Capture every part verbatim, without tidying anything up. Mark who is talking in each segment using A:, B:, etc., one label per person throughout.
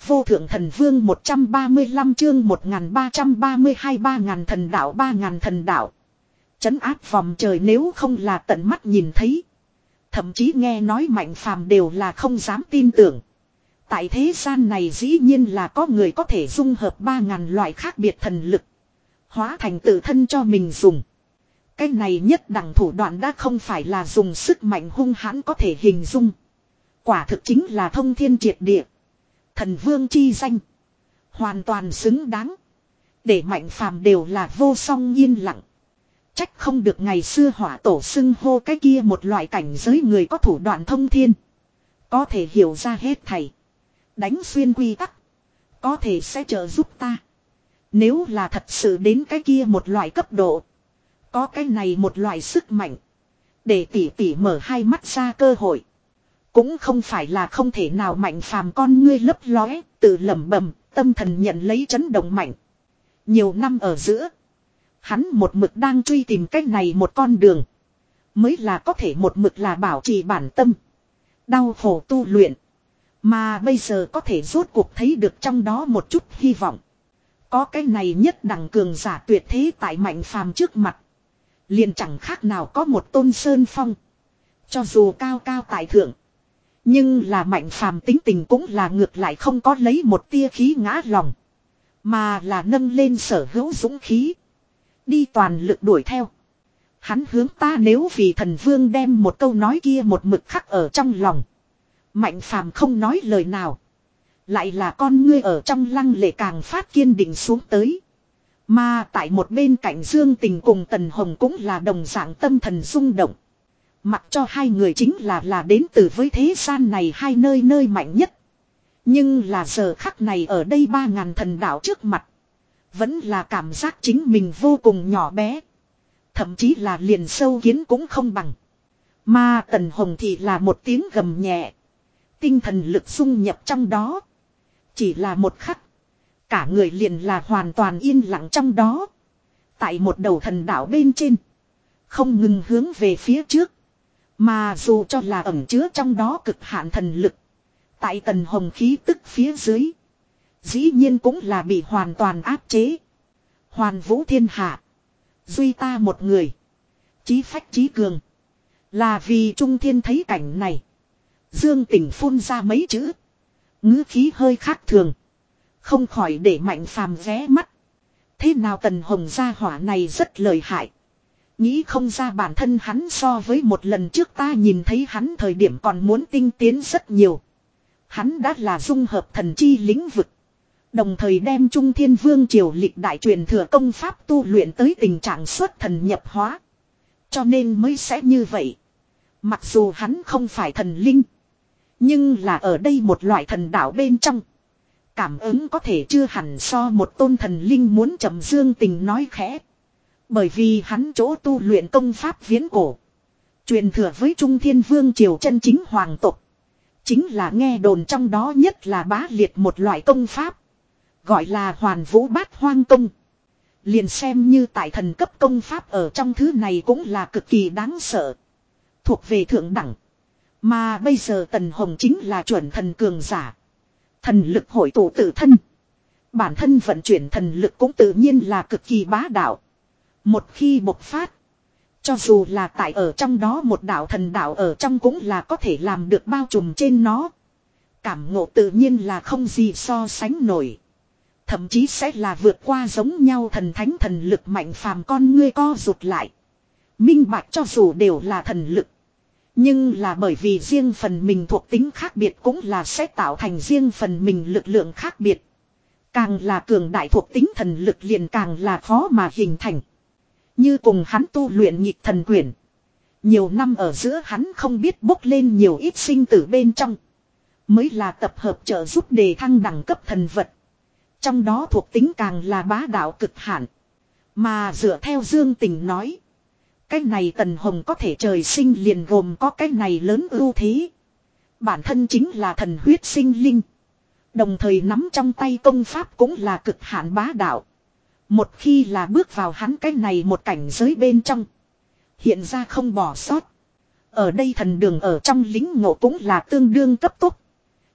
A: vô thượng thần vương một trăm ba mươi lăm chương một nghìn ba trăm ba mươi hai ba ngàn thần đạo ba ngàn thần đạo. Trấn áp vòng trời nếu không là tận mắt nhìn thấy. Thậm chí nghe nói Mạnh Phàm đều là không dám tin tưởng. Tại thế gian này dĩ nhiên là có người có thể dung hợp ba ngàn loại khác biệt thần lực. Hóa thành tự thân cho mình dùng. Cái này nhất đẳng thủ đoạn đã không phải là dùng sức mạnh hung hãn có thể hình dung. Quả thực chính là thông thiên triệt địa. Thần vương chi danh. Hoàn toàn xứng đáng. Để Mạnh Phàm đều là vô song yên lặng. Trách không được ngày xưa hỏa tổ xưng hô cái kia một loại cảnh giới người có thủ đoạn thông thiên. Có thể hiểu ra hết thảy. Đánh xuyên quy tắc. Có thể sẽ trợ giúp ta. Nếu là thật sự đến cái kia một loại cấp độ. Có cái này một loại sức mạnh. Để tỉ tỉ mở hai mắt ra cơ hội. Cũng không phải là không thể nào. Mạnh Phàm con ngươi lấp lóe. Tự lẩm bẩm. Tâm thần nhận lấy chấn động mạnh. Nhiều năm ở giữa. Hắn một mực đang truy tìm cách này một con đường. Mới là có thể một mực là bảo trì bản tâm. Đau khổ tu luyện. Mà bây giờ có thể rốt cuộc thấy được trong đó một chút hy vọng. Có cái này nhất đẳng cường giả tuyệt thế tại Mạnh Phàm trước mặt. Liền chẳng khác nào có một tôn sơn phong. Cho dù cao cao tại thượng. Nhưng là Mạnh Phàm tính tình cũng là ngược lại không có lấy một tia khí ngã lòng. Mà là nâng lên sở hữu dũng khí. Đi toàn lực đuổi theo. Hắn hướng ta nếu vì thần vương đem một câu nói kia một mực khắc ở trong lòng. Mạnh Phàm không nói lời nào. Lại là con ngươi ở trong lăng lệ càng phát kiên định xuống tới. Mà tại một bên cạnh Dương Tình cùng Tần Hồng cũng là đồng dạng tâm thần rung động. Mặc cho hai người chính là là đến từ với thế gian này hai nơi nơi mạnh nhất. Nhưng là giờ khắc này ở đây ba ngàn thần đạo trước mặt. Vẫn là cảm giác chính mình vô cùng nhỏ bé. Thậm chí là liền sâu kiến cũng không bằng. Mà Tần Hồng thì là một tiếng gầm nhẹ. Tinh thần lực xung nhập trong đó. Chỉ là một khắc. Cả người liền là hoàn toàn yên lặng trong đó. Tại một đầu thần đảo bên trên. Không ngừng hướng về phía trước. Mà dù cho là ẩn chứa trong đó cực hạn thần lực. Tại Tần Hồng khí tức phía dưới. Dĩ nhiên cũng là bị hoàn toàn áp chế. Hoàn vũ thiên hạ. Duy ta một người. Chí phách chí cường. Là vì Trung Thiên thấy cảnh này. Dương Tình phun ra mấy chữ. Ngữ khí hơi khác thường. Không khỏi để Mạnh Phàm ghé mắt. Thế nào Tần Hồng gia hỏa này rất lợi hại. Nghĩ không ra bản thân hắn so với một lần trước ta nhìn thấy hắn thời điểm còn muốn tinh tiến rất nhiều. Hắn đã là dung hợp thần chi lĩnh vực. Đồng thời đem Trung Thiên Vương triều lịch đại truyền thừa công pháp tu luyện tới tình trạng xuất thần nhập hóa. Cho nên mới sẽ như vậy. Mặc dù hắn không phải thần linh. Nhưng là ở đây một loại thần đạo bên trong. Cảm ứng có thể chưa hẳn so một tôn thần linh muốn chậm Dương Tình nói khẽ. Bởi vì hắn chỗ tu luyện công pháp viễn cổ. Truyền thừa với Trung Thiên Vương triều chân chính hoàng tộc. Chính là nghe đồn trong đó nhất là bá liệt một loại công pháp. Gọi là Hoàn Vũ Bát Hoang Công. Liền xem như tại thần cấp công pháp ở trong thứ này cũng là cực kỳ đáng sợ. Thuộc về thượng đẳng. Mà bây giờ Tần Hồng chính là chuẩn thần cường giả. Thần lực hội tụ tự thân. Bản thân vận chuyển thần lực cũng tự nhiên là cực kỳ bá đạo. Một khi bộc phát. Cho dù là tại ở trong đó một đạo thần đạo ở trong cũng là có thể làm được bao trùm trên nó. Cảm ngộ tự nhiên là không gì so sánh nổi. Thậm chí sẽ là vượt qua giống nhau thần thánh thần lực Mạnh Phàm con ngươi co rụt lại. Minh bạch cho dù đều là thần lực. Nhưng là bởi vì riêng phần mình thuộc tính khác biệt cũng là sẽ tạo thành riêng phần mình lực lượng khác biệt. Càng là cường đại thuộc tính thần lực liền càng là khó mà hình thành. Như cùng hắn tu luyện nhịp thần quyển. Nhiều năm ở giữa hắn không biết bốc lên nhiều ít sinh tử bên trong. Mới là tập hợp trợ giúp đề thăng đẳng cấp thần vật. Trong đó thuộc tính càng là bá đạo cực hạn. Mà dựa theo Dương Tình nói. Cái này Tần Hồng có thể trời sinh liền gồm có cái này lớn ưu thế. Bản thân chính là thần huyết sinh linh. Đồng thời nắm trong tay công pháp cũng là cực hạn bá đạo. Một khi là bước vào hắn cái này một cảnh giới bên trong. Hiện ra không bỏ sót. Ở đây thần đường ở trong lính ngộ cũng là tương đương cấp tốc.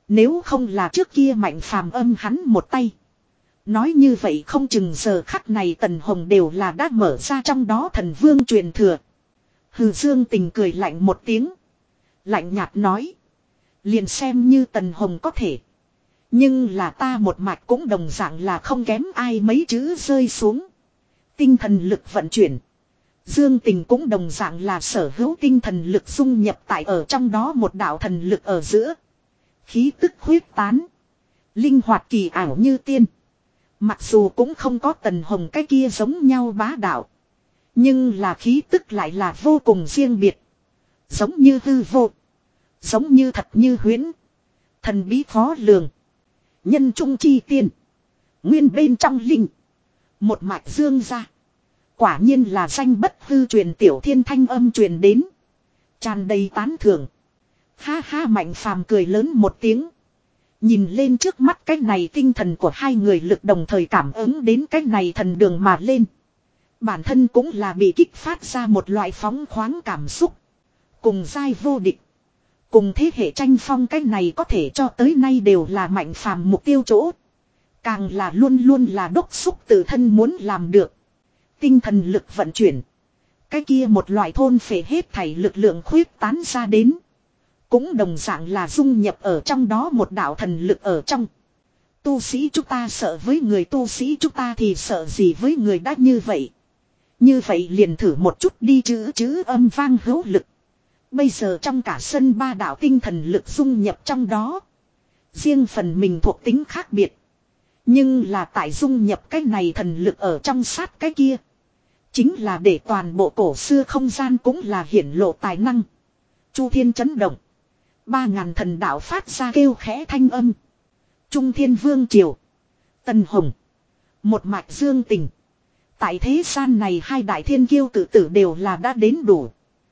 A: Nếu không là trước kia Mạnh Phàm âm hắn một tay. Nói như vậy không chừng giờ khắc này Tần Hồng đều là đã mở ra trong đó thần vương truyền thừa. Hừ, Dương Tình cười lạnh một tiếng. Lạnh nhạt nói. Liền xem như Tần Hồng có thể. Nhưng là ta một mạch cũng đồng dạng là không kém ai, mấy chữ rơi xuống. Tinh thần lực vận chuyển. Dương Tình cũng đồng dạng là sở hữu tinh thần lực dung nhập tại ở trong đó một đạo thần lực ở giữa. Khí tức huyết tán. Linh hoạt kỳ ảo như tiên. Mặc dù cũng không có Tần Hồng cái kia giống nhau bá đạo. Nhưng là khí tức lại là vô cùng riêng biệt. Giống như hư vô. Giống như thật như huyễn. Thần bí khó lường. Nhân trung chi tiên. Nguyên bên trong linh. Một mạch dương ra. Quả nhiên là danh bất hư truyền, tiểu thiên thanh âm truyền đến. Tràn đầy tán thưởng. Ha ha, Mạnh Phàm cười lớn một tiếng. Nhìn lên trước mắt cái này tinh thần của hai người lực đồng thời cảm ứng đến cái này thần đường mà lên. Bản thân cũng là bị kích phát ra một loại phóng khoáng cảm xúc. Cùng giai vô địch. Cùng thế hệ tranh phong, cái này có thể cho tới nay đều là Mạnh Phàm mục tiêu chỗ. Càng là luôn luôn là đốc xúc tự thân muốn làm được. Tinh thần lực vận chuyển. Cái kia một loại thôn phệ hết thảy lực lượng khuyết tán ra đến. Cũng đồng dạng là dung nhập ở trong đó một đạo thần lực ở trong. Tu sĩ chúng ta sợ với người, tu sĩ chúng ta thì sợ gì với người, đã như vậy. Như vậy liền thử một chút đi, chữ chữ âm vang hữu lực. Bây giờ trong cả sân ba đạo tinh thần lực dung nhập trong đó. Riêng phần mình thuộc tính khác biệt. Nhưng là tại dung nhập cái này thần lực ở trong sát cái kia. Chính là để toàn bộ cổ xưa không gian cũng là hiển lộ tài năng. Chu thiên chấn động. Ba ngàn thần đạo phát ra kêu khẽ thanh âm. Trung Thiên Vương Triều. Tần Hồng. Một mạch Dương Tình. Tại thế gian này hai đại thiên kiêu tự tử đều là đã đến đủ.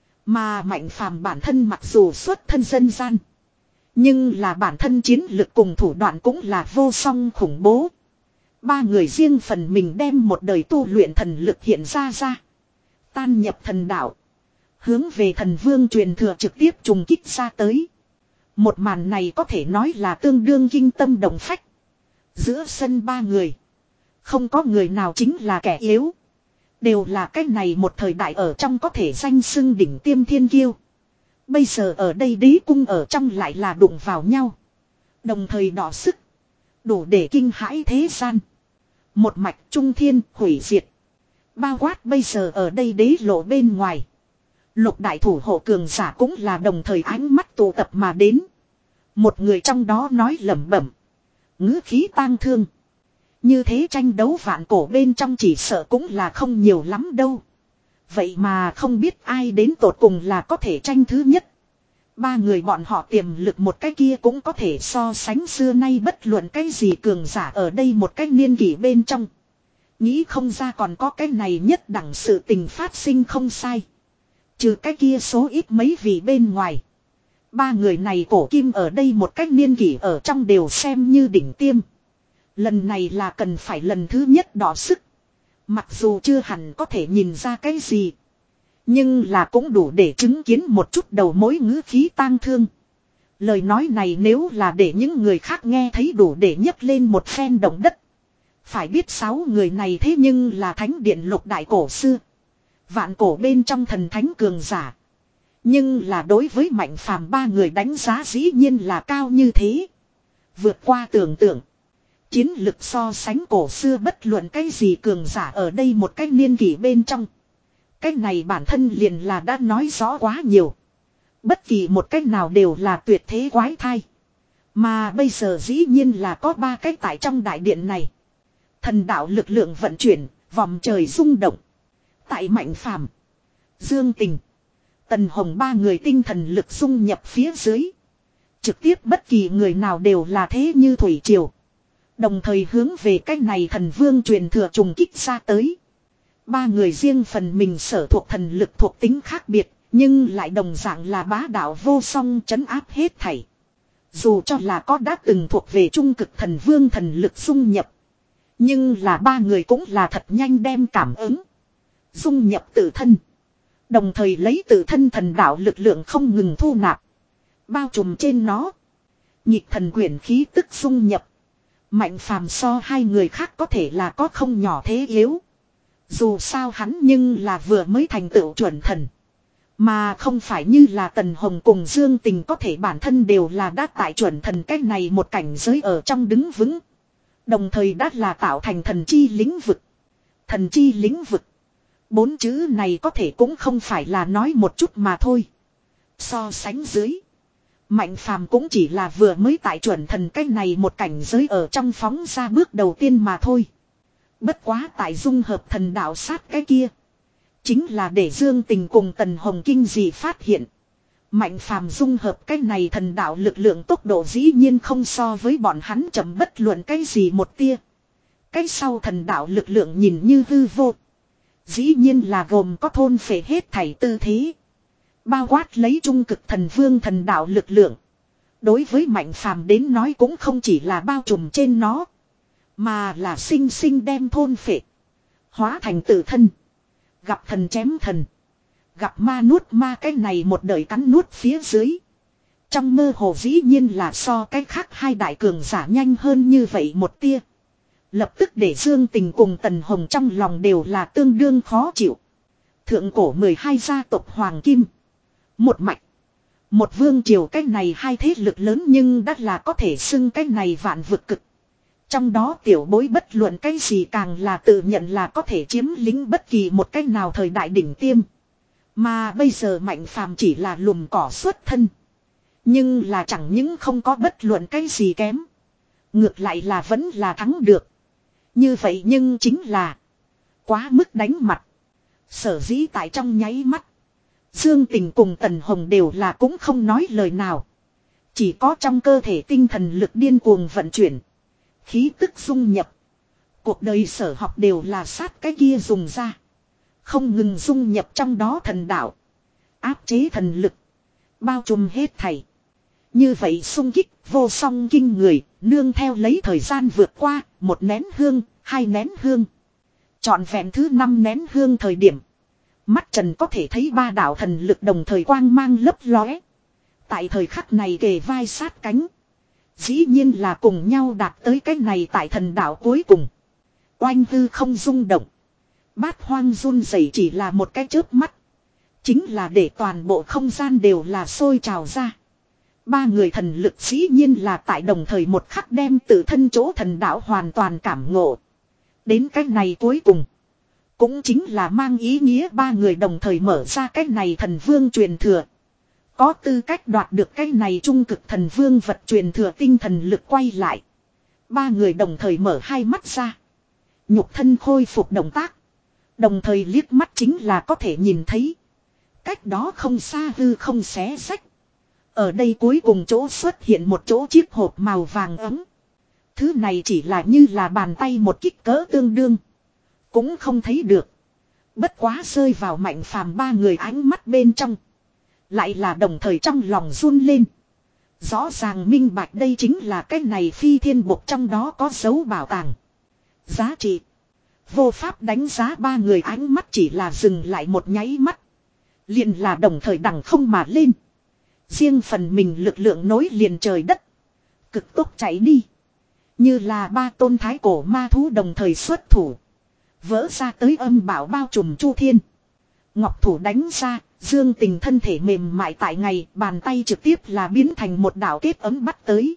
A: Mà Mạnh Phàm bản thân mặc dù xuất thân dân gian. Nhưng là bản thân chiến lực cùng thủ đoạn cũng là vô song khủng bố. Ba người riêng phần mình đem một đời tu luyện thần lực hiện ra ra. Tan nhập thần đạo. Hướng về thần vương truyền thừa trực tiếp trùng kích ra tới. Một màn này có thể nói là tương đương kinh tâm động phách. Giữa sân ba người. Không có người nào chính là kẻ yếu. Đều là cái này một thời đại ở trong có thể danh xưng đỉnh tiêm thiên kiêu. Bây giờ ở đây đế cung ở trong lại là đụng vào nhau. Đồng thời đỏ sức. Đủ để kinh hãi thế gian. Một mạch trung thiên hủy diệt. Bao quát bây giờ ở đây đế lộ bên ngoài. Lục đại thủ hộ cường giả cũng là đồng thời ánh mắt tụ tập mà đến. Một người trong đó nói lẩm bẩm. Ngữ khí tang thương. Như thế tranh đấu vạn cổ bên trong chỉ sợ cũng là không nhiều lắm đâu. Vậy mà không biết ai đến tột cùng là có thể tranh thứ nhất. Ba người bọn họ tiềm lực một cái kia cũng có thể so sánh xưa nay bất luận cái gì cường giả ở đây một cái niên kỷ bên trong. Nghĩ không ra còn có cái này nhất đẳng sự tình phát sinh không sai. Trừ cái kia số ít mấy vị bên ngoài. Ba người này cổ kim ở đây một cách niên kỷ ở trong đều xem như đỉnh tiêm. Lần này là cần phải lần thứ nhất đọ sức. Mặc dù chưa hẳn có thể nhìn ra cái gì. Nhưng là cũng đủ để chứng kiến một chút đầu mối ngữ khí tang thương. Lời nói này nếu là để những người khác nghe thấy đủ để nhấc lên một phen động đất. Phải biết sáu người này thế nhưng là thánh điện lục đại cổ xưa. Vạn cổ bên trong thần thánh cường giả. Nhưng là đối với Mạnh Phàm ba người đánh giá dĩ nhiên là cao như thế. Vượt qua tưởng tượng. Chiến lực so sánh cổ xưa bất luận cái gì cường giả ở đây một cách niên kỷ bên trong. Cái này bản thân liền là đã nói rõ quá nhiều. Bất kỳ một cách nào đều là tuyệt thế quái thai. Mà bây giờ dĩ nhiên là có ba cách tại trong đại điện này. Thần đạo lực lượng vận chuyển, vòng trời rung động. Tại Mạnh Phàm, Dương Tình, Tần Hồng ba người tinh thần lực dung nhập phía dưới. Trực tiếp bất kỳ người nào đều là thế như thủy triều. Đồng thời hướng về cách này thần vương truyền thừa trùng kích ra tới. Ba người riêng phần mình sở thuộc thần lực thuộc tính khác biệt. Nhưng lại đồng dạng là bá đạo vô song trấn áp hết thảy. Dù cho là có đã từng thuộc về trung cực thần vương thần lực dung nhập. Nhưng là ba người cũng là thật nhanh đem cảm ứng. Dung nhập tự thân. Đồng thời lấy tự thân thần đạo lực lượng không ngừng thu nạp. Bao trùm trên nó. Nhịp thần quyển khí tức dung nhập. Mạnh phàm so hai người khác có thể là có không nhỏ thế yếu. Dù sao hắn nhưng là vừa mới thành tựu chuẩn thần. Mà không phải như là Tần Hồng cùng Dương Tình có thể bản thân đều là đã tại chuẩn thần cái này một cảnh giới ở trong đứng vững. Đồng thời đã là tạo thành thần chi lĩnh vực. Thần chi lĩnh vực. Bốn chữ này có thể cũng không phải là nói một chút mà thôi. So sánh dưới. Mạnh phàm cũng chỉ là vừa mới tại chuẩn thần cái này một cảnh giới ở trong phóng ra bước đầu tiên mà thôi. Bất quá tại dung hợp thần đạo sát cái kia. Chính là để Dương Tình cùng Tần Hồng kinh dị phát hiện. Mạnh phàm dung hợp cái này thần đạo lực lượng tốc độ dĩ nhiên không so với bọn hắn chậm bất luận cái gì một tia. Cái sau thần đạo lực lượng nhìn như hư vô. Dĩ nhiên là gồm có thôn phệ hết thảy tư thế. Bao quát lấy trung cực thần vương thần đạo lực lượng. Đối với mạnh phàm đến nói cũng không chỉ là bao trùm trên nó. Mà là sinh sinh đem thôn phệ. Hóa thành tự thân. Gặp thần chém thần. Gặp ma nuốt ma cái này một đời cắn nuốt phía dưới. Trong mơ hồ dĩ nhiên là so cái khác hai đại cường giả nhanh hơn như vậy một tia. Lập tức để Dương Tình cùng Tần Hồng trong lòng đều là tương đương khó chịu. Thượng cổ mười hai gia tộc Hoàng Kim. Một mạch. Một vương triều cái này hai thế lực lớn nhưng đã là có thể xưng cái này vạn vực cực. Trong đó tiểu bối bất luận cái gì càng là tự nhận là có thể chiếm lĩnh bất kỳ một cách nào thời đại đỉnh tiêm. Mà bây giờ mạnh phàm chỉ là lùm cỏ xuất thân. Nhưng là chẳng những không có bất luận cái gì kém. Ngược lại là vẫn là thắng được. Như vậy nhưng chính là quá mức đánh mặt. Sở dĩ tại trong nháy mắt. Dương Tình cùng Tần Hồng đều là cũng không nói lời nào. Chỉ có trong cơ thể tinh thần lực điên cuồng vận chuyển. Khí tức dung nhập. Cuộc đời sở học đều là sát cái kia dùng ra. Không ngừng dung nhập trong đó thần đạo. Áp chế thần lực. Bao trùm hết thảy. Như vậy xung kích vô song kinh người. Nương theo lấy thời gian vượt qua. Một nén hương, hai nén hương. Chọn vẹn thứ năm nén hương thời điểm. Mắt trần có thể thấy ba đạo thần lực đồng thời quang mang lấp lóe. Tại thời khắc này kề vai sát cánh. Dĩ nhiên là cùng nhau đạt tới cái này tại thần đạo cuối cùng. Oanh hư không rung động. Bát hoang run rẩy chỉ là một cái chớp mắt. Chính là để toàn bộ không gian đều là sôi trào ra. Ba người thần lực dĩ nhiên là tại đồng thời một khắc đem tự thân chỗ thần đạo hoàn toàn cảm ngộ. Đến cái này cuối cùng. Cũng chính là mang ý nghĩa ba người đồng thời mở ra cái này thần vương truyền thừa. Có tư cách đoạt được cái này trung cực thần vương vật truyền thừa tinh thần lực quay lại. Ba người đồng thời mở hai mắt ra. Nhục thân khôi phục động tác. Đồng thời liếc mắt chính là có thể nhìn thấy. Cách đó không xa hư không xé rách. Ở đây cuối cùng chỗ xuất hiện một chỗ chiếc hộp màu vàng ấm. Thứ này chỉ là như là bàn tay một kích cỡ tương đương. Cũng không thấy được. Bất quá rơi vào mạnh phàm ba người ánh mắt bên trong. Lại là đồng thời trong lòng run lên. Rõ ràng minh bạch đây chính là cái này phi thiên bộc trong đó có dấu bảo tàng. Giá trị. Vô pháp đánh giá ba người ánh mắt chỉ là dừng lại một nháy mắt. Liền là đồng thời đằng không mà lên. Riêng phần mình lực lượng nối liền trời đất. Cực tốc chạy đi. Như là ba tôn thái cổ ma thú đồng thời xuất thủ. Vỡ ra tới âm bảo bao trùm chu thiên. Ngọc thủ đánh ra. Dương Tình thân thể mềm mại tại ngày. Bàn tay trực tiếp là biến thành một đạo kết ấm bắt tới.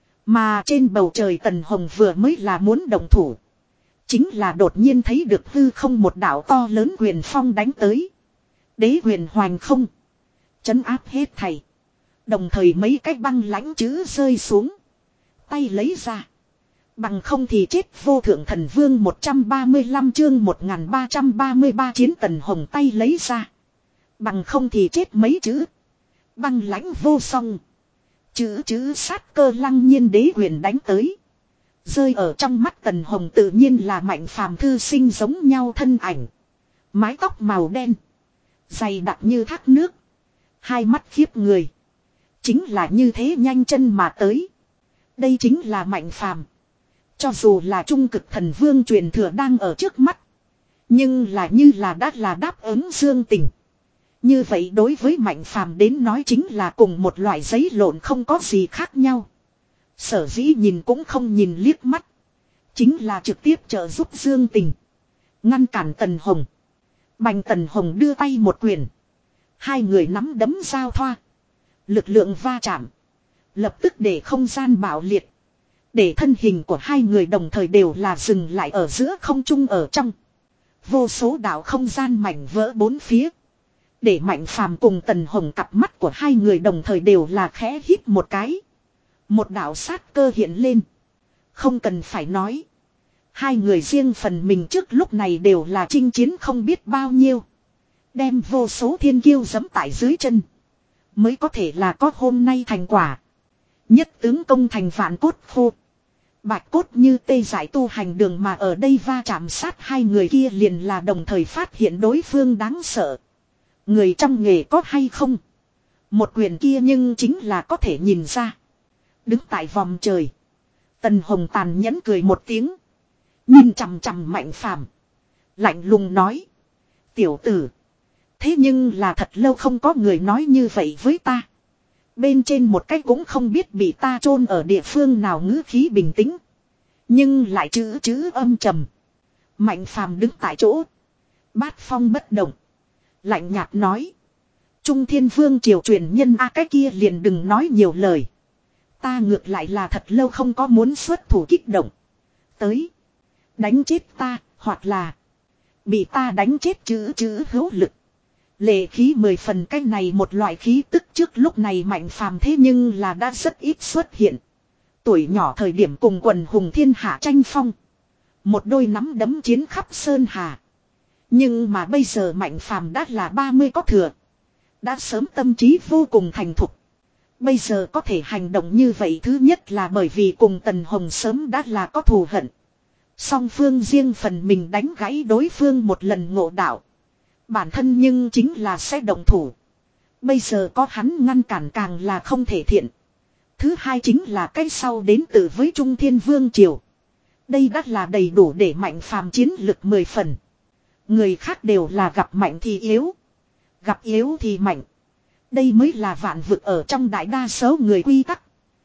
A: Mà trên bầu trời Tần Hồng vừa mới là muốn động thủ. Chính là đột nhiên thấy được hư không một đạo to lớn quyền phong đánh tới. Đế quyền hoành không. Chấn áp hết thảy. Đồng thời mấy cái băng lãnh chữ rơi xuống. Tay lấy ra. Bằng không thì chết vô thượng thần vương một trăm ba mươi lăm chương một nghìn ba trăm ba mươi ba chiến Tần Hồng tay lấy ra. Bằng không thì chết mấy chữ. Băng lãnh vô song. Chữ chữ sát cơ lăng nhiên đế quyền đánh tới. Rơi ở trong mắt Tần Hồng tự nhiên là mạnh phàm thư sinh giống nhau thân ảnh. Mái tóc màu đen. Dày đặc như thác nước. Hai mắt khiếp người. Chính là như thế nhanh chân mà tới. Đây chính là mạnh phàm. Cho dù là trung cực thần vương truyền thừa đang ở trước mắt. Nhưng là như là đã là đáp ứng Dương Tình. Như vậy đối với mạnh phàm đến nói chính là cùng một loại giấy lộn không có gì khác nhau. Sở dĩ nhìn cũng không nhìn liếc mắt. Chính là trực tiếp trợ giúp Dương Tình. Ngăn cản Tần Hồng. Bành Tần Hồng đưa tay một quyền. Hai người nắm đấm giao thoa. Lực lượng va chạm. Lập tức để không gian bạo liệt. Để thân hình của hai người đồng thời đều là dừng lại ở giữa không trung ở trong. Vô số đạo không gian mảnh vỡ bốn phía. Để Mạnh Phàm cùng Tần Hồng cặp mắt của hai người đồng thời đều là khẽ hít một cái. Một đạo sát cơ hiện lên. Không cần phải nói. Hai người riêng phần mình trước lúc này đều là chinh chiến không biết bao nhiêu. Đem vô số thiên kiêu giẫm tại dưới chân. Mới có thể là có hôm nay thành quả. Nhất tướng công thành vạn cốt khô. Bạch cốt như tê giải tu hành đường mà ở đây va chạm sát hai người kia liền là đồng thời phát hiện đối phương đáng sợ. Người trong nghề có hay không? Một quyền kia nhưng chính là có thể nhìn ra. Đứng tại vòng trời. Tần Hồng tàn nhẫn cười một tiếng. Nhìn chằm chằm Mạnh Phàm, lạnh lùng nói. Tiểu tử. Thế nhưng là thật lâu không có người nói như vậy với ta. Bên trên một cách cũng không biết bị ta chôn ở địa phương nào, ngữ khí bình tĩnh. Nhưng lại chữ chữ âm trầm. Mạnh Phàm đứng tại chỗ. Bát phong bất động. Lạnh nhạt nói. Trung Thiên Vương triều truyền nhân a cái kia liền đừng nói nhiều lời. Ta ngược lại là thật lâu không có muốn xuất thủ kích động. Tới. Đánh chết ta, hoặc là. Bị ta đánh chết chữ chữ hữu lực. Lệ khí mười phần, cái này một loại khí tức trước lúc này Mạnh Phàm thế nhưng là đã rất ít xuất hiện. Tuổi nhỏ thời điểm cùng quần hùng thiên hạ tranh phong. Một đôi nắm đấm chiến khắp sơn hà. Nhưng mà bây giờ Mạnh Phàm đã là ba mươi có thừa. Đã sớm tâm trí vô cùng thành thục. Bây giờ có thể hành động như vậy, thứ nhất là bởi vì cùng Tần Hồng sớm đã là có thù hận. Song phương riêng phần mình đánh gãy đối phương một lần ngộ đạo. Bản thân nhưng chính là sẽ động thủ. Bây giờ có hắn ngăn cản càng là không thể thiện. Thứ hai chính là cái sau đến từ với Trung Thiên Vương triều. Đây đã là đầy đủ để Mạnh Phàm chiến lực mười phần. Người khác đều là gặp mạnh thì yếu. Gặp yếu thì mạnh. Đây mới là vạn vực ở trong đại đa số người quy tắc.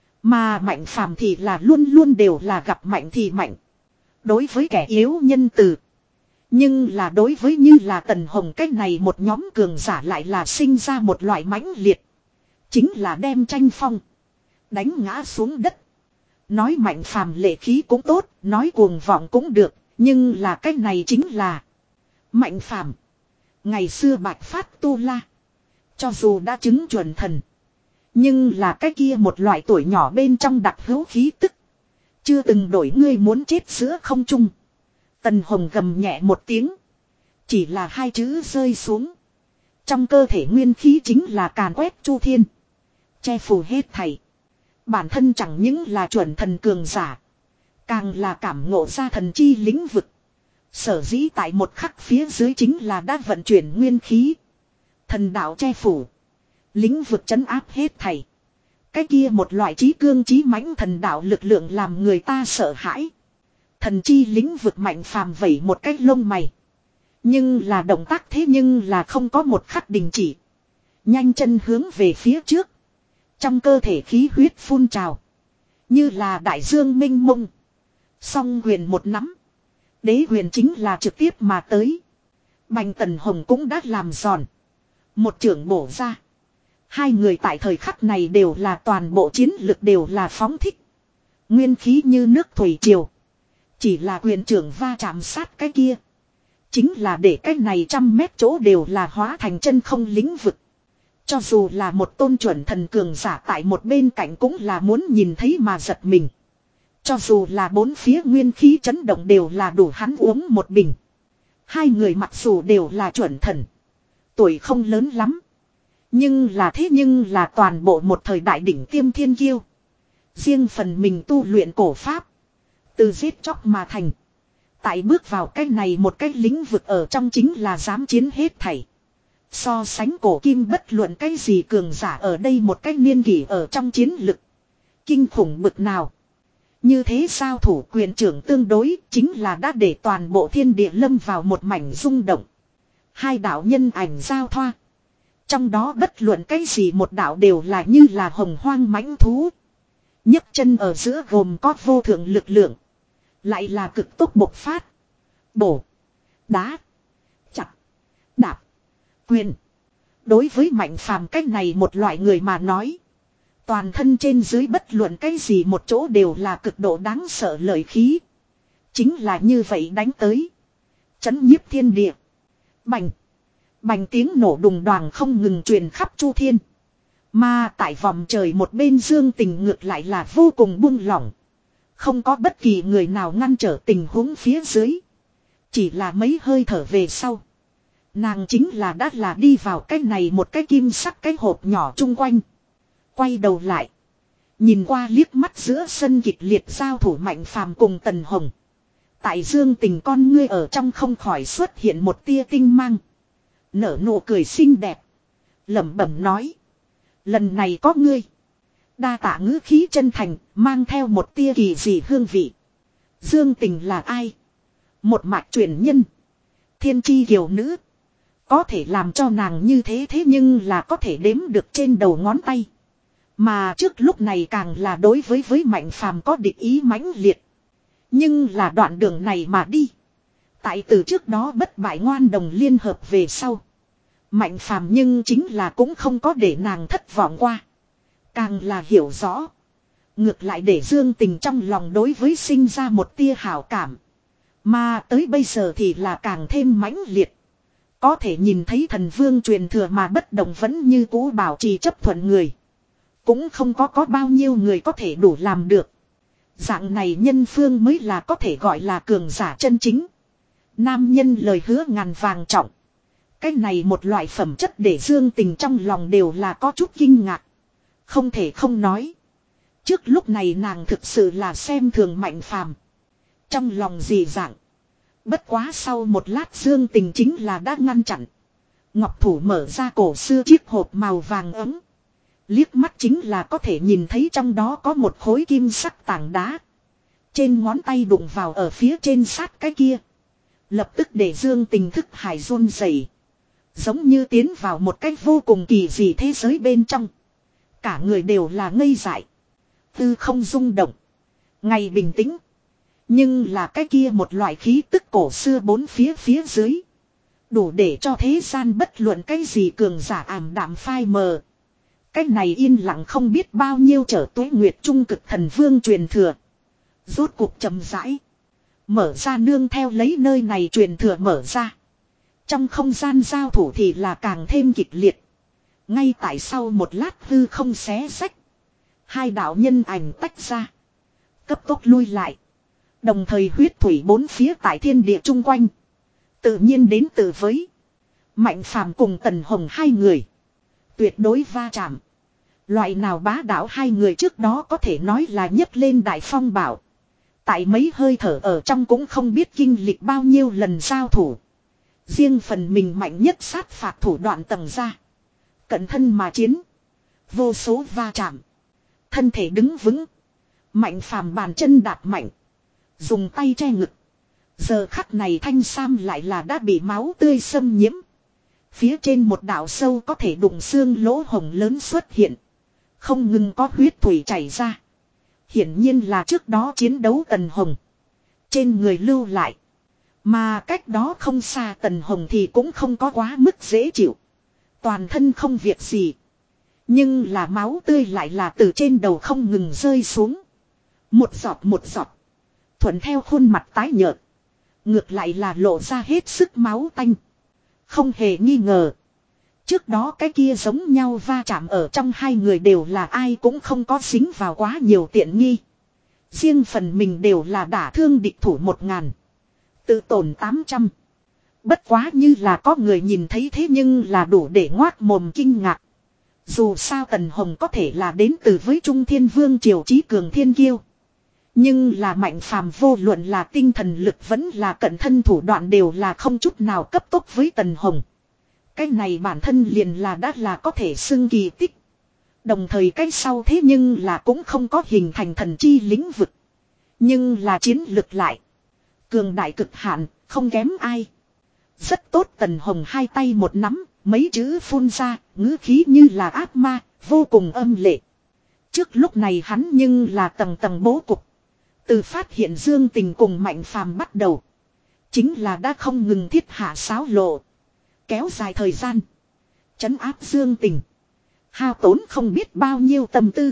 A: Mà Mạnh Phàm thì là luôn luôn đều là gặp mạnh thì mạnh. Đối với kẻ yếu nhân từ. Nhưng là đối với như là Tần Hồng cách này một nhóm cường giả lại là sinh ra một loại mãnh liệt. Chính là đem tranh phong. Đánh ngã xuống đất. Nói Mạnh Phàm lệ khí cũng tốt, nói cuồng vọng cũng được. Nhưng là cách này chính là Mạnh Phàm. Ngày xưa Bạch Phát Tu La. Cho dù đã chứng chuẩn thần. Nhưng là cái kia một loại tuổi nhỏ bên trong đặc hữu khí tức. Chưa từng đổi, ngươi muốn chết giữa không trung. Tần Hồng gầm nhẹ một tiếng. Chỉ là hai chữ rơi xuống. Trong cơ thể nguyên khí chính là càn quét chu thiên. Che phủ hết thảy. Bản thân chẳng những là chuẩn thần cường giả. Càng là cảm ngộ ra thần chi lĩnh vực. Sở dĩ tại một khắc phía dưới chính là đã vận chuyển nguyên khí. Thần đạo che phủ. Lĩnh vực trấn áp hết thảy. Cái kia một loại trí cương trí mãnh thần đạo lực lượng làm người ta sợ hãi. Thần chi lĩnh vực Mạnh Phàm vẩy một cái lông mày. Nhưng là động tác thế nhưng là không có một khắc đình chỉ. Nhanh chân hướng về phía trước. Trong cơ thể khí huyết phun trào. Như là đại dương minh mông. Song huyền một nắm. Đế huyền chính là trực tiếp mà tới. Bành Tần Hồng cũng đã làm giòn. Một trưởng bổ ra. Hai người tại thời khắc này đều là toàn bộ chiến lực đều là phóng thích. Nguyên khí như nước thủy triều. Chỉ là quyền trưởng va chạm sát cái kia. Chính là để cái này trăm mét chỗ đều là hóa thành chân không lĩnh vực. Cho dù là một tôn chuẩn thần cường giả tại một bên cạnh cũng là muốn nhìn thấy mà giật mình. Cho dù là bốn phía nguyên khí chấn động đều là đủ hắn uống một bình. Hai người mặc dù đều là chuẩn thần. Tuổi không lớn lắm. Nhưng là thế nhưng là toàn bộ một thời đại đỉnh tiêm thiên kiêu. Riêng phần mình tu luyện cổ pháp. Từ giết chóc mà thành. Tại bước vào cái này một cái lĩnh vực ở trong chính là dám chiến hết thảy. So sánh cổ kim bất luận cái gì cường giả ở đây một cái niên kỷ ở trong chiến lực. Kinh khủng bực nào. Như thế sao thủ quyền trưởng tương đối chính là đã để toàn bộ thiên địa lâm vào một mảnh rung động. Hai đạo nhân ảnh giao thoa. Trong đó bất luận cái gì một đạo đều là như là hồng hoang mãnh thú. nhấc chân ở giữa gồm có vô thượng lực lượng. Lại là cực tốc bộc phát. Bổ. Đá. Chặt. Đạp. Quyền. Đối với Mạnh Phàm cách này một loại người mà nói. Toàn thân trên dưới bất luận cái gì một chỗ đều là cực độ đáng sợ lợi khí. Chính là như vậy đánh tới. Chấn nhiếp thiên địa. Bành. Bành tiếng nổ đùng đoàng không ngừng truyền khắp chu thiên. Mà tại vòng trời một bên Dương Tình ngược lại là vô cùng buông lỏng. Không có bất kỳ người nào ngăn trở tình huống phía dưới. Chỉ là mấy hơi thở về sau. Nàng chính là đã là đi vào cái này một cái kim sắc cái hộp nhỏ chung quanh. Quay đầu lại. Nhìn qua liếc mắt giữa sân kịch liệt giao thủ Mạnh Phàm cùng Tần Hồng. Tại Dương Tình con ngươi ở trong không khỏi xuất hiện một tia tinh mang. Nở nụ cười xinh đẹp. Lẩm bẩm nói. Lần này có ngươi. Đa tạ ngữ khí chân thành, mang theo một tia kỳ dị hương vị. Dương Tình là ai? Một mạch truyền nhân. Thiên chi kiều nữ. Có thể làm cho nàng như thế thế nhưng là có thể đếm được trên đầu ngón tay. Mà trước lúc này càng là đối với với Mạnh Phàm có địch ý mãnh liệt. Nhưng là đoạn đường này mà đi. Tại từ trước đó bất bại ngoan đồng liên hợp về sau. Mạnh Phàm nhưng chính là cũng không có để nàng thất vọng qua. Càng là hiểu rõ. Ngược lại để Dương Tình trong lòng đối với sinh ra một tia hảo cảm. Mà tới bây giờ thì là càng thêm mãnh liệt. Có thể nhìn thấy thần vương truyền thừa mà bất động vẫn như cũ bảo trì chấp thuận người. Cũng không có có bao nhiêu người có thể đủ làm được. Dạng này nhân phương mới là có thể gọi là cường giả chân chính. Nam nhân lời hứa ngàn vàng trọng. Cái này một loại phẩm chất để Dương Tình trong lòng đều là có chút kinh ngạc. Không thể không nói. Trước lúc này nàng thực sự là xem thường Mạnh Phàm. Trong lòng dị dạng. Bất quá sau một lát Dương Tình chính là đã ngăn chặn. Ngọc thủ mở ra cổ xưa chiếc hộp màu vàng ấm. Liếc mắt chính là có thể nhìn thấy trong đó có một khối kim sắc tảng đá. Trên ngón tay đụng vào ở phía trên sát cái kia. Lập tức để Dương Tình thức hải run rẩy, giống như tiến vào một cách vô cùng kỳ dị thế giới bên trong. Cả người đều là ngây dại. Tư không rung động. Ngày bình tĩnh. Nhưng là cái kia một loại khí tức cổ xưa bốn phía phía dưới. Đủ để cho thế gian bất luận cái gì cường giả ảm đạm phai mờ. Cái này yên lặng không biết bao nhiêu trở tuế nguyệt trung cực thần vương truyền thừa. Rốt cuộc chậm rãi. Mở ra nương theo lấy nơi này truyền thừa mở ra. Trong không gian giao thủ thì là càng thêm kịch liệt. Ngay tại sau một lát hư không xé rách. Hai đạo nhân ảnh tách ra. Cấp tốc lui lại. Đồng thời huyết thủy bốn phía tại thiên địa chung quanh. Tự nhiên đến từ với Mạnh Phàm cùng Tần Hồng hai người. Tuyệt đối va chạm. Loại nào bá đạo hai người trước đó có thể nói là nhấc lên đại phong bảo. Tại mấy hơi thở ở trong cũng không biết kinh lịch bao nhiêu lần giao thủ. Riêng phần mình mạnh nhất sát phạt thủ đoạn tầng ra. Cận thân mà chiến. Vô số va chạm. Thân thể đứng vững. Mạnh Phàm bàn chân đạp mạnh. Dùng tay che ngực. Giờ khắc này thanh sam lại là đã bị máu tươi xâm nhiễm. Phía trên một đạo sâu có thể đụng xương lỗ hồng lớn xuất hiện. Không ngừng có huyết thủy chảy ra. Hiển nhiên là trước đó chiến đấu Tần Hồng. Trên người lưu lại. Mà cách đó không xa Tần Hồng thì cũng không có quá mức dễ chịu. Toàn thân không việc gì. Nhưng là máu tươi lại là từ trên đầu không ngừng rơi xuống. Một giọt một giọt. Thuận theo khuôn mặt tái nhợt. Ngược lại là lộ ra hết sức máu tanh. Không hề nghi ngờ. Trước đó cái kia giống nhau va chạm ở trong hai người đều là ai cũng không có dính vào quá nhiều tiện nghi. Riêng phần mình đều là đả thương địch thủ một ngàn. Tự tổn tám trăm. Bất quá như là có người nhìn thấy thế nhưng là đủ để ngoác mồm kinh ngạc. Dù sao Tần Hồng có thể là đến từ với Trung Thiên Vương Triều Chí Cường Thiên Kiêu. Nhưng là Mạnh Phàm vô luận là tinh thần lực vẫn là cận thân thủ đoạn đều là không chút nào cấp tốc với Tần Hồng. Cái này bản thân liền là đã là có thể xưng kỳ tích. Đồng thời cái sau thế nhưng là cũng không có hình thành thần chi lĩnh vực. Nhưng là chiến lực lại. Cường đại cực hạn, không kém ai. Rất tốt Tần Hồng hai tay một nắm, mấy chữ phun ra, ngữ khí như là ác ma, vô cùng âm lệ. trước lúc này hắn nhưng là tầng tầng bố cục. Từ phát hiện Dương Tình cùng Mạnh Phàm bắt đầu. Chính là đã không ngừng thiết hạ xáo lộ. Kéo dài thời gian. Trấn áp Dương Tình. Hao tốn không biết bao nhiêu tâm tư.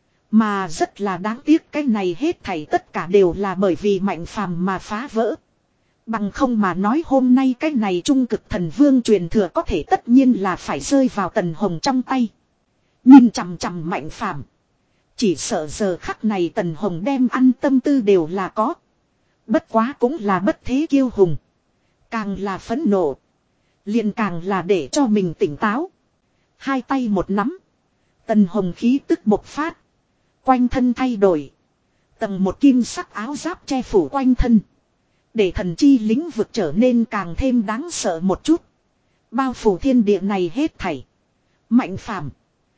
A: Mà rất là đáng tiếc cái này hết thảy tất cả đều là bởi vì Mạnh Phàm mà phá vỡ. Bằng không mà nói hôm nay cái này trung cực thần vương truyền thừa có thể tất nhiên là phải rơi vào Tần Hồng trong tay. Nhìn chằm chằm Mạnh Phàm. Chỉ sợ giờ khắc này Tần Hồng đem ăn tâm tư đều là có. Bất quá cũng là bất thế kiêu hùng. Càng là phẫn nộ. Liền càng là để cho mình tỉnh táo. Hai tay một nắm. Tần Hồng khí tức bộc phát. Quanh thân thay đổi. Tầng một kim sắc áo giáp che phủ quanh thân. Để thần chi lĩnh vực trở nên càng thêm đáng sợ một chút. Bao phủ thiên địa này hết thảy. Mạnh Phàm,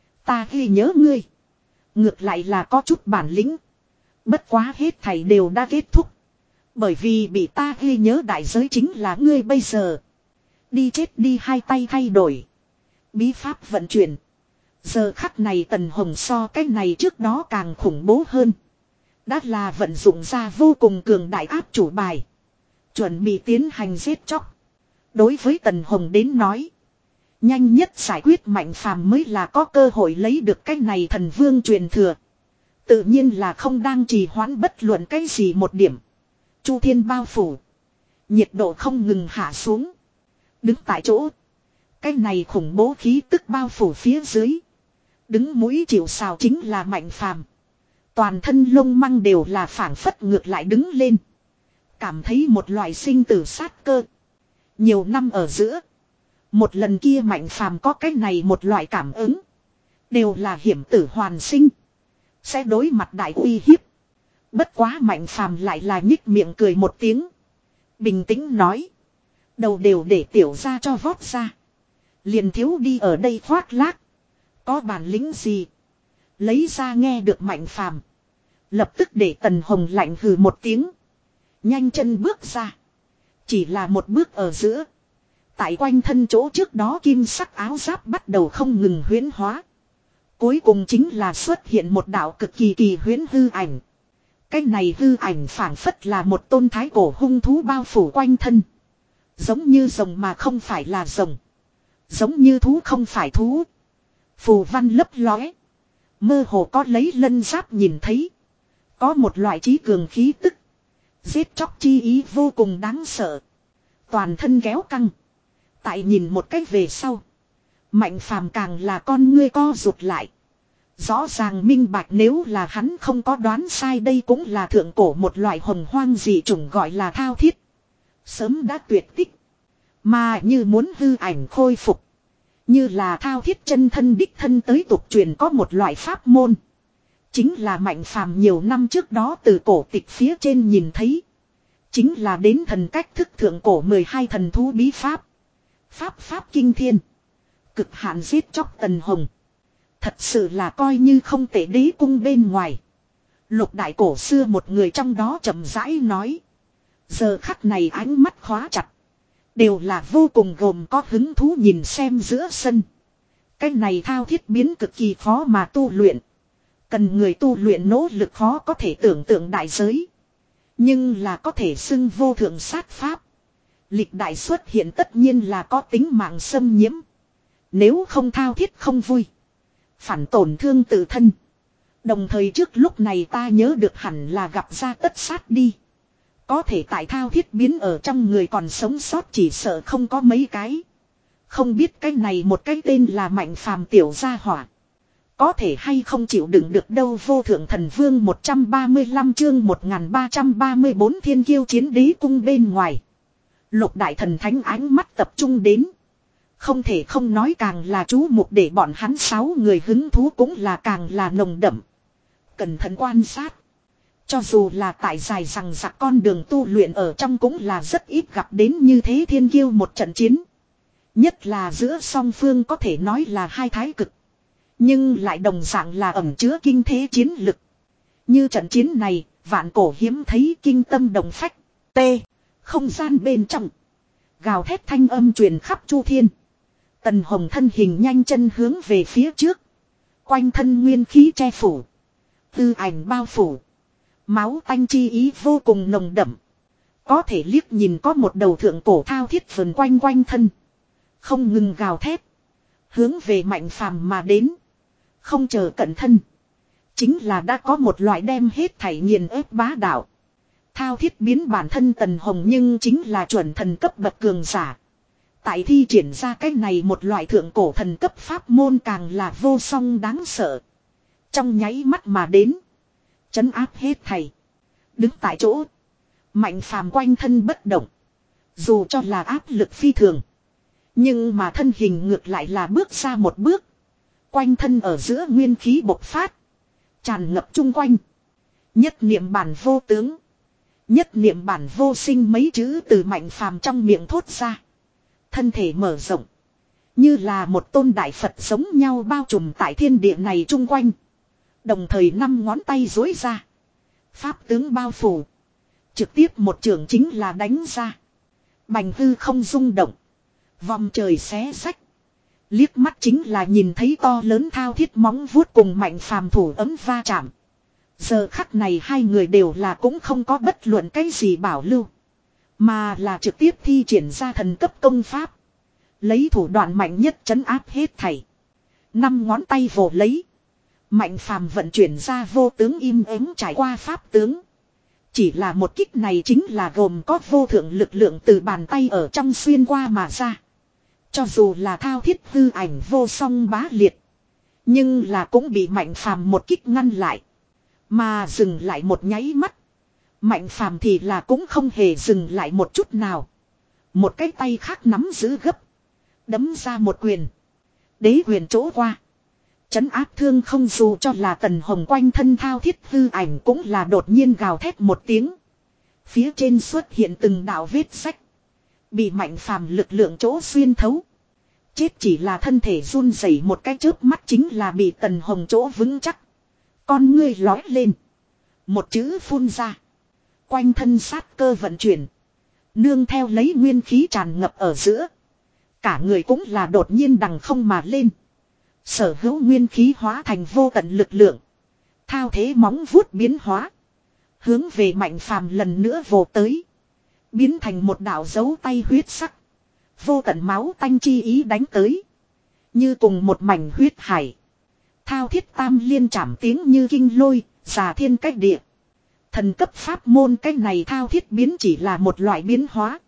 A: ta ghi nhớ ngươi. Ngược lại là có chút bản lĩnh. Bất quá hết thảy đều đã kết thúc. Bởi vì bị ta ghi nhớ đại giới chính là ngươi bây giờ. Đi chết đi, hai tay thay đổi. Bí pháp vận chuyển. Giờ khắc này Tần Hồng so cái này trước đó càng khủng bố hơn. Đã là vận dụng ra vô cùng cường đại áp chủ bài. Chuẩn bị tiến hành giết chóc. Đối với Tần Hồng đến nói. Nhanh nhất giải quyết Mạnh Phàm mới là có cơ hội lấy được cái này thần vương truyền thừa. Tự nhiên là không đang trì hoãn bất luận cái gì một điểm. Chu thiên bao phủ. Nhiệt độ không ngừng hạ xuống. Đứng tại chỗ. Cái này khủng bố khí tức bao phủ phía dưới. Đứng mũi chịu sào chính là Mạnh Phàm. Toàn thân lông măng đều là phảng phất ngược lại đứng lên. Cảm thấy một loại sinh tử sát cơ. Nhiều năm ở giữa. Một lần kia Mạnh Phàm có cái này một loại cảm ứng. Đều là hiểm tử hoàn sinh. Sẽ đối mặt đại uy hiếp. Bất quá Mạnh Phàm lại là nhích miệng cười một tiếng. Bình tĩnh nói. Đầu đều để tiểu ra cho vót ra. Liền thiếu đi ở đây khoác lác. Có bản lĩnh gì. Lấy ra nghe được Mạnh Phàm. Lập tức để Tần Hồng lạnh hừ một tiếng. Nhanh chân bước ra. Chỉ là một bước ở giữa. Tại quanh thân chỗ trước đó kim sắc áo giáp bắt đầu không ngừng huyễn hóa. Cuối cùng chính là xuất hiện một đạo cực kỳ kỳ huyễn hư ảnh. Cái này hư ảnh phảng phất là một tôn thái cổ hung thú bao phủ quanh thân. Giống như rồng mà không phải là rồng. Giống như thú không phải thú. Phù văn lấp lóe. Mơ hồ có lấy lân giáp nhìn thấy. Có một loại trí cường khí tức. Giết chóc chi ý vô cùng đáng sợ. Toàn thân kéo căng. Tại nhìn một cách về sau. Mạnh Phàm càng là con ngươi co rụt lại. Rõ ràng minh bạch nếu là hắn không có đoán sai đây cũng là thượng cổ một loại hồng hoang dị chủng gọi là thao thiết. Sớm đã tuyệt tích. Mà như muốn hư ảnh khôi phục. Như là thao thiết chân thân đích thân tới tục truyền có một loại pháp môn. Chính là Mạnh Phàm nhiều năm trước đó từ cổ tịch phía trên nhìn thấy. Chính là đến thần cách thức thượng cổ mười hai thần thú bí pháp. Pháp pháp kinh thiên. Cực hạn giết chóc Tần Hồng. Thật sự là coi như không tệ đế cung bên ngoài. Lục đại cổ xưa một người trong đó chậm rãi nói. Giờ khắc này ánh mắt khóa chặt. Đều là vô cùng gồm có hứng thú nhìn xem giữa sân. Cái này thao thiết biến cực kỳ khó mà tu luyện. Cần người tu luyện nỗ lực khó có thể tưởng tượng đại giới. Nhưng là có thể xưng vô thượng sát pháp. Lịch đại xuất hiện tất nhiên là có tính mạng xâm nhiễm. Nếu không thao thiết không vui. Phản tổn thương tự thân. Đồng thời trước lúc này ta nhớ được hẳn là gặp ra tất sát đi. Có thể tại thao thiết biến ở trong người còn sống sót chỉ sợ không có mấy cái. Không biết cái này một cái tên là Mạnh Phàm tiểu gia hỏa. Có thể hay không chịu đựng được đâu. Vô thượng thần vương một trăm ba mươi lăm chương một nghìn ba trăm ba mươi bốn thiên kiêu chiến đế cung bên ngoài. Lục đại thần thánh ánh mắt tập trung đến. Không thể không nói càng là chú mục để bọn hắn sáu người hứng thú cũng là càng là nồng đậm. Cẩn thận quan sát. Cho dù là tại dài rằng giặc con đường tu luyện ở trong cũng là rất ít gặp đến như thế thiên kiêu một trận chiến. Nhất là giữa song phương có thể nói là hai thái cực. Nhưng lại đồng dạng là ẩn chứa kinh thế chiến lực. Như trận chiến này, vạn cổ hiếm thấy kinh tâm đồng phách. T. Không gian bên trong. Gào thét thanh âm truyền khắp chu thiên. Tần Hồng thân hình nhanh chân hướng về phía trước. Quanh thân nguyên khí che phủ. tư ảnh bao phủ. Máu tanh chi ý vô cùng nồng đậm. Có thể liếc nhìn có một đầu thượng cổ thao thiết vần quanh quanh thân. Không ngừng gào thét. Hướng về Mạnh Phàm mà đến. Không chờ cận thân. Chính là đã có một loại đem hết thảy nghiền ép bá đạo. Thao thiết biến bản thân Tần Hồng nhưng chính là chuẩn thần cấp bậc cường giả. Tại thi triển ra cái này một loại thượng cổ thần cấp pháp môn càng là vô song đáng sợ. Trong nháy mắt mà đến. Chấn áp hết thảy. Đứng tại chỗ. Mạnh Phàm quanh thân bất động. Dù cho là áp lực phi thường. Nhưng mà thân hình ngược lại là bước ra một bước. Quanh thân ở giữa nguyên khí bộc phát. Tràn ngập chung quanh. Nhất niệm bản vô tướng. Nhất niệm bản vô sinh mấy chữ từ Mạnh Phàm trong miệng thốt ra. Thân thể mở rộng. Như là một tôn đại Phật giống nhau bao trùm tại thiên địa này chung quanh. Đồng thời năm ngón tay duỗi ra. Pháp tướng bao phủ. Trực tiếp một trường chính là đánh ra. Bành hư không rung động. Vòng trời xé sách. Liếc mắt chính là nhìn thấy to lớn thao thiết móng vuốt cùng Mạnh Phàm thủ ấm va chạm. Giờ khắc này hai người đều là cũng không có bất luận cái gì bảo lưu. Mà là trực tiếp thi triển ra thần cấp công pháp. Lấy thủ đoạn mạnh nhất trấn áp hết thảy. Năm ngón tay vồ lấy. Mạnh Phàm vận chuyển ra vô tướng im ắng trải qua pháp tướng. Chỉ là một kích này chính là gồm có vô thượng lực lượng từ bàn tay ở trong xuyên qua mà ra. Cho dù là thao thiết hư ảnh vô song bá liệt. Nhưng là cũng bị Mạnh Phàm một kích ngăn lại. Mà dừng lại một nháy mắt. Mạnh Phàm thì là cũng không hề dừng lại một chút nào. Một cái tay khác nắm giữ gấp. Đấm ra một quyền. Đế quyền chỗ qua. Chấn áp thương không dù cho là Tần Hồng quanh thân thao thiết hư ảnh cũng là đột nhiên gào thét một tiếng. Phía trên xuất hiện từng đạo vết sách. Bị Mạnh Phàm lực lượng chỗ xuyên thấu. Chết chỉ là thân thể run rẩy một cái chớp mắt chính là bị Tần Hồng chỗ vững chắc. Con ngươi lói lên. Một chữ phun ra. Quanh thân sát cơ vận chuyển. Nương theo lấy nguyên khí tràn ngập ở giữa. Cả người cũng là đột nhiên đằng không mà lên. Sở hữu nguyên khí hóa thành vô tận lực lượng. Thao thế móng vuốt biến hóa. Hướng về Mạnh Phàm lần nữa vồ tới. Biến thành một đạo dấu tay huyết sắc. Vô tận máu tanh chi ý đánh tới. Như cùng một mảnh huyết hải. Thao thiết tam liên chảm tiếng như kinh lôi, già thiên cách địa. Thần cấp pháp môn cái này thao thiết biến chỉ là một loại biến hóa.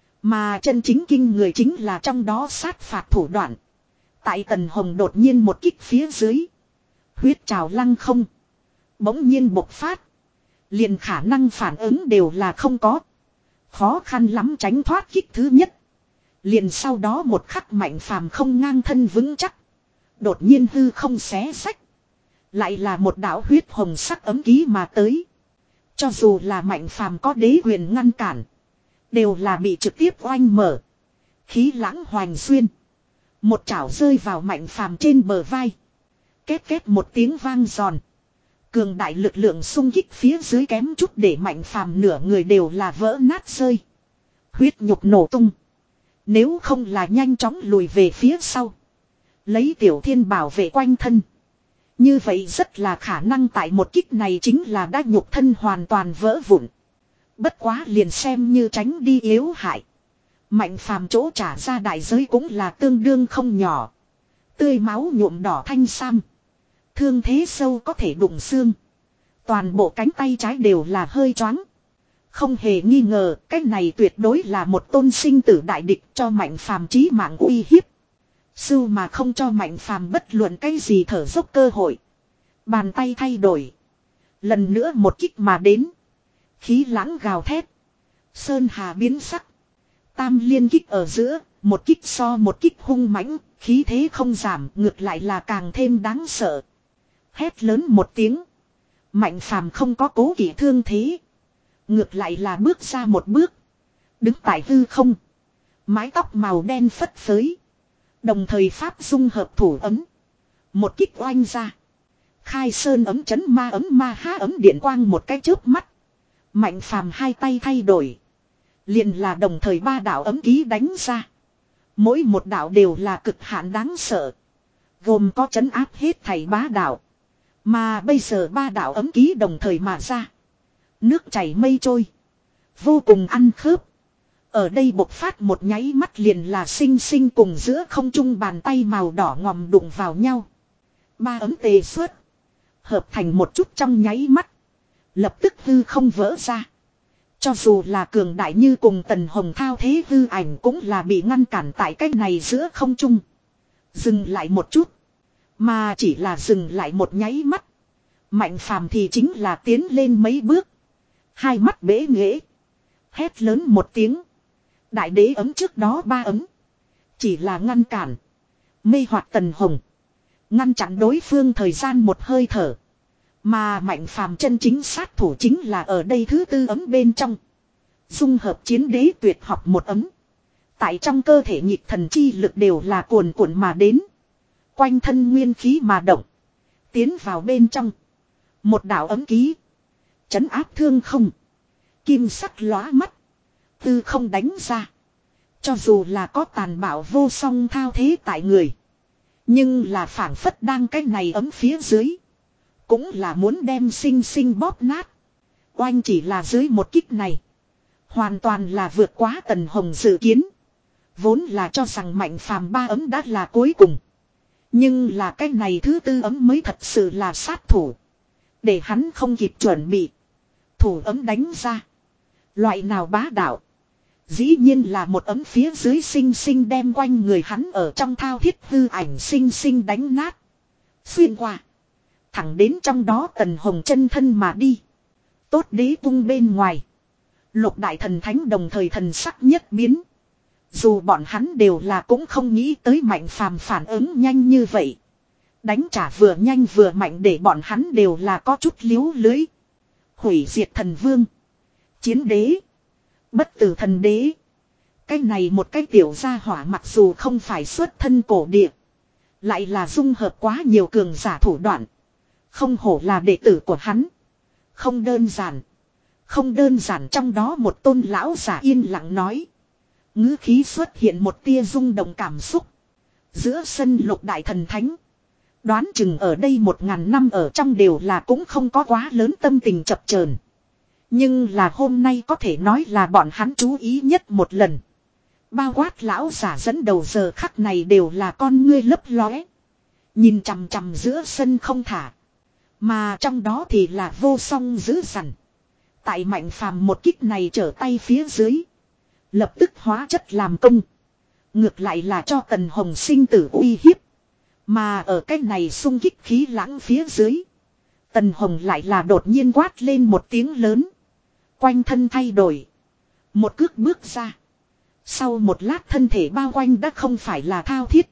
A: Mà chân chính kinh người chính là trong đó sát phạt thủ đoạn. Tại Tần Hồng đột nhiên một kích phía dưới. Huyết trào lăng không. Bỗng nhiên bộc phát. Liền khả năng phản ứng đều là không có. Khó khăn lắm tránh thoát kích thứ nhất. Liền sau đó một khắc Mạnh Phàm không ngang thân vững chắc. Đột nhiên hư không xé sách. Lại là một đạo huyết hồng sắc ấm ký mà tới. Cho dù là Mạnh Phàm có đế quyền ngăn cản. Đều là bị trực tiếp oanh mở. Khí lãng hoành xuyên. Một chảo rơi vào Mạnh Phàm trên bờ vai. Két két một tiếng vang giòn. Cường đại lực lượng xung kích phía dưới kém chút để Mạnh Phàm nửa người đều là vỡ nát rơi. Huyết nhục nổ tung. Nếu không là nhanh chóng lùi về phía sau. Lấy Tiểu Thiên bảo vệ quanh thân. Như vậy rất là khả năng tại một kích này chính là đã nhục thân hoàn toàn vỡ vụn. Bất quá liền xem như tránh đi yếu hại. Mạnh Phàm chỗ trả ra đại giới cũng là tương đương không nhỏ. Tươi máu nhuộm đỏ thanh sam. Thương thế sâu có thể đụng xương. Toàn bộ cánh tay trái đều là hơi choáng. Không hề nghi ngờ cái này tuyệt đối là một tôn sinh tử đại địch cho Mạnh Phàm chí mạng uy hiếp. Sưu mà không cho Mạnh Phàm bất luận cái gì thở dốc cơ hội. Bàn tay thay đổi. Lần nữa một kích mà đến. Khí lãng gào thét. Sơn hà biến sắc. Tam liên kích ở giữa. Một kích so một kích hung mãnh. Khí thế không giảm. Ngược lại là càng thêm đáng sợ. Hét lớn một tiếng. Mạnh Phàm không có cố kỵ thương thế. Ngược lại là bước ra một bước. Đứng tại hư không. Mái tóc màu đen phất phới. Đồng thời pháp dung hợp thủ ấm. Một kích oanh ra. Khai sơn ấm chấn ma ấm ma há ấm điện quang một cái chớp mắt. Mạnh Phàm hai tay thay đổi. Liền là đồng thời ba đạo ấm ký đánh ra. Mỗi một đạo đều là cực hạn đáng sợ. Gồm có chấn áp hết thảy bá đạo. Mà bây giờ ba đạo ấm ký đồng thời mà ra. Nước chảy mây trôi. Vô cùng ăn khớp. Ở đây bộc phát một nháy mắt liền là xinh xinh cùng giữa không trung bàn tay màu đỏ ngòm đụng vào nhau. Ba ấm tề xuất. Hợp thành một chút trong nháy mắt. Lập tức hư không vỡ ra. Cho dù là cường đại như cùng Tần Hồng thao thế hư ảnh cũng là bị ngăn cản tại cái này giữa không trung. Dừng lại một chút. Mà chỉ là dừng lại một nháy mắt. Mạnh Phàm thì chính là tiến lên mấy bước. Hai mắt bế nghễ. Hét lớn một tiếng. Đại đế ấm trước đó ba ấm. Chỉ là ngăn cản. Mê hoặc Tần Hồng. Ngăn chặn đối phương thời gian một hơi thở. Mà Mạnh Phàm chân chính sát thủ chính là ở đây thứ tư ấm bên trong. Dung hợp chiến đế tuyệt học một ấm. Tại trong cơ thể nhịp thần chi lực đều là cuồn cuộn mà đến. Quanh thân nguyên khí mà động. Tiến vào bên trong. Một đạo ấm ký. Chấn áp thương không. Kim sắc lóa mắt. Tư không đánh ra. Cho dù là có tàn bạo vô song thao thế tại người. Nhưng là phảng phất đang cái này ấm phía dưới. Cũng là muốn đem sinh sinh bóp nát. Oanh chỉ là dưới một kích này. Hoàn toàn là vượt quá Tần Hồng dự kiến. Vốn là cho rằng Mạnh Phàm ba ấm đã là cuối cùng. Nhưng là cái này thứ tư ấm mới thật sự là sát thủ. Để hắn không kịp chuẩn bị. Thủ ấm đánh ra. Loại nào bá đạo. Dĩ nhiên là một ấm phía dưới sinh sinh đem quanh người hắn ở trong thao thiết hư ảnh sinh sinh đánh nát. Xuyên qua. Thẳng đến trong đó Tần Hồng chân thân mà đi. Tốt đế cung bên ngoài. Lục đại thần thánh đồng thời thần sắc nhất biến. Dù bọn hắn đều là cũng không nghĩ tới Mạnh Phàm phản ứng nhanh như vậy. Đánh trả vừa nhanh vừa mạnh để bọn hắn đều là có chút liếu lưới. Hủy diệt thần vương. Chiến đế. Bất tử thần đế. Cái này một cái tiểu gia hỏa mặc dù không phải xuất thân cổ địa. Lại là dung hợp quá nhiều cường giả thủ đoạn. Không hổ là đệ tử của hắn. Không đơn giản. Không đơn giản trong đó một tôn lão giả yên lặng nói. Ngữ khí xuất hiện một tia rung động cảm xúc. Giữa sân lục đại thần thánh. Đoán chừng ở đây một ngàn năm ở trong đều là cũng không có quá lớn tâm tình chập chờn. Nhưng là hôm nay có thể nói là bọn hắn chú ý nhất một lần. Bao quát lão giả dẫn đầu giờ khắc này đều là con ngươi lấp lóe. Nhìn chằm chằm giữa sân không thả. Mà trong đó thì là vô song dữ dằn. Tại Mạnh Phàm một kích này trở tay phía dưới. Lập tức hóa chất làm công. Ngược lại là cho Tần Hồng sinh tử uy hiếp. Mà ở cái này xung kích khí lãng phía dưới. Tần Hồng lại là đột nhiên quát lên một tiếng lớn. Quanh thân thay đổi. Một cước bước ra. Sau một lát thân thể bao quanh đã không phải là thao thiết.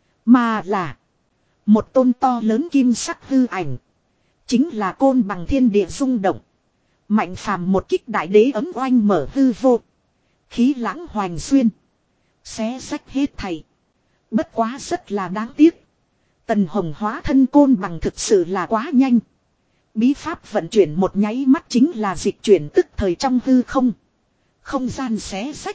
A: Mà là một tôn to lớn kim sắc hư ảnh. Chính là côn bằng thiên địa rung động. Mạnh Phàm một kích đại đế ấm oanh mở hư vô. Khí lãng hoành xuyên. Xé sách hết thầy. Bất quá rất là đáng tiếc. Tần Hồng hóa thân côn bằng thực sự là quá nhanh. Bí pháp vận chuyển một nháy mắt chính là dịch chuyển tức thời trong hư không. Không gian xé sách.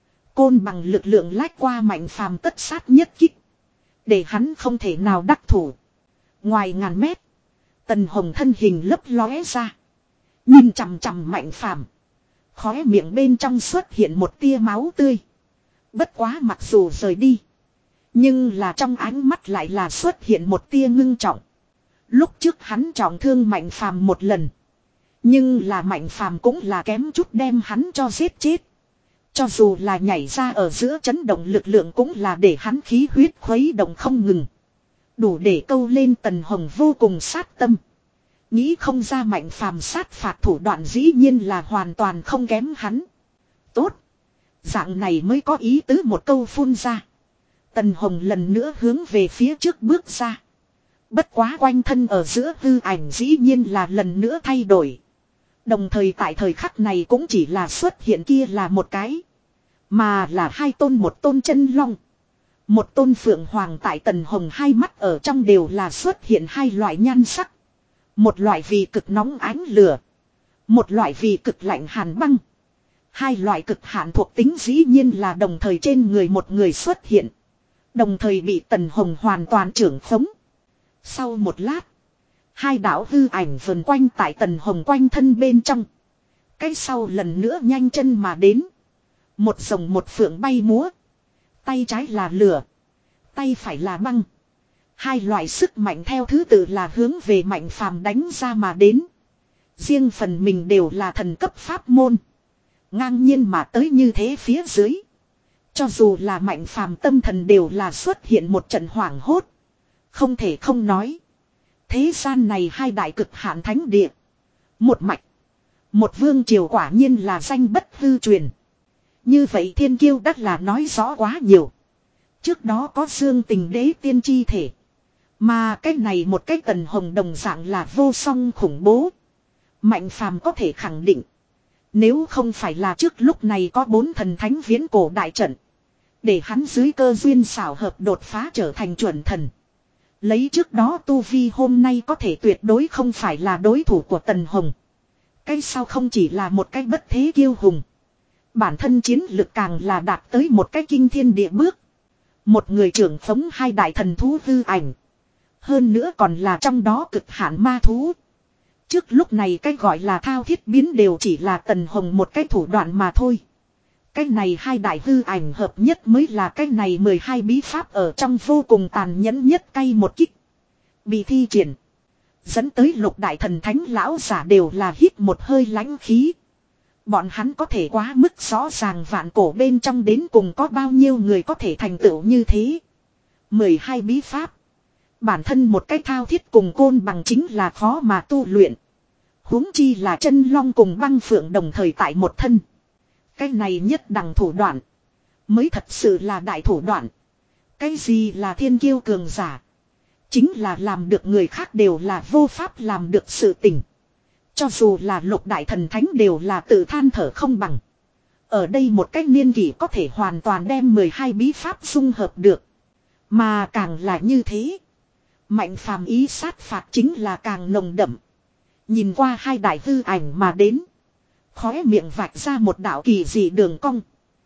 A: Côn bằng lực lượng lách qua Mạnh Phàm tất sát nhất kích. Để hắn không thể nào đắc thủ. Ngoài ngàn mét. Tần Hồng thân hình lấp lóe ra. Nhìn chằm chằm Mạnh Phàm. Khóe miệng bên trong xuất hiện một tia máu tươi. Bất quá mặc dù rời đi. Nhưng là trong ánh mắt lại là xuất hiện một tia ngưng trọng. Lúc trước hắn trọng thương Mạnh Phàm một lần. Nhưng là Mạnh Phàm cũng là kém chút đem hắn cho giết chết. Cho dù là nhảy ra ở giữa chấn động lực lượng cũng là để hắn khí huyết khuấy động không ngừng. Đủ để câu lên Tần Hồng vô cùng sát tâm. Nghĩ không ra Mạnh Phàm sát phạt thủ đoạn dĩ nhiên là hoàn toàn không kém hắn. Tốt. Dạng này mới có ý tứ một câu phun ra. Tần Hồng lần nữa hướng về phía trước bước ra. Bất quá quanh thân ở giữa hư ảnh dĩ nhiên là lần nữa thay đổi. Đồng thời tại thời khắc này cũng chỉ là xuất hiện kia là một cái. Mà là hai tôn một tôn chân long. Một tôn phượng hoàng tại Tần Hồng hai mắt ở trong đều là xuất hiện hai loại nhan sắc. Một loại vì cực nóng ánh lửa. Một loại vì cực lạnh hàn băng. Hai loại cực hạn thuộc tính dĩ nhiên là đồng thời trên người một người xuất hiện. Đồng thời bị Tần Hồng hoàn toàn trưởng khống. Sau một lát. Hai đạo hư ảnh vần quanh tại Tần Hồng quanh thân bên trong. Cái sau lần nữa nhanh chân mà đến. Một rồng một phượng bay múa. Tay trái là lửa. Tay phải là băng. Hai loại sức mạnh theo thứ tự là hướng về Mạnh Phàm đánh ra mà đến. Riêng phần mình đều là thần cấp pháp môn. Ngang nhiên mà tới như thế phía dưới. Cho dù là Mạnh Phàm tâm thần đều là xuất hiện một trận hoảng hốt. Không thể không nói. Thế gian này hai đại cực hạn thánh địa. Một mạch. Một vương triều quả nhiên là danh bất hư truyền. Như vậy thiên kiêu đắt là nói rõ quá nhiều. Trước đó có Dương Tình đế tiên chi thể. Mà cái này một cái Tần Hồng đồng dạng là vô song khủng bố. Mạnh Phàm có thể khẳng định. Nếu không phải là trước lúc này có bốn thần thánh viễn cổ đại trận. Để hắn dưới cơ duyên xảo hợp đột phá trở thành chuẩn thần. Lấy trước đó tu vi hôm nay có thể tuyệt đối không phải là đối thủ của Tần Hồng. Cái sau không chỉ là một cái bất thế kiêu hùng. Bản thân chiến lực càng là đạt tới một cái kinh thiên địa bước. Một người trưởng phóng hai đại thần thú hư ảnh. Hơn nữa còn là trong đó cực hạn ma thú. Trước lúc này cái gọi là thao thiết biến đều chỉ là Tần Hồng một cái thủ đoạn mà thôi. Cái này hai đại hư ảnh hợp nhất mới là cái này mười hai bí pháp ở trong vô cùng tàn nhẫn nhất cay một kích. Bị thi triển. Dẫn tới lục đại thần thánh lão giả đều là hít một hơi lãnh khí. Bọn hắn có thể quá mức rõ ràng vạn cổ bên trong đến cùng có bao nhiêu người có thể thành tựu như thế. mười hai bí pháp. Bản thân một cái thao thiết cùng côn bằng chính là khó mà tu luyện. Huống chi là chân long cùng băng phượng đồng thời tại một thân. Cái này nhất đẳng thủ đoạn. Mới thật sự là đại thủ đoạn. Cái gì là thiên kiêu cường giả? Chính là làm được người khác đều là vô pháp làm được sự tình. Cho dù là lục đại thần thánh đều là tự than thở không bằng. Ở đây một cách niên kỷ có thể hoàn toàn đem mười hai bí pháp dung hợp được. Mà càng là như thế. Mạnh Phàm ý sát phạt chính là càng nồng đậm. Nhìn qua hai đại hư ảnh mà đến. Khóe miệng vạch ra một đạo kỳ dị đường cong.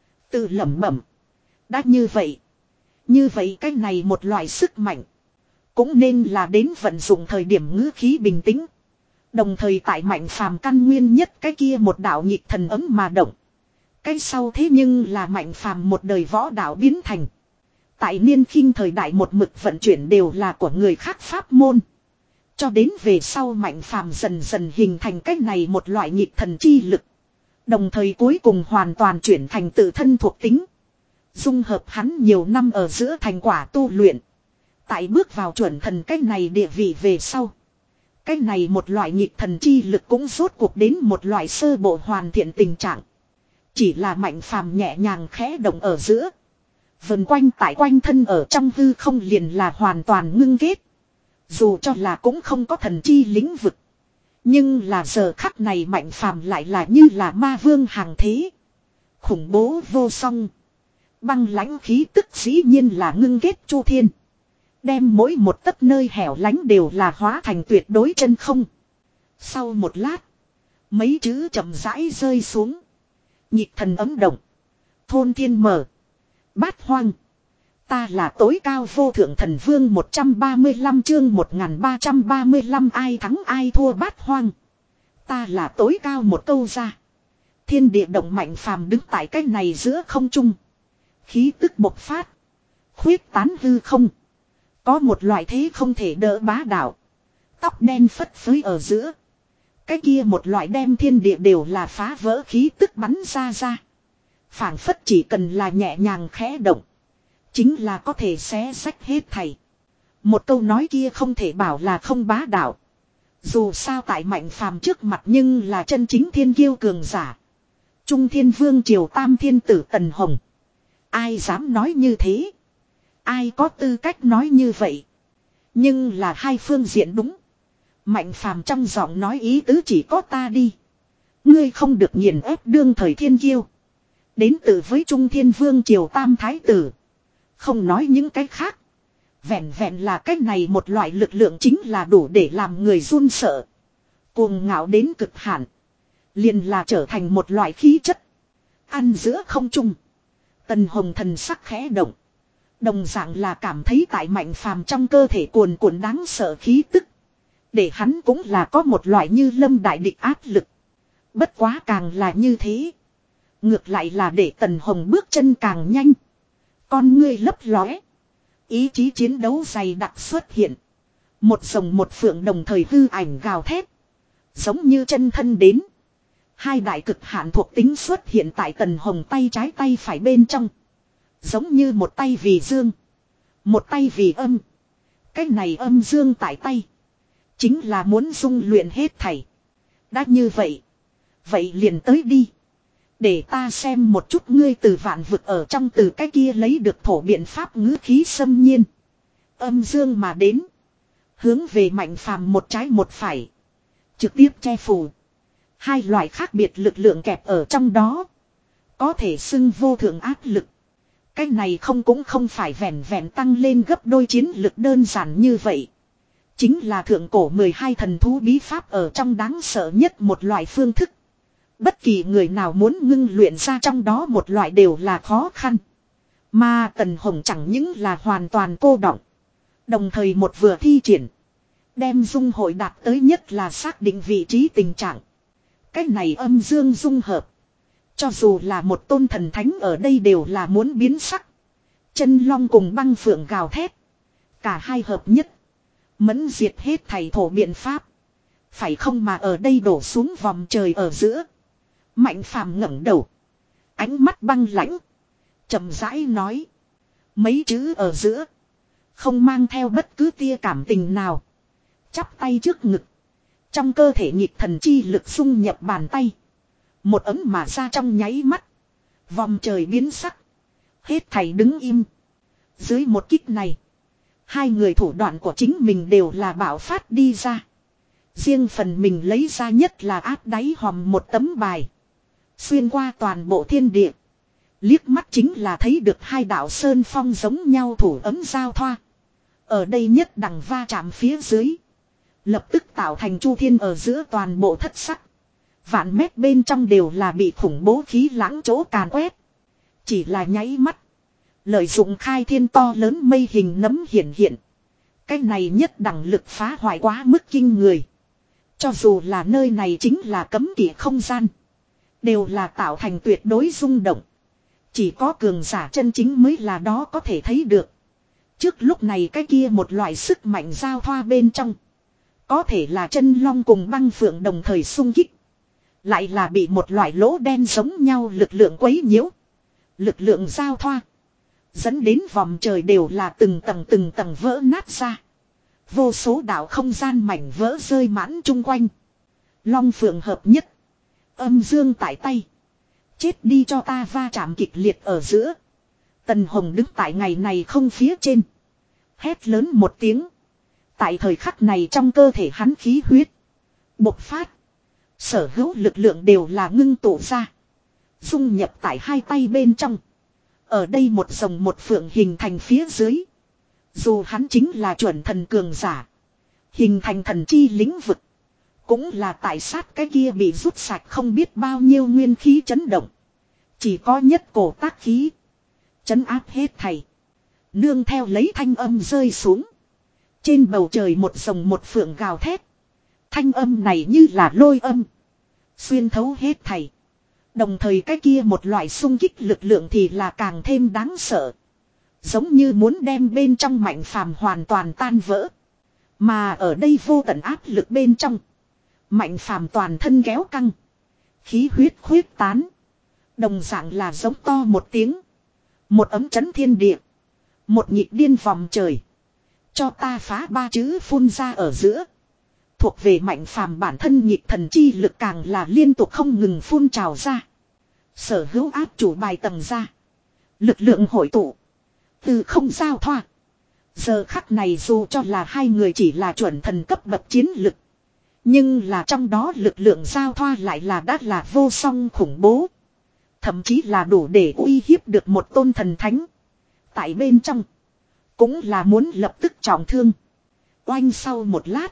A: Tự lẩm bẩm. Đã như vậy. Như vậy cái này một loại sức mạnh. Cũng nên là đến vận dụng thời điểm ngữ khí bình tĩnh. Đồng thời tại Mạnh Phàm căn nguyên nhất cái kia một đạo nhịp thần ấm mà động. Cái sau thế nhưng là Mạnh Phàm một đời võ đạo biến thành. Tại niên khinh thời đại một mực vận chuyển đều là của người khác pháp môn. Cho đến về sau Mạnh Phàm dần dần hình thành cái này một loại nhịp thần chi lực. Đồng thời cuối cùng hoàn toàn chuyển thành tự thân thuộc tính. Dung hợp hắn nhiều năm ở giữa thành quả tu luyện. Tại bước vào chuẩn thần cái này địa vị về sau. Cái này một loại nhịp thần chi lực cũng rốt cuộc đến một loại sơ bộ hoàn thiện tình trạng. Chỉ là Mạnh Phàm nhẹ nhàng khẽ động ở giữa. Vần quanh tại quanh thân ở trong hư không liền là hoàn toàn ngưng kết. Dù cho là cũng không có thần chi lĩnh vực. Nhưng là giờ khắc này Mạnh Phàm lại là như là ma vương hàng thế. Khủng bố vô song. Băng lãnh khí tức dĩ nhiên là ngưng kết chu thiên. Đem mỗi một tấc nơi hẻo lánh đều là hóa thành tuyệt đối chân không. Sau một lát. Mấy chữ chậm rãi rơi xuống. Nhịp thần ấm động. Thôn thiên mở. Bát hoang. Ta là tối cao vô thượng thần vương một trăm ba mươi lăm chương một nghìn ba trăm ba mươi lăm ai thắng ai thua bát hoang. Ta là tối cao một câu ra. Thiên địa động Mạnh Phàm đứng tại cái này giữa không trung. Khí tức bộc phát. Khuyết tán hư không. Có một loại thế không thể đỡ bá đạo. Tóc đen phất phới ở giữa. Cái kia một loại đem thiên địa đều là phá vỡ khí tức bắn ra ra. Phảng phất chỉ cần là nhẹ nhàng khẽ động. Chính là có thể xé rách hết thảy. Một câu nói kia không thể bảo là không bá đạo. Dù sao tại Mạnh Phàm trước mặt nhưng là chân chính thiên kiêu cường giả. Trung Thiên Vương triều tam thiên tử Tần Hồng. Ai dám nói như thế? Ai có tư cách nói như vậy? Nhưng là hai phương diện đúng. Mạnh Phàm trong giọng nói ý tứ chỉ có ta đi. Ngươi không được nghiền ép đương thời thiên kiêu. Đến từ với Trung Thiên Vương triều tam thái tử. Không nói những cái khác. Vẹn vẹn là cái này một loại lực lượng chính là đủ để làm người run sợ. Cuồng ngạo đến cực hạn. Liền là trở thành một loại khí chất. Ăn giữa không trung. Tần Hồng thần sắc khẽ động. Đồng dạng là cảm thấy tại Mạnh Phàm trong cơ thể cuồn cuộn đáng sợ khí tức. Để hắn cũng là có một loại như lâm đại địch áp lực. Bất quá càng là như thế. Ngược lại là để Tần Hồng bước chân càng nhanh. Con ngươi lấp lóe. Ý chí chiến đấu dày đặc xuất hiện. Một rồng một phượng đồng thời hư ảnh gào thét. Giống như chân thân đến. Hai đại cực hạn thuộc tính xuất hiện tại Tần Hồng tay trái tay phải bên trong. Giống như một tay vì dương. Một tay vì âm. Cái này âm dương tại tay. Chính là muốn dung luyện hết thảy. Đã như vậy. Vậy liền tới đi. Để ta xem một chút ngươi từ vạn vực ở trong từ cái kia lấy được thổ biện pháp ngữ khí xâm nhiên. Âm dương mà đến. Hướng về Mạnh Phàm một trái một phải. Trực tiếp che phủ. Hai loại khác biệt lực lượng kẹp ở trong đó. Có thể xưng vô thượng áp lực. Cái này không cũng không phải vẹn vẹn tăng lên gấp đôi chiến lực đơn giản như vậy. Chính là thượng cổ mười hai thần thú bí pháp ở trong đáng sợ nhất một loại phương thức. Bất kỳ người nào muốn ngưng luyện ra trong đó một loại đều là khó khăn. Mà Tần Hồng chẳng những là hoàn toàn cô đọng. Đồng thời một vừa thi triển. Đem dung hội đạt tới nhất là xác định vị trí tình trạng. Cái này âm dương dung hợp. Cho dù là một tôn thần thánh ở đây đều là muốn biến sắc. Chân long cùng băng phượng gào thét. Cả hai hợp nhất. Mẫn diệt hết thầy thổ biện pháp. Phải không mà ở đây đổ xuống vòng trời ở giữa. Mạnh Phàm ngẩng đầu. Ánh mắt băng lãnh. Chậm rãi nói. Mấy chữ ở giữa. Không mang theo bất cứ tia cảm tình nào. Chắp tay trước ngực. Trong cơ thể nhịp thần chi lực xung nhập bàn tay. Một ấm mà ra trong nháy mắt. Vòng trời biến sắc. Hết thảy đứng im. Dưới một kích này. Hai người thủ đoạn của chính mình đều là bạo phát đi ra. Riêng phần mình lấy ra nhất là áp đáy hòm một tấm bài. Xuyên qua toàn bộ thiên địa. Liếc mắt chính là thấy được hai đạo sơn phong giống nhau thủ ấm giao thoa. Ở đây nhất đẳng va chạm phía dưới. Lập tức tạo thành chu thiên ở giữa toàn bộ thất sắc. Vạn mét bên trong đều là bị khủng bố khí lãng chỗ càn quét. Chỉ là nháy mắt. Lợi dụng khai thiên to lớn mây hình nấm hiện hiện. Cái này nhất đẳng lực phá hoại quá mức kinh người. Cho dù là nơi này chính là cấm kỵ không gian. Đều là tạo thành tuyệt đối rung động. Chỉ có cường giả chân chính mới là đó có thể thấy được. Trước lúc này cái kia một loại sức mạnh giao thoa bên trong. Có thể là chân long cùng băng phượng đồng thời xung kích. Lại là bị một loại lỗ đen giống nhau lực lượng quấy nhiễu. Lực lượng giao thoa. Dẫn đến vòng trời đều là từng tầng từng tầng vỡ nát ra. Vô số đạo không gian mảnh vỡ rơi mãn chung quanh. Long phượng hợp nhất. Âm dương tại tay. Chết đi cho ta va chạm kịch liệt ở giữa. Tần Hồng đứng tại ngày này không phía trên. Hét lớn một tiếng. Tại thời khắc này trong cơ thể hắn khí huyết. Bộc phát. Sở hữu lực lượng đều là ngưng tụ ra. Dung nhập tại hai tay bên trong. Ở đây một rồng một phượng hình thành phía dưới. Dù hắn chính là chuẩn thần cường giả. Hình thành thần chi lĩnh vực. Cũng là tại sát cái kia bị rút sạch không biết bao nhiêu nguyên khí chấn động. Chỉ có nhất cổ tác khí. Chấn áp hết thầy. Nương theo lấy thanh âm rơi xuống. Trên bầu trời một rồng một phượng gào thét. Thanh âm này như là lôi âm. Xuyên thấu hết thầy. Đồng thời cái kia một loại xung kích lực lượng thì là càng thêm đáng sợ. Giống như muốn đem bên trong Mạnh Phàm hoàn toàn tan vỡ. Mà ở đây vô tận áp lực bên trong. Mạnh Phàm toàn thân kéo căng. Khí huyết khuyết tán. Đồng dạng là giống to một tiếng. Một ấm chấn thiên địa. Một nhịp điên vòng trời. Cho ta phá ba chữ phun ra ở giữa. Thuộc về Mạnh Phàm bản thân nhịp thần chi lực càng là liên tục không ngừng phun trào ra. Sở hữu áp chủ bài tầng ra. Lực lượng hội tụ. Từ không giao thoa. Giờ khắc này dù cho là hai người chỉ là chuẩn thần cấp bậc chiến lực. Nhưng là trong đó lực lượng giao thoa lại là đã là vô song khủng bố. Thậm chí là đủ để uy hiếp được một tôn thần thánh. Tại bên trong. Cũng là muốn lập tức trọng thương. Oanh sau một lát.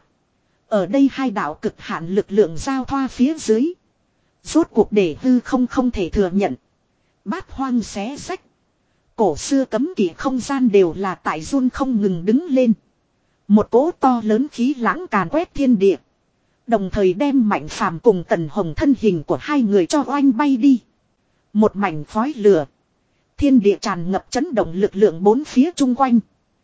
A: Ở đây hai đạo cực hạn lực lượng giao thoa phía dưới. Rốt cuộc để hư không không thể thừa nhận. Bát hoang xé rách. Cổ xưa cấm kỵ không gian đều là tại run không ngừng đứng lên. Một cỗ to lớn khí lãng càn quét thiên địa. Đồng thời đem Mạnh Phàm cùng Tần Hồng thân hình của hai người cho oanh bay đi. Một mảnh khói lửa. Thiên địa tràn ngập chấn động lực lượng bốn phía chung quanh.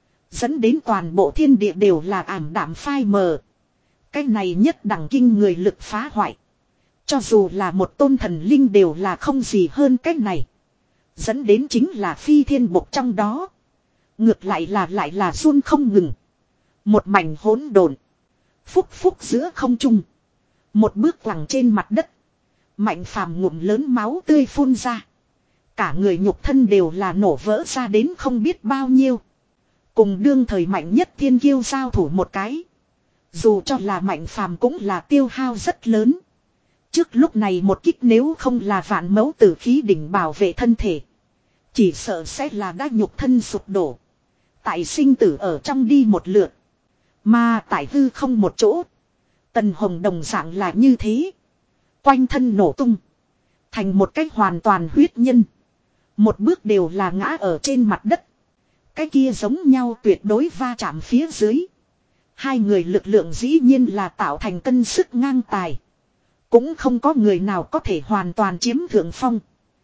A: Dẫn đến toàn bộ thiên địa đều là ảm đạm phai mờ. Cái này nhất đẳng kinh người lực phá hoại. Cho dù là một tôn thần linh đều là không gì hơn cái này. Dẫn đến chính là phi thiên bộc trong đó. Ngược lại là lại là run không ngừng. Một mảnh hỗn độn. Phúc phúc giữa không trung. Một bước quẳng trên mặt đất. Mạnh Phàm ngụm lớn máu tươi phun ra. Cả người nhục thân đều là nổ vỡ ra đến không biết bao nhiêu. Cùng đương thời mạnh nhất thiên kiêu giao thủ một cái. Dù cho là Mạnh Phàm cũng là tiêu hao rất lớn. Trước lúc này một kích nếu không là vạn mẫu tử khí đỉnh bảo vệ thân thể. Chỉ sợ sẽ là đã nhục thân sụp đổ. Tại sinh tử ở trong đi một lượt. Mà tại hư không một chỗ. Tần Hồng đồng dạng là như thế. Quanh thân nổ tung. Thành một cách hoàn toàn huyết nhân. Một bước đều là ngã ở trên mặt đất. Cái kia giống nhau tuyệt đối va chạm phía dưới. Hai người lực lượng dĩ nhiên là tạo thành cân sức ngang tài. Cũng không có người nào có thể hoàn toàn chiếm thượng phong.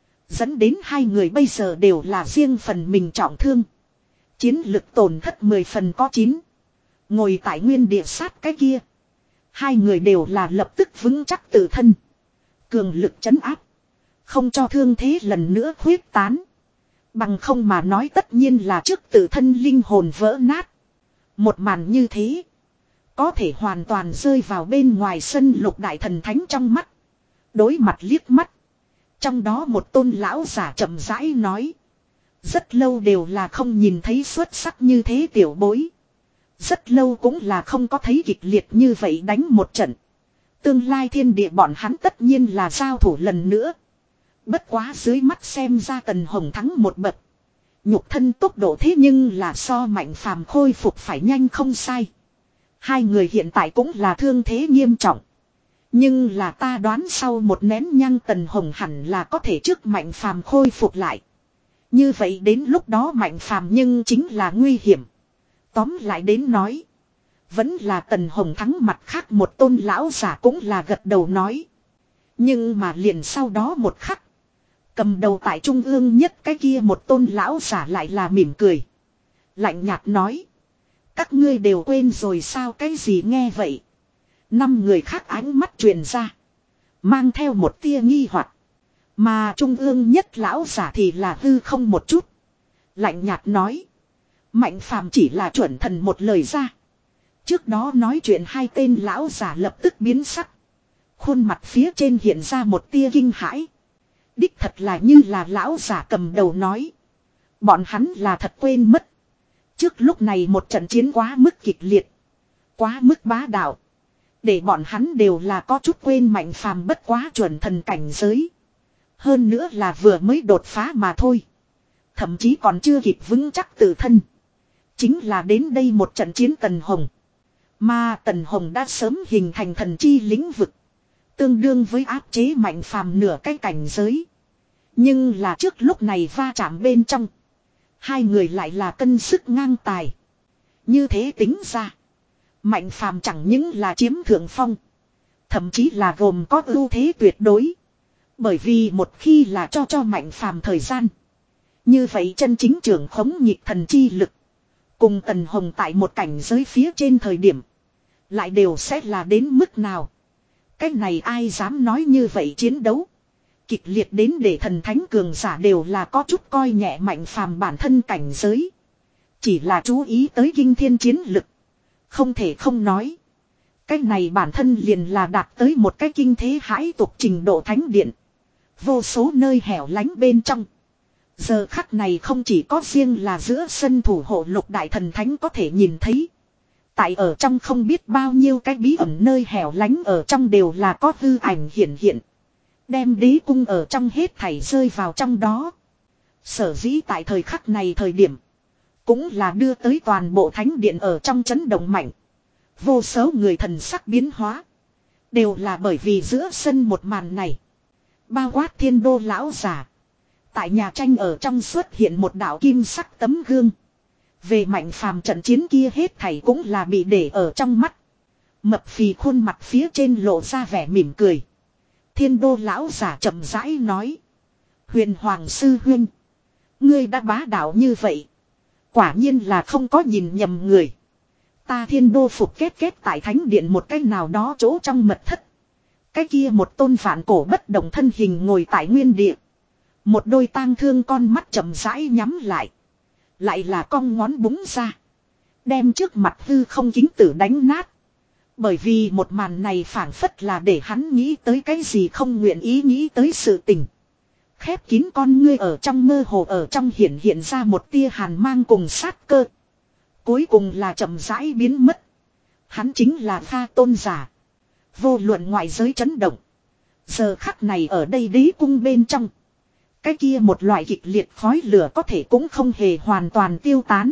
A: Dẫn đến hai người bây giờ đều là riêng phần mình trọng thương. Chiến lực tổn thất mười phần có chín. Ngồi tại nguyên địa sát cái kia. Hai người đều là lập tức vững chắc tự thân. Cường lực chấn áp. Không cho thương thế lần nữa khuyết tán. Bằng không mà nói tất nhiên là trước tự thân linh hồn vỡ nát. Một màn như thế. Có thể hoàn toàn rơi vào bên ngoài sân lục đại thần thánh trong mắt. Đối mặt liếc mắt. Trong đó một tôn lão giả chậm rãi nói. Rất lâu đều là không nhìn thấy xuất sắc như thế tiểu bối. Rất lâu cũng là không có thấy kịch liệt như vậy đánh một trận. Tương lai thiên địa bọn hắn tất nhiên là giao thủ lần nữa. Bất quá dưới mắt xem ra Tần Hồng thắng một bậc. Nhục thân tốc độ thế nhưng là so Mạnh Phàm khôi phục phải nhanh không sai. Hai người hiện tại cũng là thương thế nghiêm trọng. Nhưng là ta đoán sau một nén nhang Tần Hồng hẳn là có thể trước Mạnh Phàm khôi phục lại. Như vậy đến lúc đó Mạnh Phàm nhưng chính là nguy hiểm. Tóm lại đến nói. Vẫn là Tần Hồng thắng mặt khác một tôn lão giả cũng là gật đầu nói. Nhưng mà liền sau đó một khắc. Cầm đầu tại trung ương nhất cái kia một tôn lão giả lại là mỉm cười. Lạnh nhạt nói. Các ngươi đều quên rồi sao cái gì nghe vậy. Năm người khác ánh mắt truyền ra. Mang theo một tia nghi hoặc. Mà trung ương nhất lão giả thì là hư không một chút. Lạnh nhạt nói. Mạnh Phàm chỉ là chuẩn thần một lời ra. Trước đó nói chuyện hai tên lão giả lập tức biến sắc. Khuôn mặt phía trên hiện ra một tia kinh hãi. Đích thật là như là lão giả cầm đầu nói. Bọn hắn là thật quên mất. Trước lúc này một trận chiến quá mức kịch liệt. Quá mức bá đạo. Để bọn hắn đều là có chút quên Mạnh Phàm bất quá chuẩn thần cảnh giới. Hơn nữa là vừa mới đột phá mà thôi. Thậm chí còn chưa kịp vững chắc tự thân. Chính là đến đây một trận chiến Tần Hồng. Mà Tần Hồng đã sớm hình thành thần chi lĩnh vực. Tương đương với áp chế Mạnh Phàm nửa cái cảnh giới. Nhưng là trước lúc này va chạm bên trong. Hai người lại là cân sức ngang tài. Như thế tính ra. Mạnh Phàm chẳng những là chiếm thượng phong. Thậm chí là gồm có ưu thế tuyệt đối. Bởi vì một khi là cho cho Mạnh Phàm thời gian. Như vậy chân chính trưởng khống nhịp thần chi lực. Cùng Tần Hồng tại một cảnh giới phía trên thời điểm. Lại đều sẽ là đến mức nào. Cái này ai dám nói như vậy chiến đấu. Kịch liệt đến để thần thánh cường giả đều là có chút coi nhẹ Mạnh Phàm bản thân cảnh giới. Chỉ là chú ý tới kinh thiên chiến lực. Không thể không nói. Cái này bản thân liền là đạt tới một cái kinh thế hãi tục trình độ thánh điện. Vô số nơi hẻo lánh bên trong. Giờ khắc này không chỉ có riêng là giữa sân thủ hộ lục đại thần thánh có thể nhìn thấy. Tại ở trong không biết bao nhiêu cái bí ẩn nơi hẻo lánh ở trong đều là có hư ảnh hiện hiện. Đem đế cung ở trong hết thảy rơi vào trong đó. Sở dĩ tại thời khắc này thời điểm. Cũng là đưa tới toàn bộ thánh điện ở trong chấn động mạnh. Vô số người thần sắc biến hóa. Đều là bởi vì giữa sân một màn này. Bao quát thiên đô lão giả. Tại nhà tranh ở trong xuất hiện một đạo kim sắc tấm gương. Về Mạnh Phàm trận chiến kia hết thảy cũng là bị để ở trong mắt. Mập phì khuôn mặt phía trên lộ ra vẻ mỉm cười. Thiên đô lão giả chậm rãi nói. Huyền Hoàng sư huynh. Ngươi đã bá đạo như vậy. Quả nhiên là không có nhìn nhầm người. Ta thiên đô phục kết kết tại thánh điện một cái nào đó chỗ trong mật thất. Cái kia một tôn vạn cổ bất động thân hình ngồi tại nguyên địa. Một đôi tang thương con mắt chậm rãi nhắm lại. Lại là cong ngón búng ra. Đem trước mặt hư không kính tử đánh nát. Bởi vì một màn này phảng phất là để hắn nghĩ tới cái gì không nguyện ý nghĩ tới sự tình. Khép kín con ngươi ở trong mơ hồ ở trong hiện hiện ra một tia hàn mang cùng sát cơ. Cuối cùng là chậm rãi biến mất. Hắn chính là Pha Tôn giả. Vô luận ngoại giới chấn động. Giờ khắc này ở đây đế cung bên trong. Cái kia một loại kịch liệt khói lửa có thể cũng không hề hoàn toàn tiêu tán.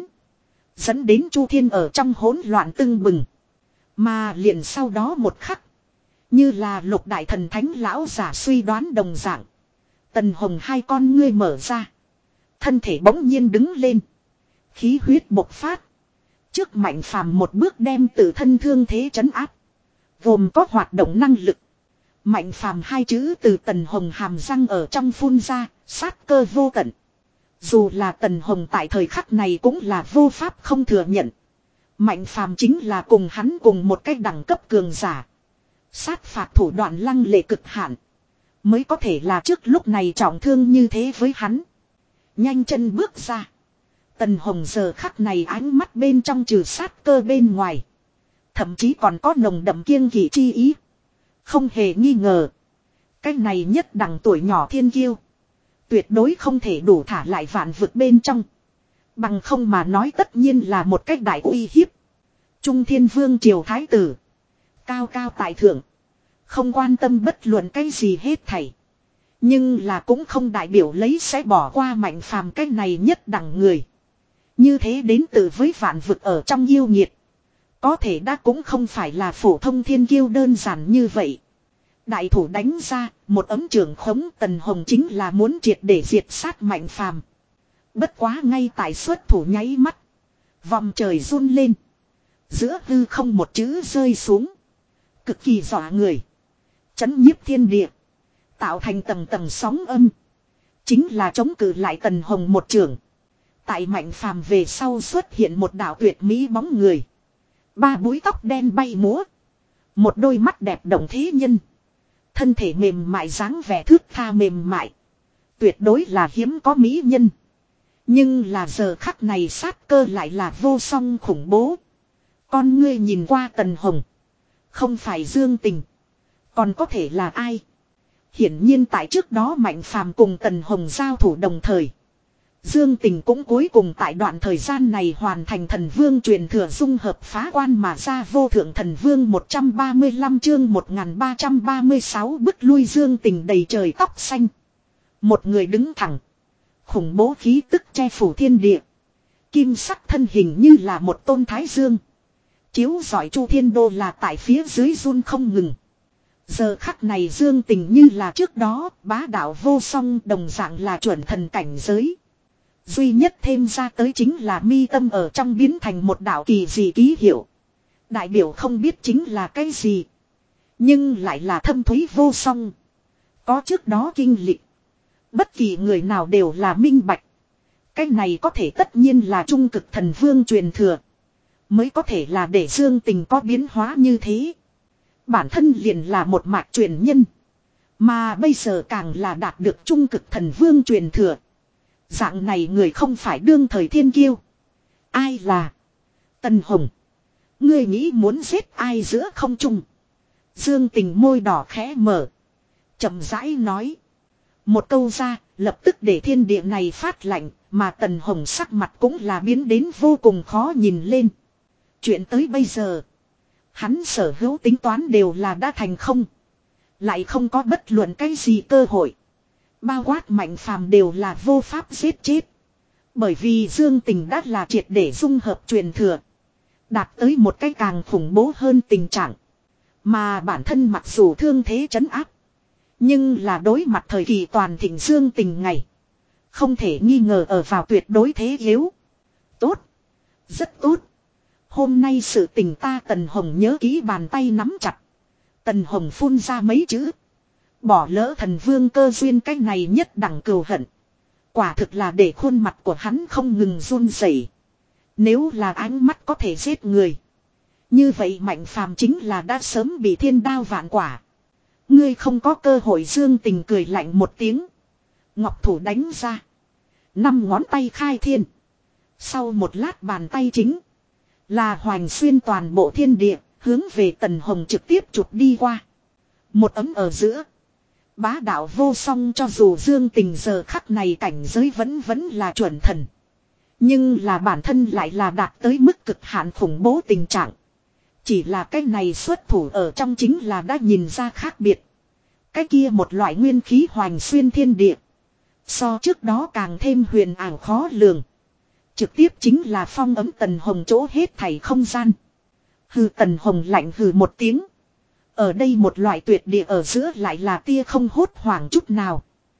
A: Dẫn đến Chu Thiên ở trong hỗn loạn tưng bừng. Mà liền sau đó một khắc. Như là lục đại thần thánh lão giả suy đoán đồng dạng. Tần Hồng hai con ngươi mở ra. Thân thể bỗng nhiên đứng lên. Khí huyết bộc phát. Trước Mạnh Phàm một bước đem tự thân thương thế trấn áp. Gồm có hoạt động năng lực. Mạnh Phàm hai chữ từ Tần Hồng hàm răng ở trong phun ra, sát cơ vô tận. Dù là Tần Hồng tại thời khắc này cũng là vô pháp không thừa nhận. Mạnh Phàm chính là cùng hắn cùng một cách đẳng cấp cường giả. Sát phạt thủ đoạn lăng lệ cực hạn. Mới có thể là trước lúc này trọng thương như thế với hắn. Nhanh chân bước ra. Tần Hồng giờ khắc này ánh mắt bên trong trừ sát cơ bên ngoài. Thậm chí còn có nồng đậm kiêng kỵ chi ý. Không hề nghi ngờ. Cái này nhất đẳng tuổi nhỏ thiên kiêu. Tuyệt đối không thể đủ thả lại vạn vực bên trong. Bằng không mà nói tất nhiên là một cách đại uy hiếp. Trung Thiên Vương triều thái tử. Cao cao tại thượng. Không quan tâm bất luận cái gì hết thảy. Nhưng là cũng không đại biểu lấy sẽ bỏ qua Mạnh Phàm cái này nhất đẳng người. Như thế đến từ với vạn vực ở trong yêu nghiệt. Có thể đã cũng không phải là phổ thông thiên kiêu đơn giản như vậy. Đại thủ đánh ra, một ấm trường khống Tần Hồng chính là muốn triệt để diệt sát Mạnh Phàm. Bất quá ngay tại xuất thủ nháy mắt. Vòng trời run lên. Giữa hư không một chữ rơi xuống. Cực kỳ dọa người. Chấn nhiếp thiên địa. Tạo thành tầng tầng sóng âm. Chính là chống cự lại Tần Hồng một trường. Tại Mạnh Phàm về sau xuất hiện một đạo tuyệt mỹ bóng người. Ba búi tóc đen bay múa. Một đôi mắt đẹp động thế nhân. Thân thể mềm mại dáng vẻ thước tha mềm mại. Tuyệt đối là hiếm có mỹ nhân. Nhưng là giờ khắc này sát cơ lại là vô song khủng bố. Con ngươi nhìn qua Tần Hồng. Không phải Dương Tình. Còn có thể là ai? Hiển nhiên tại trước đó Mạnh Phàm cùng Tần Hồng giao thủ đồng thời. Dương Tình cũng cuối cùng tại đoạn thời gian này hoàn thành thần vương truyền thừa dung hợp phá quan mà ra vô thượng thần vương một trăm ba mươi lăm chương một nghìn ba trăm ba mươi sáu bức lui Dương Tình đầy trời tóc xanh. Một người đứng thẳng. Khủng bố khí tức che phủ thiên địa. Kim sắc thân hình như là một tôn thái dương. Chiếu rọi Chu Thiên Đô là tại phía dưới run không ngừng. Giờ khắc này Dương Tình như là trước đó bá đạo vô song đồng dạng là chuẩn thần cảnh giới. Duy nhất thêm ra tới chính là mi tâm ở trong biến thành một đạo kỳ dị ký hiệu. Đại biểu không biết chính là cái gì. Nhưng lại là thâm thúy vô song. Có trước đó kinh lịch. Bất kỳ người nào đều là minh bạch. Cái này có thể tất nhiên là trung cực thần vương truyền thừa. Mới có thể là để Dương Tình có biến hóa như thế. Bản thân liền là một mạch truyền nhân. Mà bây giờ càng là đạt được trung cực thần vương truyền thừa. Dạng này người không phải đương thời thiên kiêu. Ai là? Tần Hồng. Ngươi nghĩ muốn giết ai giữa không trung? Dương Tình môi đỏ khẽ mở. Chậm rãi nói. Một câu ra, lập tức để thiên địa này phát lạnh, mà Tần Hồng sắc mặt cũng là biến đến vô cùng khó nhìn lên. Chuyện tới bây giờ, hắn sở hữu tính toán đều là đã thành không. Lại không có bất luận cái gì cơ hội. Bao quát Mạnh Phàm đều là vô pháp giết chết. Bởi vì Dương Tình đã là triệt để dung hợp truyền thừa. Đạt tới một cái càng khủng bố hơn tình trạng. Mà bản thân mặc dù thương thế trấn áp. Nhưng là đối mặt thời kỳ toàn thịnh Dương Tình ngày. Không thể nghi ngờ ở vào tuyệt đối thế yếu. Tốt. Rất tốt. Hôm nay sự tình ta Tần Hồng nhớ kỹ, bàn tay nắm chặt. Tần Hồng phun ra mấy chữ. Bỏ lỡ thần vương cơ duyên, cái này nhất đẳng cừu hận. Quả thực là để khuôn mặt của hắn không ngừng run rẩy. Nếu là ánh mắt có thể giết người, như vậy Mạnh Phàm chính là đã sớm bị thiên đao vạn quả. Ngươi không có cơ hội. Dương Tình cười lạnh một tiếng. Ngọc thủ đánh ra. Năm ngón tay khai thiên. Sau một lát bàn tay chính là hoành xuyên toàn bộ thiên địa, hướng về Tần Hồng trực tiếp chụp đi qua. Một ấm ở giữa. Bá đạo vô song, cho dù Dương Tình giờ khắc này cảnh giới vẫn vẫn là chuẩn thần. Nhưng là bản thân lại là đạt tới mức cực hạn khủng bố tình trạng. Chỉ là cái này xuất thủ ở trong chính là đã nhìn ra khác biệt. Cái kia một loại nguyên khí hoành xuyên thiên địa. So trước đó càng thêm huyền ảo khó lường. Trực tiếp chính là phong ấm Tần Hồng chỗ hết thảy không gian. Hừ, Tần Hồng lạnh hừ một tiếng. Ở đây một loại tuyệt địa ở giữa lại là tia không hốt hoảng chút nào.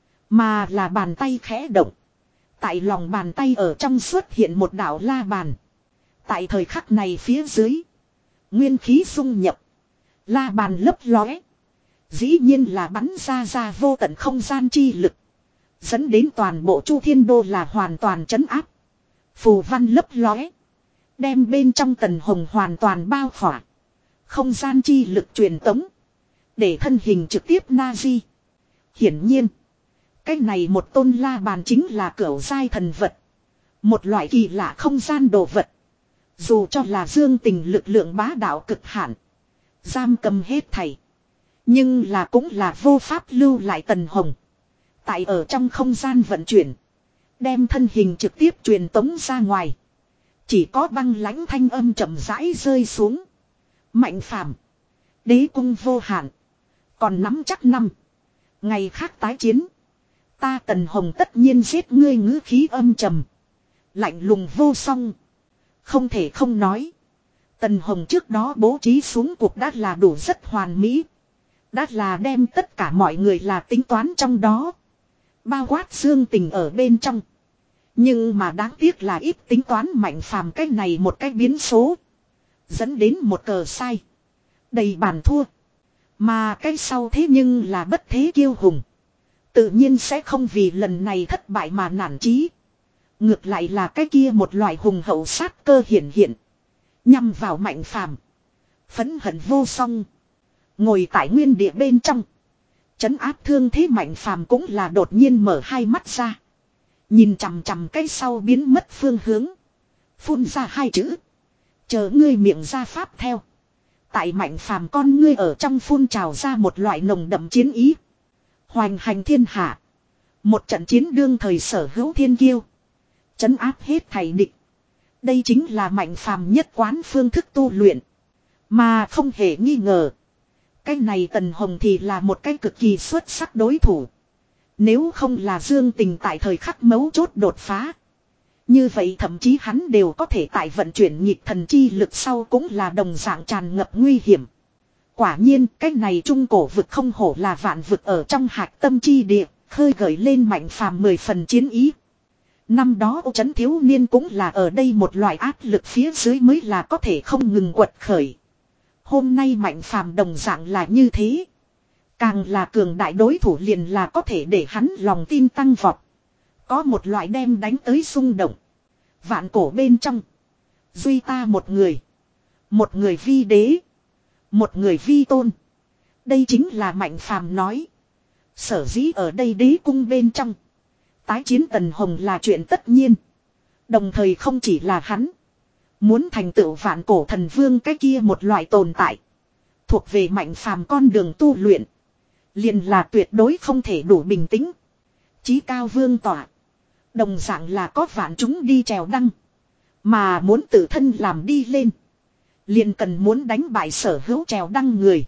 A: Mà là bàn tay khẽ động. Tại lòng bàn tay ở trong xuất hiện một đạo la bàn. Tại thời khắc này phía dưới, nguyên khí xung nhập. La bàn lấp lóe. Dĩ nhiên là bắn ra ra vô tận không gian chi lực. Dẫn đến toàn bộ Chu Thiên Đô là hoàn toàn trấn áp. Phù văn lấp lóe. Đem bên trong Tần Hồng hoàn toàn bao khỏa. Không gian chi lực truyền tống. Để thân hình trực tiếp na di. Hiển nhiên. Cái này một tôn la bàn chính là cửu giai thần vật. Một loại kỳ lạ không gian đồ vật. Dù cho là Dương Tình lực lượng bá đạo cực hạn. Giam cầm hết thảy. Nhưng là cũng là vô pháp lưu lại Tần Hồng. Tại ở trong không gian vận chuyển. Đem thân hình trực tiếp truyền tống ra ngoài. Chỉ có băng lãnh thanh âm chậm rãi rơi xuống. Mạnh Phàm, đế cung vô hạn. Còn nắm chắc năm. Ngày khác tái chiến. Ta Tần Hồng tất nhiên giết ngươi. Ngữ khí âm trầm. Lạnh lùng vô song. Không thể không nói. Tần Hồng trước đó bố trí xuống cuộc đã là đủ rất hoàn mỹ. Đã là đem tất cả mọi người là tính toán trong đó. Bao quát Dương Tình ở bên trong. Nhưng mà đáng tiếc là ít tính toán Mạnh Phàm cái này một cái biến số. Dẫn đến một cờ sai. Đầy bàn thua. Mà cái sau thế nhưng là bất thế kiêu hùng. Tự nhiên sẽ không vì lần này thất bại mà nản chí. Ngược lại là cái kia một loại hùng hậu sát cơ hiển hiện. Nhằm vào Mạnh Phàm. Phẫn hận vô song. Ngồi tại nguyên địa bên trong. Trấn áp thương thế Mạnh Phàm cũng là đột nhiên mở hai mắt ra. Nhìn chằm chằm cái sau biến mất phương hướng. Phun ra hai chữ. Chờ ngươi miệng ra pháp theo. Tại Mạnh Phàm con ngươi ở trong phun trào ra một loại nồng đậm chiến ý. Hoành hành thiên hạ. Một trận chiến đương thời sở hữu thiên kiêu. Trấn áp hết thảy địch. Đây chính là Mạnh Phàm nhất quán phương thức tu luyện. Mà không hề nghi ngờ. Cái này Tần Hồng thì là một cái cực kỳ xuất sắc đối thủ. Nếu không là Dương Tình tại thời khắc mấu chốt đột phá. Như vậy thậm chí hắn đều có thể tại vận chuyển nhịp thần chi lực sau cũng là đồng dạng tràn ngập nguy hiểm. Quả nhiên cái này trung cổ vực không hổ là vạn vực ở trong hạc tâm chi địa, khơi gợi lên Mạnh Phàm mười phần chiến ý. Năm đó Ô Trấn thiếu niên cũng là ở đây một loại áp lực phía dưới mới là có thể không ngừng quật khởi. Hôm nay Mạnh Phàm đồng dạng là như thế. Càng là cường đại đối thủ liền là có thể để hắn lòng tin tăng vọt. Có một loại đem đánh tới xung động. Vạn cổ bên trong. Duy ta một người. Một người vi đế. Một người vi tôn. Đây chính là Mạnh Phàm nói. Sở dĩ ở đây đế cung bên trong. Tái chiến Tần Hồng là chuyện tất nhiên. Đồng thời không chỉ là hắn. Muốn thành tựu vạn cổ thần vương cái kia một loại tồn tại. Thuộc về Mạnh Phàm con đường tu luyện. Liền là tuyệt đối không thể đủ bình tĩnh. Chí cao vương tỏa. Đồng dạng là có vạn chúng đi trèo đăng. Mà muốn tự thân làm đi lên. Liền cần muốn đánh bại sở hữu trèo đăng người.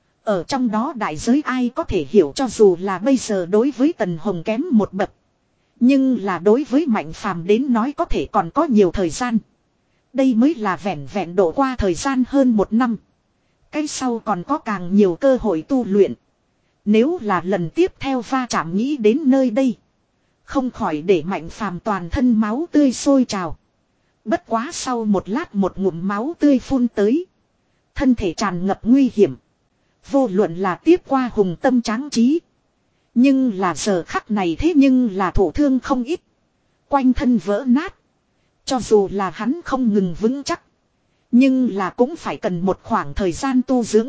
A: Ở trong đó đại giới ai có thể hiểu, cho dù là bây giờ đối với Tần Hồng kém một bậc. Nhưng là đối với Mạnh Phàm đến nói có thể còn có nhiều thời gian. Đây mới là vẹn vẹn độ qua thời gian hơn một năm. Cái sau còn có càng nhiều cơ hội tu luyện. Nếu là lần tiếp theo va chạm nghĩ đến nơi đây. Không khỏi để Mạnh Phàm toàn thân máu tươi sôi trào. Bất quá sau một lát một ngụm máu tươi phun tới. Thân thể tràn ngập nguy hiểm. Vô luận là tiếp qua hùng tâm tráng trí. Nhưng là giờ khắc này thế nhưng là thổ thương không ít. Quanh thân vỡ nát. Cho dù là hắn không ngừng vững chắc. Nhưng là cũng phải cần một khoảng thời gian tu dưỡng.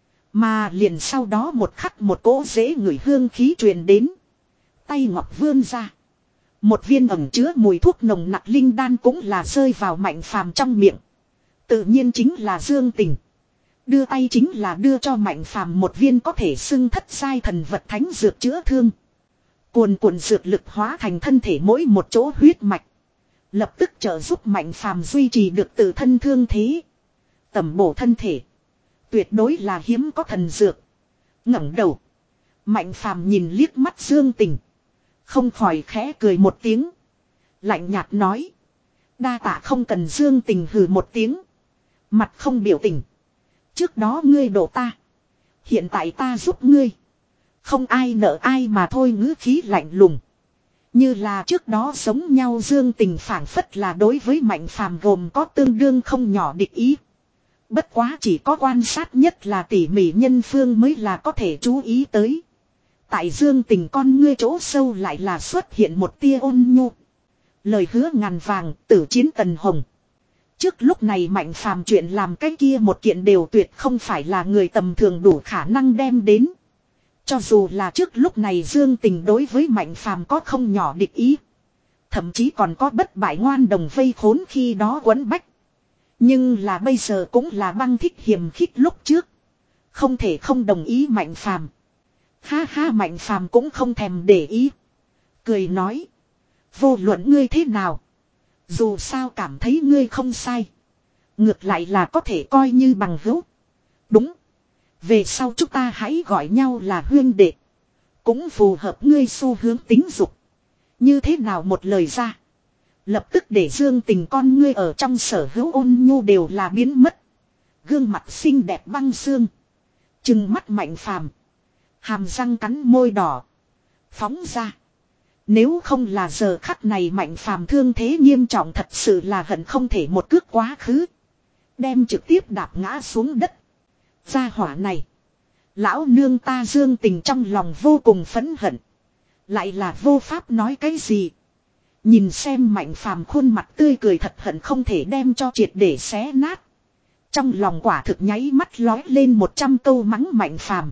A: Mà liền sau đó một khắc một cỗ dễ ngửi hương khí truyền đến. Tay ngọc vươn ra. Một viên ẩm chứa mùi thuốc nồng nặc linh đan cũng là rơi vào Mạnh Phàm trong miệng. Tự nhiên chính là Dương Tình. Đưa tay chính là đưa cho Mạnh Phàm một viên có thể xưng thất giai thần vật thánh dược chữa thương. Cuồn cuộn dược lực hóa thành thân thể mỗi một chỗ huyết mạch. Lập tức trợ giúp Mạnh Phàm duy trì được tự thân thương thế. Tẩm bổ thân thể. Tuyệt đối là hiếm có thần dược. Ngẩng đầu. Mạnh Phàm nhìn liếc mắt Dương Tình. Không khỏi khẽ cười một tiếng. Lạnh nhạt nói. Đa tạ không cần. Dương Tình hừ một tiếng. Mặt không biểu tình. Trước đó ngươi đổ ta. Hiện tại ta giúp ngươi. Không ai nợ ai mà thôi. Ngữ khí lạnh lùng. Như là trước đó giống nhau. Dương Tình phảng phất là đối với Mạnh Phàm gồm có tương đương không nhỏ địch ý. Bất quá chỉ có quan sát nhất là tỉ mỉ nhân phương mới là có thể chú ý tới. Tại Dương Tình con ngươi chỗ sâu lại là xuất hiện một tia ôn nhu. Lời hứa ngàn vàng, tử chiến tần hồng. Trước lúc này Mạnh Phàm chuyện làm cái kia một kiện đều tuyệt không phải là người tầm thường đủ khả năng đem đến. Cho dù là trước lúc này Dương Tình đối với Mạnh Phàm có không nhỏ địch ý. Thậm chí còn có bất bại ngoan đồng vây khốn khi đó quấn bách. Nhưng là bây giờ cũng là băng thích hiềm khích lúc trước. Không thể không đồng ý Mạnh Phàm. Ha ha, Mạnh Phàm cũng không thèm để ý. Cười nói. Vô luận ngươi thế nào. Dù sao cảm thấy ngươi không sai. Ngược lại là có thể coi như bằng hữu. Đúng. Về sau chúng ta hãy gọi nhau là huyên đệ. Cũng phù hợp ngươi xu hướng tính dục. Như thế nào một lời ra. Lập tức để Dương Tình con ngươi ở trong sở hữu ôn nhu đều là biến mất. Gương mặt xinh đẹp băng xương. Trừng mắt Mạnh Phàm. Hàm răng cắn môi đỏ. Phóng ra. Nếu không là giờ khắc này Mạnh Phàm thương thế nghiêm trọng thật sự là hận không thể một cước quá khứ. Đem trực tiếp đạp ngã xuống đất. Gia hỏa này. Lão nương ta Dương Tình trong lòng vô cùng phẫn hận. Lại là vô pháp nói cái gì. Nhìn xem Mạnh Phàm khuôn mặt tươi cười thật hận không thể đem cho triệt để xé nát. Trong lòng quả thực nháy mắt lói lên một trăm câu mắng Mạnh Phàm.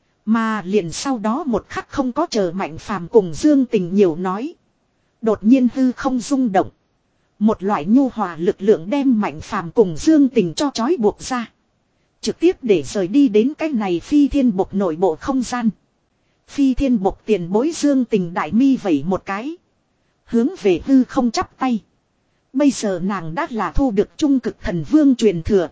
A: Mà liền sau đó một khắc không có chờ Mạnh Phàm cùng Dương Tình nhiều nói. Đột nhiên hư không rung động. Một loại nhu hòa lực lượng đem Mạnh Phàm cùng Dương Tình cho trói buộc ra. Trực tiếp để rời đi đến cái này phi thiên bộc nội bộ không gian. Phi thiên bộc tiền bối Dương Tình đại mi vẩy một cái. Hướng về hư không chắp tay. Bây giờ nàng đã là thu được trung cực thần vương truyền thừa.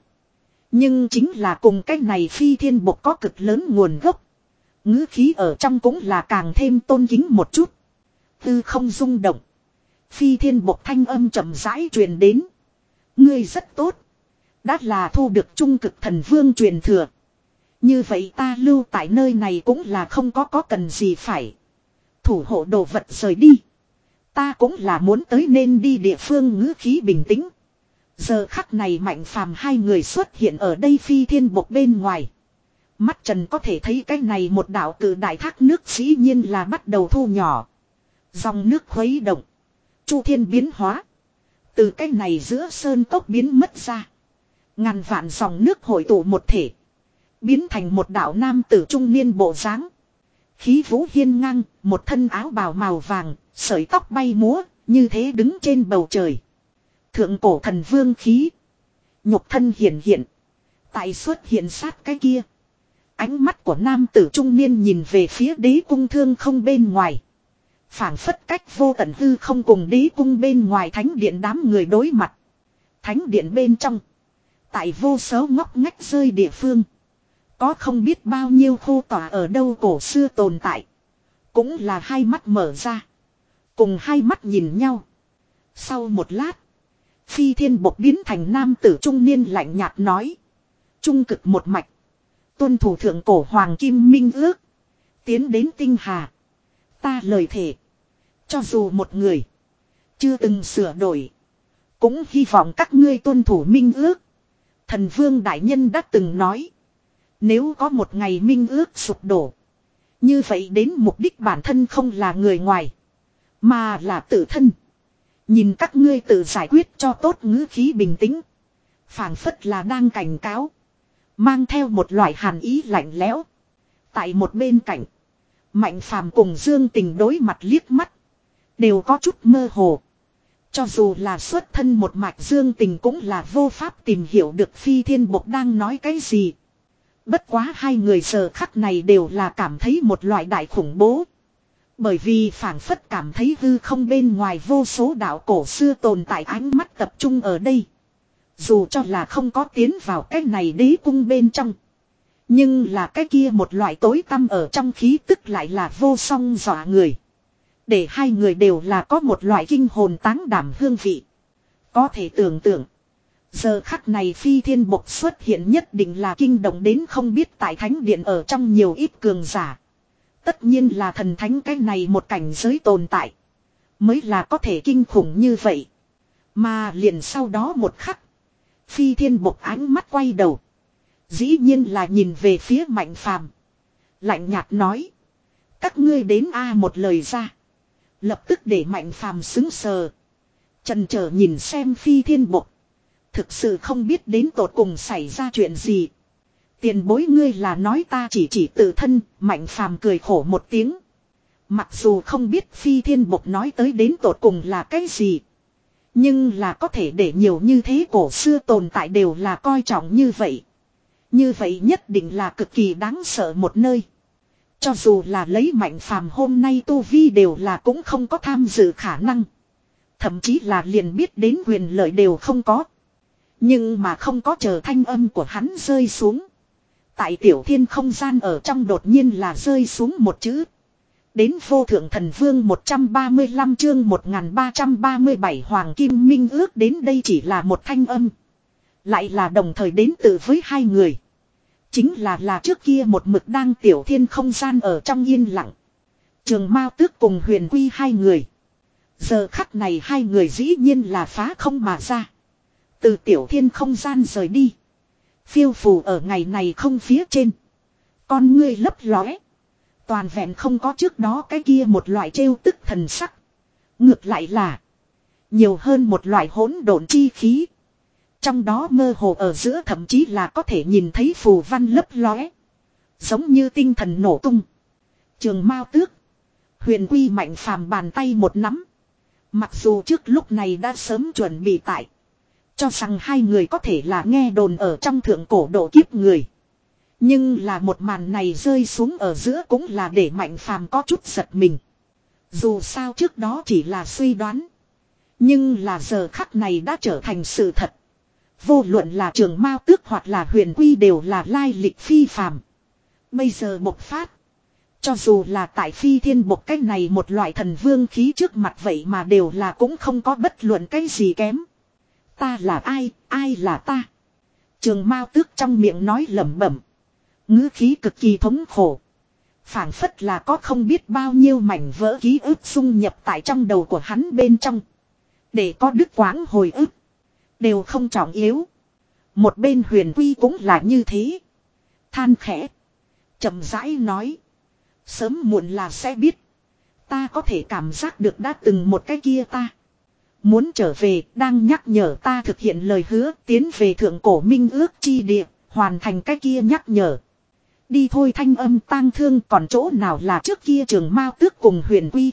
A: Nhưng chính là cùng cái này phi thiên bộc có cực lớn nguồn gốc. Ngữ khí ở trong cũng là càng thêm tôn kính một chút. Hư không rung động. Phi thiên bộc thanh âm chậm rãi truyền đến. Ngươi rất tốt. Đã là thu được trung cực thần vương truyền thừa. Như vậy ta lưu tại nơi này cũng là không có có cần gì phải. Thủ hộ đồ vật rời đi. Ta cũng là muốn tới nên đi địa phương. Ngữ khí bình tĩnh. Giờ khắc này Mạnh Phàm hai người xuất hiện ở đây phi thiên bộc bên ngoài. Mắt trần có thể thấy cái này một đạo cử đại thác nước dĩ nhiên là bắt đầu thu nhỏ. Dòng nước khuấy động. Chu thiên biến hóa. Từ cái này giữa sơn cốc biến mất ra. Ngàn vạn dòng nước hội tụ một thể. Biến thành một đạo nam tử trung niên bộ dáng. Khí vũ hiên ngang, một thân áo bào màu vàng, sợi tóc bay múa, như thế đứng trên bầu trời. Thượng cổ thần vương khí. Nhục thân hiển hiện. Tại xuất hiện sát cái kia. Ánh mắt của nam tử trung niên nhìn về phía đế cung thương không bên ngoài. Phảng phất cách vô tận hư không cùng đế cung bên ngoài thánh điện đám người đối mặt. Thánh điện bên trong. Tại vô số ngóc ngách rơi địa phương. Có không biết bao nhiêu khô tỏa ở đâu cổ xưa tồn tại. Cũng là hai mắt mở ra. Cùng hai mắt nhìn nhau. Sau một lát. Phi thiên bộc biến thành nam tử trung niên lạnh nhạt nói. Trung cực một mạch. Tuân thủ thượng cổ hoàng kim minh ước. Tiến đến tinh hà. Ta lời thề. Cho dù một người. Chưa từng sửa đổi. Cũng hy vọng các ngươi tuân thủ minh ước. Thần vương đại nhân đã từng nói. Nếu có một ngày minh ước sụp đổ. Như vậy đến mục đích bản thân không là người ngoài. Mà là tự thân. Nhìn các ngươi tự giải quyết cho tốt, ngữ khí bình tĩnh. Phảng phất là đang cảnh cáo. Mang theo một loại hàn ý lạnh lẽo. Tại một bên cạnh. Mạnh Phàm cùng Dương Tình đối mặt liếc mắt. Đều có chút mơ hồ. Cho dù là xuất thân một mạch, Dương Tình cũng là vô pháp tìm hiểu được Phi Thiên Bộc đang nói cái gì. Bất quá hai người giờ khắc này đều là cảm thấy một loại đại khủng bố. Bởi vì phảng phất cảm thấy hư không bên ngoài vô số đạo cổ xưa tồn tại, ánh mắt tập trung ở đây. Dù cho là không có tiến vào cái này đế cung bên trong. Nhưng là cái kia một loại tối tăm ở trong khí tức lại là vô song dọa người. Để hai người đều là có một loại kinh hồn táng đảm hương vị. Có thể tưởng tượng. Giờ khắc này Phi Thiên Bộc xuất hiện nhất định là kinh động đến không biết tại thánh điện ở trong nhiều ít cường giả. Tất nhiên là thần thánh cái này một cảnh giới tồn tại. Mới là có thể kinh khủng như vậy. Mà liền sau đó một khắc. Phi Thiên Bộc ánh mắt quay đầu. Dĩ nhiên là nhìn về phía Mạnh Phàm. Lạnh nhạt nói. Các ngươi đến a một lời ra. Lập tức để Mạnh Phàm xứng sờ. Chần chờ nhìn xem Phi Thiên Bộc. Thực sự không biết đến tột cùng xảy ra chuyện gì. Tiền bối ngươi là nói ta chỉ chỉ tự thân. Mạnh Phàm cười khổ một tiếng. Mặc dù không biết Phi Thiên Bộc nói tới đến tột cùng là cái gì. Nhưng là có thể để nhiều như thế cổ xưa tồn tại đều là coi trọng như vậy. Như vậy nhất định là cực kỳ đáng sợ một nơi. Cho dù là lấy Mạnh Phàm hôm nay tu vi đều là cũng không có tham dự khả năng. Thậm chí là liền biết đến quyền lợi đều không có. Nhưng mà không có chờ thanh âm của hắn rơi xuống. Tại tiểu thiên không gian ở trong đột nhiên là rơi xuống một chữ. Đến vô thượng thần vương một trăm ba mươi lăm chương một nghìn ba trăm ba mươi bảy Hoàng Kim Minh ước, đến đây chỉ là một thanh âm. Lại là đồng thời đến từ với hai người. Chính là là trước kia một mực đang tiểu thiên không gian ở trong yên lặng. Trường Mao Tước cùng Huyền Quy hai người. Giờ khắc này hai người dĩ nhiên là phá không mà ra. Từ tiểu thiên không gian rời đi. Phiêu phù ở ngày này không phía trên. Con ngươi lấp lóe. Toàn vẹn không có trước đó cái kia một loại trêu tức thần sắc. Ngược lại là nhiều hơn một loại hỗn độn chi khí. Trong đó mơ hồ ở giữa thậm chí là có thể nhìn thấy phù văn lấp lóe. Giống như tinh thần nổ tung. Trường Mao Tước. Huyền Quy Mạnh Phàm bàn tay một nắm. Mặc dù trước lúc này đã sớm chuẩn bị tại. Cho rằng hai người có thể là nghe đồn ở trong thượng cổ độ kiếp người. Nhưng là một màn này rơi xuống ở giữa cũng là để Mạnh Phàm có chút giật mình. Dù sao trước đó chỉ là suy đoán. Nhưng là giờ khắc này đã trở thành sự thật. Vô luận là Trường Mao Tước hoặc là Huyền Quy đều là lai lịch phi phàm. Bây giờ bộc phát. Cho dù là tại Phi Thiên Bộc cái này một loại thần vương khí trước mặt vậy mà đều là cũng không có bất luận cái gì kém. Ta là ai, ai là ta? Trường Mao Tước trong miệng nói lẩm bẩm. Ngữ khí cực kỳ thống khổ. Phảng phất là có không biết bao nhiêu mảnh vỡ ký ức xung nhập tại trong đầu của hắn bên trong. Để có đứt quãng hồi ức. Đều không trọng yếu. Một bên Huyền Quy cũng là như thế. Than khẽ. Chậm rãi nói. Sớm muộn là sẽ biết. Ta có thể cảm giác được đã từng một cái kia ta. Muốn trở về, đang nhắc nhở ta thực hiện lời hứa, tiến về thượng cổ minh ước chi địa, hoàn thành cái kia nhắc nhở. Đi thôi, thanh âm tang thương, còn chỗ nào là trước kia Trường Mao Tước cùng Huyền Quy.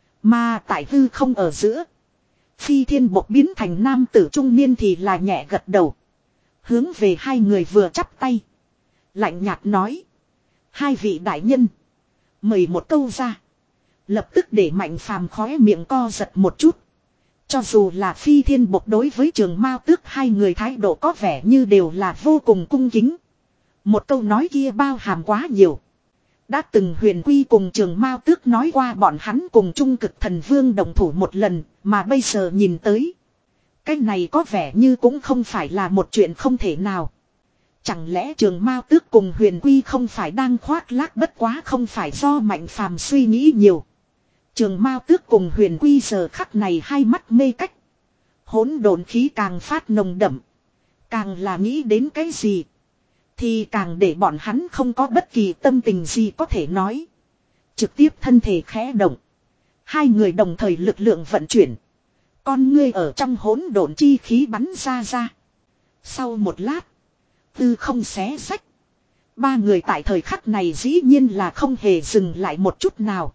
A: Mà tại hư không ở giữa. Phi Thiên Bộc biến thành nam tử trung niên thì là nhẹ gật đầu. Hướng về hai người vừa chắp tay. Lạnh nhạt nói. Hai vị đại nhân. Mời một câu ra. Lập tức để Mạnh Phàm khóe miệng co giật một chút. Cho dù là Phi Thiên Bộc đối với Trường Mao Tước hai người thái độ có vẻ như đều là vô cùng cung kính. Một câu nói kia bao hàm quá nhiều. Đã từng Huyền Quy cùng Trường Mao Tước nói qua bọn hắn cùng Trung Cực Thần Vương đồng thủ một lần, mà bây giờ nhìn tới. Cái này có vẻ như cũng không phải là một chuyện không thể nào. Chẳng lẽ Trường Mao Tước cùng Huyền Quy không phải đang khoác lác, bất quá không phải do Mạnh Phàm suy nghĩ nhiều. Trường Mao Tước cùng Huyền Quy giờ khắc này hai mắt mê cách. Hỗn độn khí càng phát nồng đậm. Càng là nghĩ đến cái gì. Thì càng để bọn hắn không có bất kỳ tâm tình gì có thể nói. Trực tiếp thân thể khẽ động. Hai người đồng thời lực lượng vận chuyển. Con ngươi ở trong hỗn độn chi khí bắn ra ra. Sau một lát. Tư không xé sách. Ba người tại thời khắc này dĩ nhiên là không hề dừng lại một chút nào.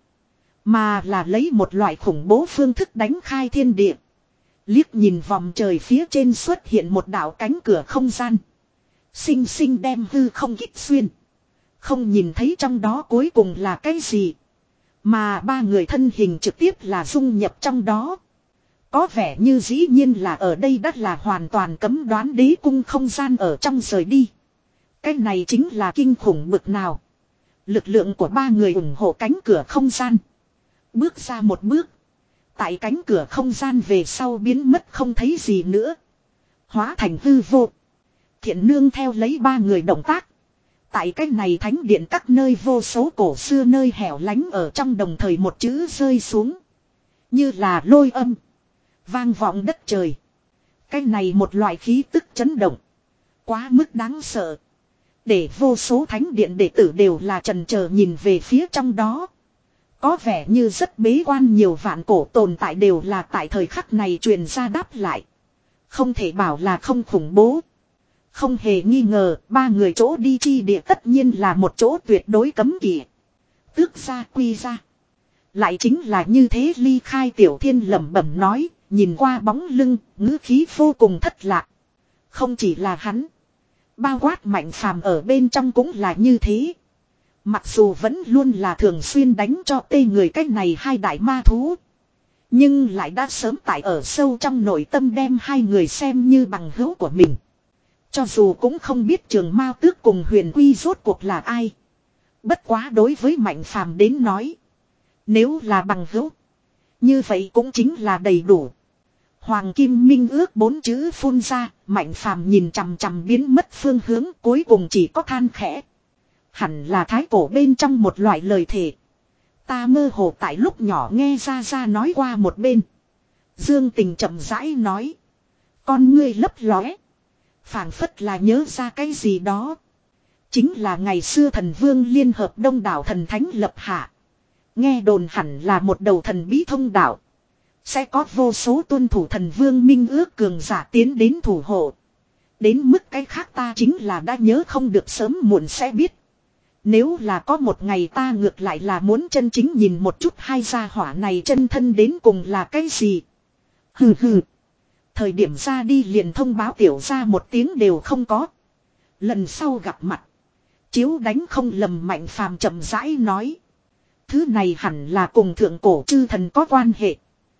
A: Mà là lấy một loại khủng bố phương thức đánh khai thiên địa. Liếc nhìn vòng trời phía trên xuất hiện một đạo cánh cửa không gian. Xinh xinh đem hư không kích xuyên. Không nhìn thấy trong đó cuối cùng là cái gì. Mà ba người thân hình trực tiếp là dung nhập trong đó. Có vẻ như dĩ nhiên là ở đây đất là hoàn toàn cấm đoán đế cung không gian ở trong rời đi. Cái này chính là kinh khủng bực nào. Lực lượng của ba người ủng hộ cánh cửa không gian. Bước ra một bước. Tại cánh cửa không gian về sau biến mất không thấy gì nữa. Hóa thành hư vô. Thiện nương theo lấy ba người động tác. Tại cái này thánh điện các nơi vô số cổ xưa nơi hẻo lánh ở trong đồng thời một chữ rơi xuống. Như là lôi âm. Vang vọng đất trời. Cái này một loại khí tức chấn động. Quá mức đáng sợ. Để vô số thánh điện đệ tử đều là trần chờ nhìn về phía trong đó. Có vẻ như rất bế quan, nhiều vạn cổ tồn tại đều là tại thời khắc này truyền ra đáp lại. Không thể bảo là không khủng bố. Không hề nghi ngờ, ba người chỗ đi chi địa tất nhiên là một chỗ tuyệt đối cấm kỵ. Tước ra quy ra. Lại chính là như thế. Ly Khai Tiểu Thiên lẩm bẩm nói, nhìn qua bóng lưng, ngữ khí vô cùng thất lạc. Không chỉ là hắn. Bao quát Mạnh Phàm ở bên trong cũng là như thế. Mặc dù vẫn luôn là thường xuyên đánh cho tê người cách này hai đại ma thú. Nhưng lại đã sớm tại ở sâu trong nội tâm đem hai người xem như bằng hữu của mình. Cho dù cũng không biết Trường Mao Tước cùng Huyền Quy rốt cuộc là ai. Bất quá đối với Mạnh Phàm đến nói. Nếu là bằng hữu. Như vậy cũng chính là đầy đủ. Hoàng Kim Minh ước bốn chữ phun ra. Mạnh Phàm nhìn chằm chằm biến mất phương hướng, cuối cùng chỉ có than khẽ. Hẳn là thái cổ bên trong một loại lời thề. Ta mơ hồ tại lúc nhỏ nghe ra ra nói qua một bên. Dương Tình chậm rãi nói. Con ngươi lấp lóe. Phảng phất là nhớ ra cái gì đó. Chính là ngày xưa thần vương liên hợp đông đảo thần thánh lập hạ. Nghe đồn hẳn là một đầu thần bí thông đạo. Sẽ có vô số tuân thủ thần vương minh ước cường giả tiến đến thủ hộ. Đến mức cái khác ta chính là đã nhớ không được, sớm muộn sẽ biết. Nếu là có một ngày ta ngược lại là muốn chân chính nhìn một chút hai gia hỏa này chân thân đến cùng là cái gì. Hừ hừ. Thời điểm ra đi liền thông báo tiểu ra một tiếng đều không có. Lần sau gặp mặt. Chiếu đánh không lầm, Mạnh Phàm chậm rãi nói. Thứ này hẳn là cùng thượng cổ chư thần có quan hệ.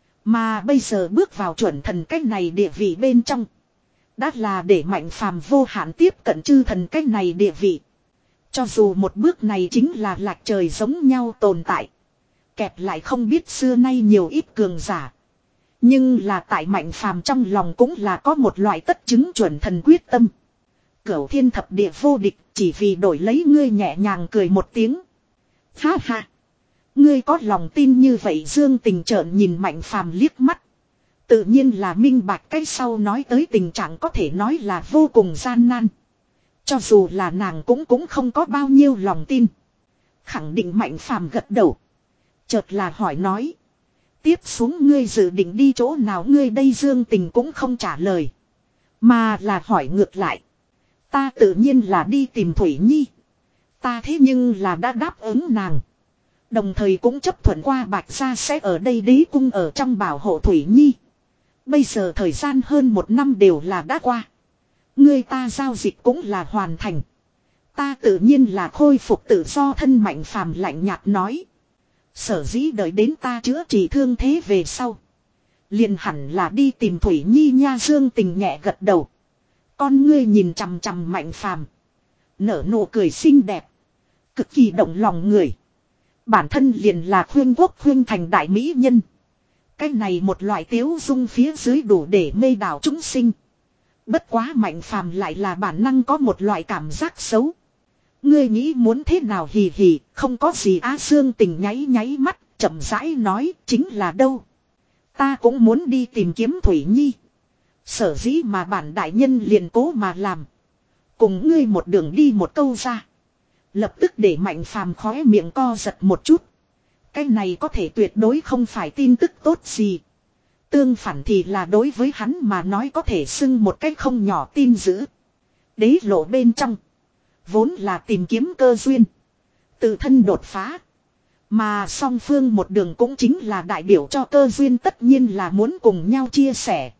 A: Mà bây giờ bước vào chuẩn thần cách này địa vị bên trong. Đã là để Mạnh Phàm vô hạn tiếp cận chư thần cách này địa vị. Cho dù một bước này chính là lạc trời giống nhau tồn tại. Kẹp lại không biết xưa nay nhiều ít cường giả. Nhưng là tại Mạnh Phàm trong lòng cũng là có một loại tất chứng chuẩn thần quyết tâm. Cửu thiên thập địa vô địch, chỉ vì đổi lấy ngươi, nhẹ nhàng cười một tiếng. Ha ha. Ngươi có lòng tin như vậy? Dương Tình trợn nhìn Mạnh Phàm liếc mắt. Tự nhiên là minh bạch cái sau nói tới tình trạng có thể nói là vô cùng gian nan. Cho dù là nàng cũng cũng không có bao nhiêu lòng tin. Khẳng định Mạnh Phàm gật đầu. Chợt là hỏi nói. Tiếp xuống ngươi dự định đi chỗ nào? Ngươi đây Dương Tình cũng không trả lời. Mà là hỏi ngược lại. Ta tự nhiên là đi tìm Thủy Nhi. Ta thế nhưng là đã đáp ứng nàng. Đồng thời cũng chấp thuận qua Bạch Gia sẽ ở đây đế cung ở trong bảo hộ Thủy Nhi. Bây giờ thời gian hơn một năm đều là đã qua. Ngươi ta giao dịch cũng là hoàn thành. Ta tự nhiên là khôi phục tự do thân. Mạnh Phàm lạnh nhạt nói. Sở dĩ đợi đến ta chữa trị thương thế về sau. Liền hẳn là đi tìm Thủy Nhi nha. Dương Tình nhẹ gật đầu. Con ngươi nhìn chằm chằm Mạnh Phàm, nở nụ cười xinh đẹp. Cực kỳ động lòng người. Bản thân liền là khuyên quốc khuyên thành đại mỹ nhân. Cái này một loại tiếu dung phía dưới đủ để mê đảo chúng sinh. Bất quá Mạnh Phàm lại là bản năng có một loại cảm giác xấu. Ngươi nghĩ muốn thế nào? Hì hì, không có gì á. Dương Tình nháy nháy mắt, chậm rãi nói, chính là đâu. Ta cũng muốn đi tìm kiếm Thủy Nhi. Sở dĩ mà bản đại nhân liền cố mà làm. Cùng ngươi một đường đi một câu ra. Lập tức để Mạnh Phàm khóe miệng co giật một chút. Cái này có thể tuyệt đối không phải tin tức tốt gì. Tương phản thì là đối với hắn mà nói có thể xưng một cách không nhỏ tin dữ. Đế lộ bên trong. Vốn là tìm kiếm cơ duyên. Tự thân đột phá. Mà song phương một đường cũng chính là đại biểu cho cơ duyên, tất nhiên là muốn cùng nhau chia sẻ.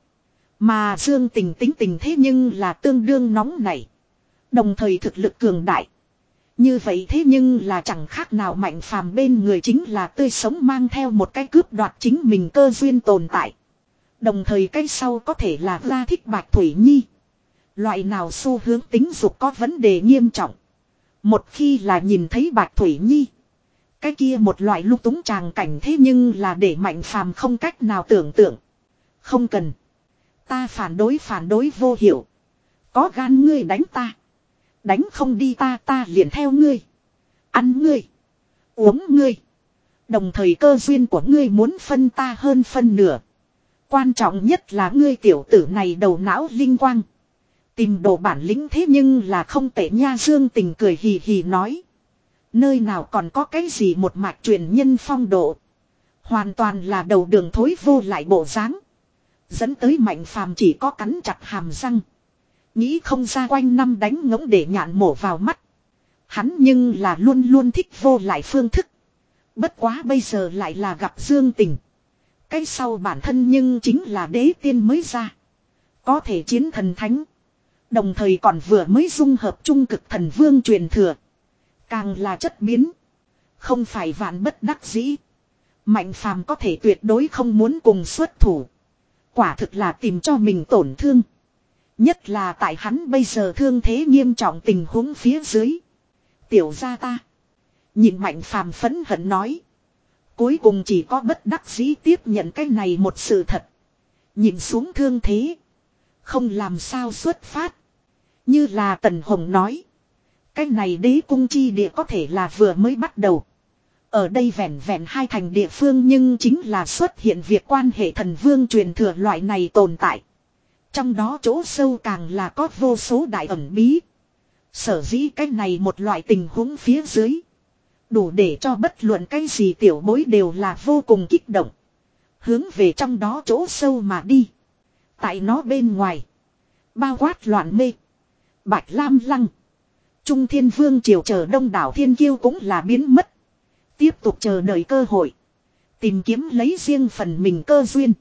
A: Mà Dương Tình tính tình thế nhưng là tương đương nóng nảy. Đồng thời thực lực cường đại. Như vậy thế nhưng là chẳng khác nào Mạnh Phàm bên người chính là tươi sống mang theo một cái cướp đoạt chính mình cơ duyên tồn tại. Đồng thời cái sau có thể là ra thích Bạch Thủy Nhi. Loại nào xu hướng tính dục có vấn đề nghiêm trọng. Một khi là nhìn thấy Bạch Thủy Nhi. Cái kia một loại lung túng tràng cảnh thế nhưng là để Mạnh Phàm không cách nào tưởng tượng. Không cần. Ta phản đối phản đối vô hiệu. Có gan ngươi đánh ta. Đánh không đi ta ta liền theo ngươi. Ăn ngươi. Uống ngươi. Đồng thời cơ duyên của ngươi muốn phân ta hơn phân nửa. Quan trọng nhất là ngươi tiểu tử này đầu não linh quang. Tìm đồ bản lĩnh thế nhưng là không tệ nha. Dương Tình cười hì hì nói. Nơi nào còn có cái gì một mạch truyền nhân phong độ. Hoàn toàn là đầu đường thối vô lại bộ dáng. Dẫn tới Mạnh Phàm chỉ có cắn chặt hàm răng. Nghĩ không ra quanh năm đánh ngỗng để nhạn mổ vào mắt. Hắn nhưng là luôn luôn thích vô lại phương thức. Bất quá bây giờ lại là gặp Dương Tình. Cái sau bản thân nhưng chính là đế tiên mới ra. Có thể chiến thần thánh. Đồng thời còn vừa mới dung hợp trung cực thần vương truyền thừa. Càng là chất biến. Không phải vạn bất đắc dĩ. Mạnh Phàm có thể tuyệt đối không muốn cùng xuất thủ. Quả thực là tìm cho mình tổn thương. Nhất là tại hắn bây giờ thương thế nghiêm trọng tình huống phía dưới. Tiểu gia ta. Nhìn Mạnh Phàm phẫn hận nói. Cuối cùng chỉ có bất đắc dĩ tiếp nhận cái này một sự thật. Nhìn xuống thương thế. Không làm sao xuất phát. Như là Tần Hồng nói. Cái này đế cung chi địa có thể là vừa mới bắt đầu. Ở đây vẹn vẹn hai thành địa phương nhưng chính là xuất hiện việc quan hệ thần vương truyền thừa loại này tồn tại. Trong đó chỗ sâu càng là có vô số đại ẩn bí. Sở dĩ cái này một loại tình huống phía dưới. Đủ để cho bất luận cái gì tiểu bối đều là vô cùng kích động. Hướng về trong đó chỗ sâu mà đi. Tại nó bên ngoài. Bao quát loạn mê. Bạch Lam Lăng. Trung Thiên Vương triều chờ đông đảo thiên kiêu cũng là biến mất. Tiếp tục chờ đợi cơ hội. Tìm kiếm lấy riêng phần mình cơ duyên.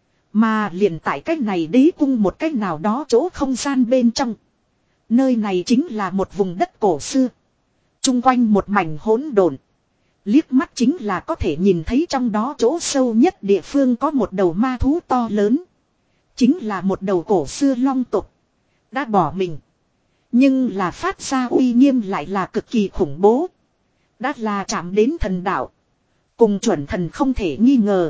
A: Mà liền tại cách này đế cung một cách nào đó chỗ không gian bên trong. Nơi này chính là một vùng đất cổ xưa. Trung quanh một mảnh hỗn độn. Liếc mắt chính là có thể nhìn thấy trong đó chỗ sâu nhất địa phương có một đầu ma thú to lớn. Chính là một đầu cổ xưa long tộc. Đã bỏ mình. Nhưng là phát ra uy nghiêm lại là cực kỳ khủng bố. Đã là chạm đến thần đạo. Cùng chuẩn thần không thể nghi ngờ.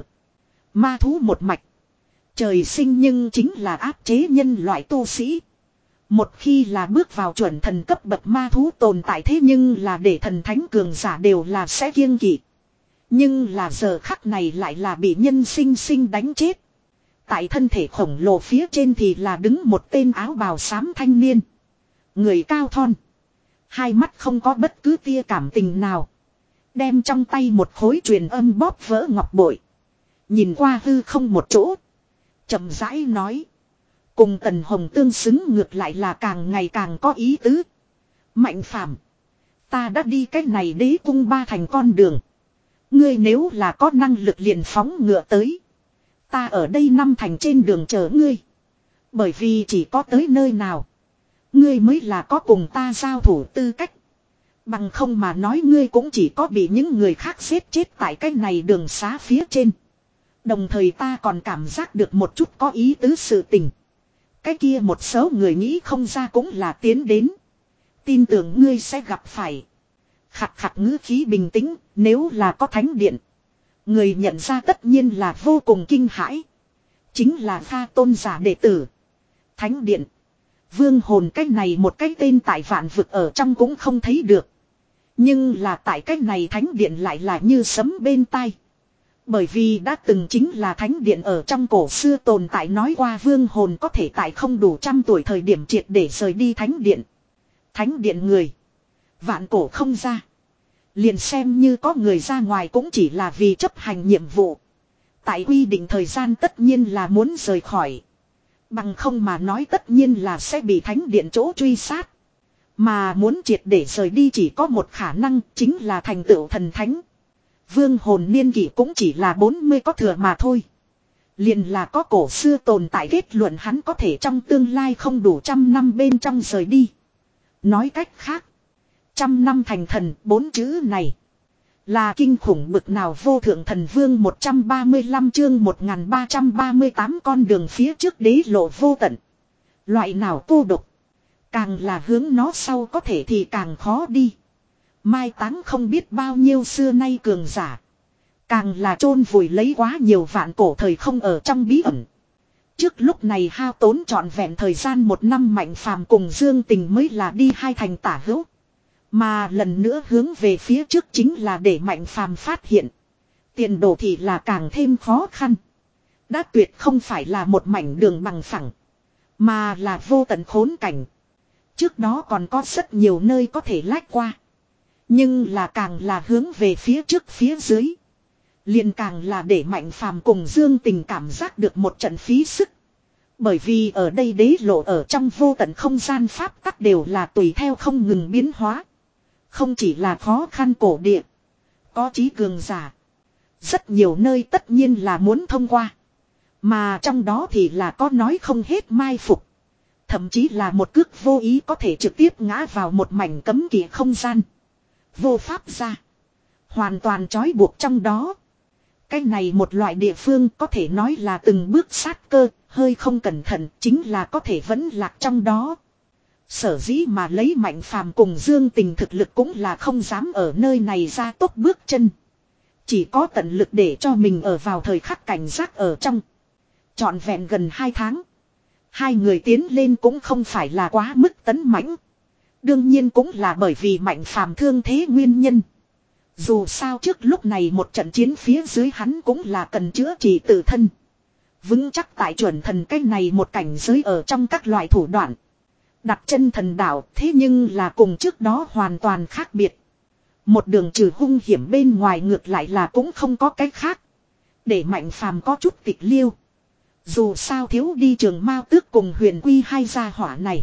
A: Ma thú một mạch. Trời sinh nhưng chính là áp chế nhân loại tu sĩ. Một khi là bước vào chuẩn thần cấp bậc ma thú tồn tại thế nhưng là để thần thánh cường giả đều là sẽ kiêng kỵ. Nhưng là giờ khắc này lại là bị nhân sinh sinh đánh chết. Tại thân thể khổng lồ phía trên thì là đứng một tên áo bào xám thanh niên. Người cao thon. Hai mắt không có bất cứ tia cảm tình nào. Đem trong tay một khối truyền âm bóp vỡ ngọc bội. Nhìn qua hư không một chỗ. Chậm rãi nói. Cùng Tần Hồng tương xứng ngược lại là càng ngày càng có ý tứ. Mạnh Phàm, ta đã đi cách này đế cung ba thành con đường. Ngươi nếu là có năng lực liền phóng ngựa tới. Ta ở đây năm thành trên đường chờ ngươi. Bởi vì chỉ có tới nơi nào. Ngươi mới là có cùng ta giao thủ tư cách. Bằng không mà nói ngươi cũng chỉ có bị những người khác giết chết tại cái này đường xá phía trên. Đồng thời ta còn cảm giác được một chút có ý tứ sự tình. Cái kia một số người nghĩ không ra cũng là tiến đến. Tin tưởng ngươi sẽ gặp phải. Khặt khặt ngữ khí bình tĩnh, nếu là có thánh điện. Người nhận ra tất nhiên là vô cùng kinh hãi. Chính là Pha tôn giả đệ tử. Thánh điện. Vương hồn cái này một cái tên tại vạn vực ở trong cũng không thấy được. Nhưng là tại cái này thánh điện lại là như sấm bên tai. Bởi vì đã từng chính là thánh điện ở trong cổ xưa tồn tại nói qua vương hồn có thể tại không đủ trăm tuổi thời điểm triệt để rời đi thánh điện. Thánh điện người. Vạn cổ không ra. Liền xem như có người ra ngoài cũng chỉ là vì chấp hành nhiệm vụ. Tại quy định thời gian tất nhiên là muốn rời khỏi. Bằng không mà nói tất nhiên là sẽ bị thánh điện chỗ truy sát. Mà muốn triệt để rời đi chỉ có một khả năng chính là thành tựu thần thánh. Vương hồn niên kỷ cũng chỉ là bốn mươi có thừa mà thôi. Liền là có cổ xưa tồn tại kết luận hắn có thể trong tương lai không đủ trăm năm bên trong rời đi. Nói cách khác. Trăm năm thành thần bốn chữ này. Là kinh khủng bực nào vô thượng thần vương một trăm ba mươi lăm chương một nghìn ba trăm ba mươi tám con đường phía trước đế lộ vô tận. Loại nào cô độc. Càng là hướng nó sau có thể thì càng khó đi. Mai táng không biết bao nhiêu xưa nay cường giả. Càng là chôn vùi lấy quá nhiều vạn cổ thời không ở trong bí ẩn. Trước lúc này hao tốn trọn vẹn thời gian một năm Mạnh Phàm cùng Dương Tình mới là đi hai thành tả hữu. Mà lần nữa hướng về phía trước chính là để Mạnh Phàm phát hiện. Tiền đồ thì là càng thêm khó khăn. Đã tuyệt không phải là một mảnh đường bằng phẳng. Mà là vô tận khốn cảnh. Trước đó còn có rất nhiều nơi có thể lách qua. Nhưng là càng là hướng về phía trước phía dưới. Liền càng là để Mạnh Phàm cùng Dương Tình cảm giác được một trận phí sức. Bởi vì ở đây đế lộ ở trong vô tận không gian pháp tắc đều là tùy theo không ngừng biến hóa. Không chỉ là khó khăn cổ địa. Có trí cường giả. Rất nhiều nơi tất nhiên là muốn thông qua. Mà trong đó thì là có nói không hết mai phục. Thậm chí là một cước vô ý có thể trực tiếp ngã vào một mảnh cấm kỵ không gian. Vô pháp ra. Hoàn toàn trói buộc trong đó. Cái này một loại địa phương có thể nói là từng bước sát cơ, hơi không cẩn thận chính là có thể vẫn lạc trong đó. Sở dĩ mà lấy Mạnh Phàm cùng Dương Tình thực lực cũng là không dám ở nơi này ra tốc bước chân. Chỉ có tận lực để cho mình ở vào thời khắc cảnh giác ở trong. Trọn vẹn gần hai tháng. Hai người tiến lên cũng không phải là quá mức tấn mãnh. Đương nhiên cũng là bởi vì Mạnh Phàm thương thế nguyên nhân. Dù sao trước lúc này một trận chiến phía dưới hắn cũng là cần chữa trị tự thân. Vững chắc tại chuẩn thần cái này một cảnh giới ở trong các loại thủ đoạn. Đặt chân thần đạo thế nhưng là cùng trước đó hoàn toàn khác biệt. Một đường trừ hung hiểm bên ngoài ngược lại là cũng không có cái khác. Để Mạnh Phàm có chút tịch liêu. Dù sao thiếu đi Trường Mao Tước cùng Huyền Quy hai gia hỏa này.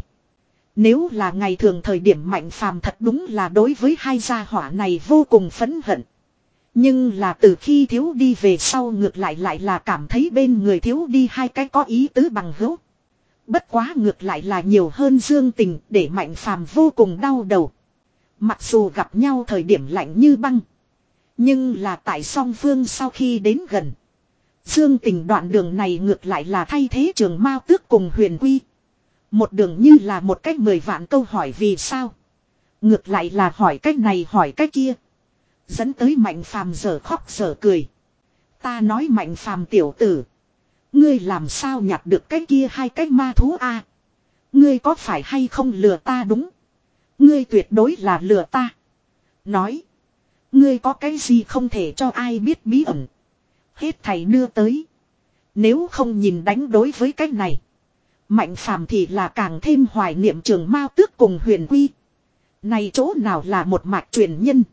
A: Nếu là ngày thường thời điểm Mạnh Phàm thật đúng là đối với hai gia hỏa này vô cùng phẫn hận. Nhưng là từ khi thiếu đi về sau ngược lại lại là cảm thấy bên người thiếu đi hai cái có ý tứ bằng hữu. Bất quá ngược lại là nhiều hơn Dương Tình để Mạnh Phàm vô cùng đau đầu. Mặc dù gặp nhau thời điểm lạnh như băng. Nhưng là tại song phương sau khi đến gần. Dương Tình đoạn đường này ngược lại là thay thế Trường Mao Tước cùng Huyền Quy. Một đường như là một cách mười vạn câu hỏi vì sao. Ngược lại là hỏi cách này hỏi cách kia. Dẫn tới Mạnh Phàm giờ khóc giờ cười. Ta nói Mạnh Phàm tiểu tử. Ngươi làm sao nhặt được cái kia hai cái ma thú a? À? Ngươi có phải hay không lừa ta đúng? Ngươi tuyệt đối là lừa ta. Nói. Ngươi có cái gì không thể cho ai biết bí ẩn. Hết thầy đưa tới. Nếu không nhìn đánh đối với cái này. Mạnh Phàm thì là càng thêm hoài niệm Trường Mao Tước cùng Huyền Quy. Này chỗ nào là một mạch truyền nhân.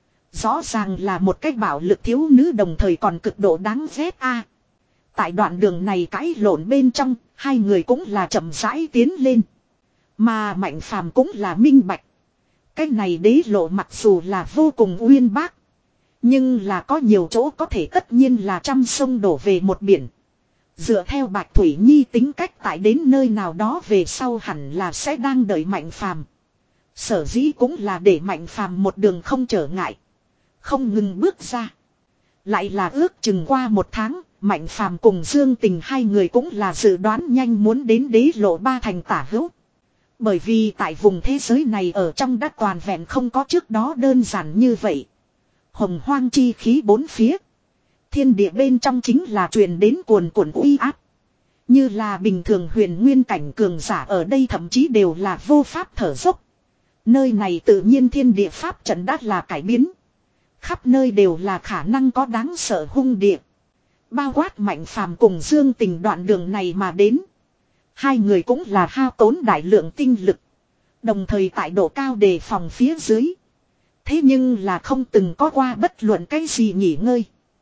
A: Rõ ràng là một cái bạo lực thiếu nữ đồng thời còn cực độ đáng ghét a. À, tại đoạn đường này cãi lộn bên trong, hai người cũng là chậm rãi tiến lên. Mà Mạnh Phàm cũng là minh bạch. Cái này đế lộ mặc dù là vô cùng uyên bác. Nhưng là có nhiều chỗ có thể tất nhiên là trăm sông đổ về một biển. Dựa theo Bạch Thủy Nhi tính cách tại đến nơi nào đó về sau hẳn là sẽ đang đợi Mạnh Phàm. Sở dĩ cũng là để Mạnh Phàm một đường không trở ngại. Không ngừng bước ra. Lại là ước chừng qua một tháng, Mạnh Phàm cùng Dương Tình hai người cũng là dự đoán nhanh muốn đến đế lộ ba thành tả hữu. Bởi vì tại vùng thế giới này ở trong đất toàn vẹn không có trước đó đơn giản như vậy. Hồng hoang chi khí bốn phía. Thiên địa bên trong chính là truyền đến cuồn cuộn uy áp. Như là bình thường huyền nguyên cảnh cường giả ở đây thậm chí đều là vô pháp thở dốc. Nơi này tự nhiên thiên địa pháp trận đã là cải biến. Khắp nơi đều là khả năng có đáng sợ hung địa. Bao quát Mạnh Phàm cùng Dương Tình đoạn đường này mà đến. Hai người cũng là hao tốn đại lượng tinh lực. Đồng thời tại độ cao đề phòng phía dưới. Thế nhưng là không từng có qua bất luận cái gì nghỉ ngơi.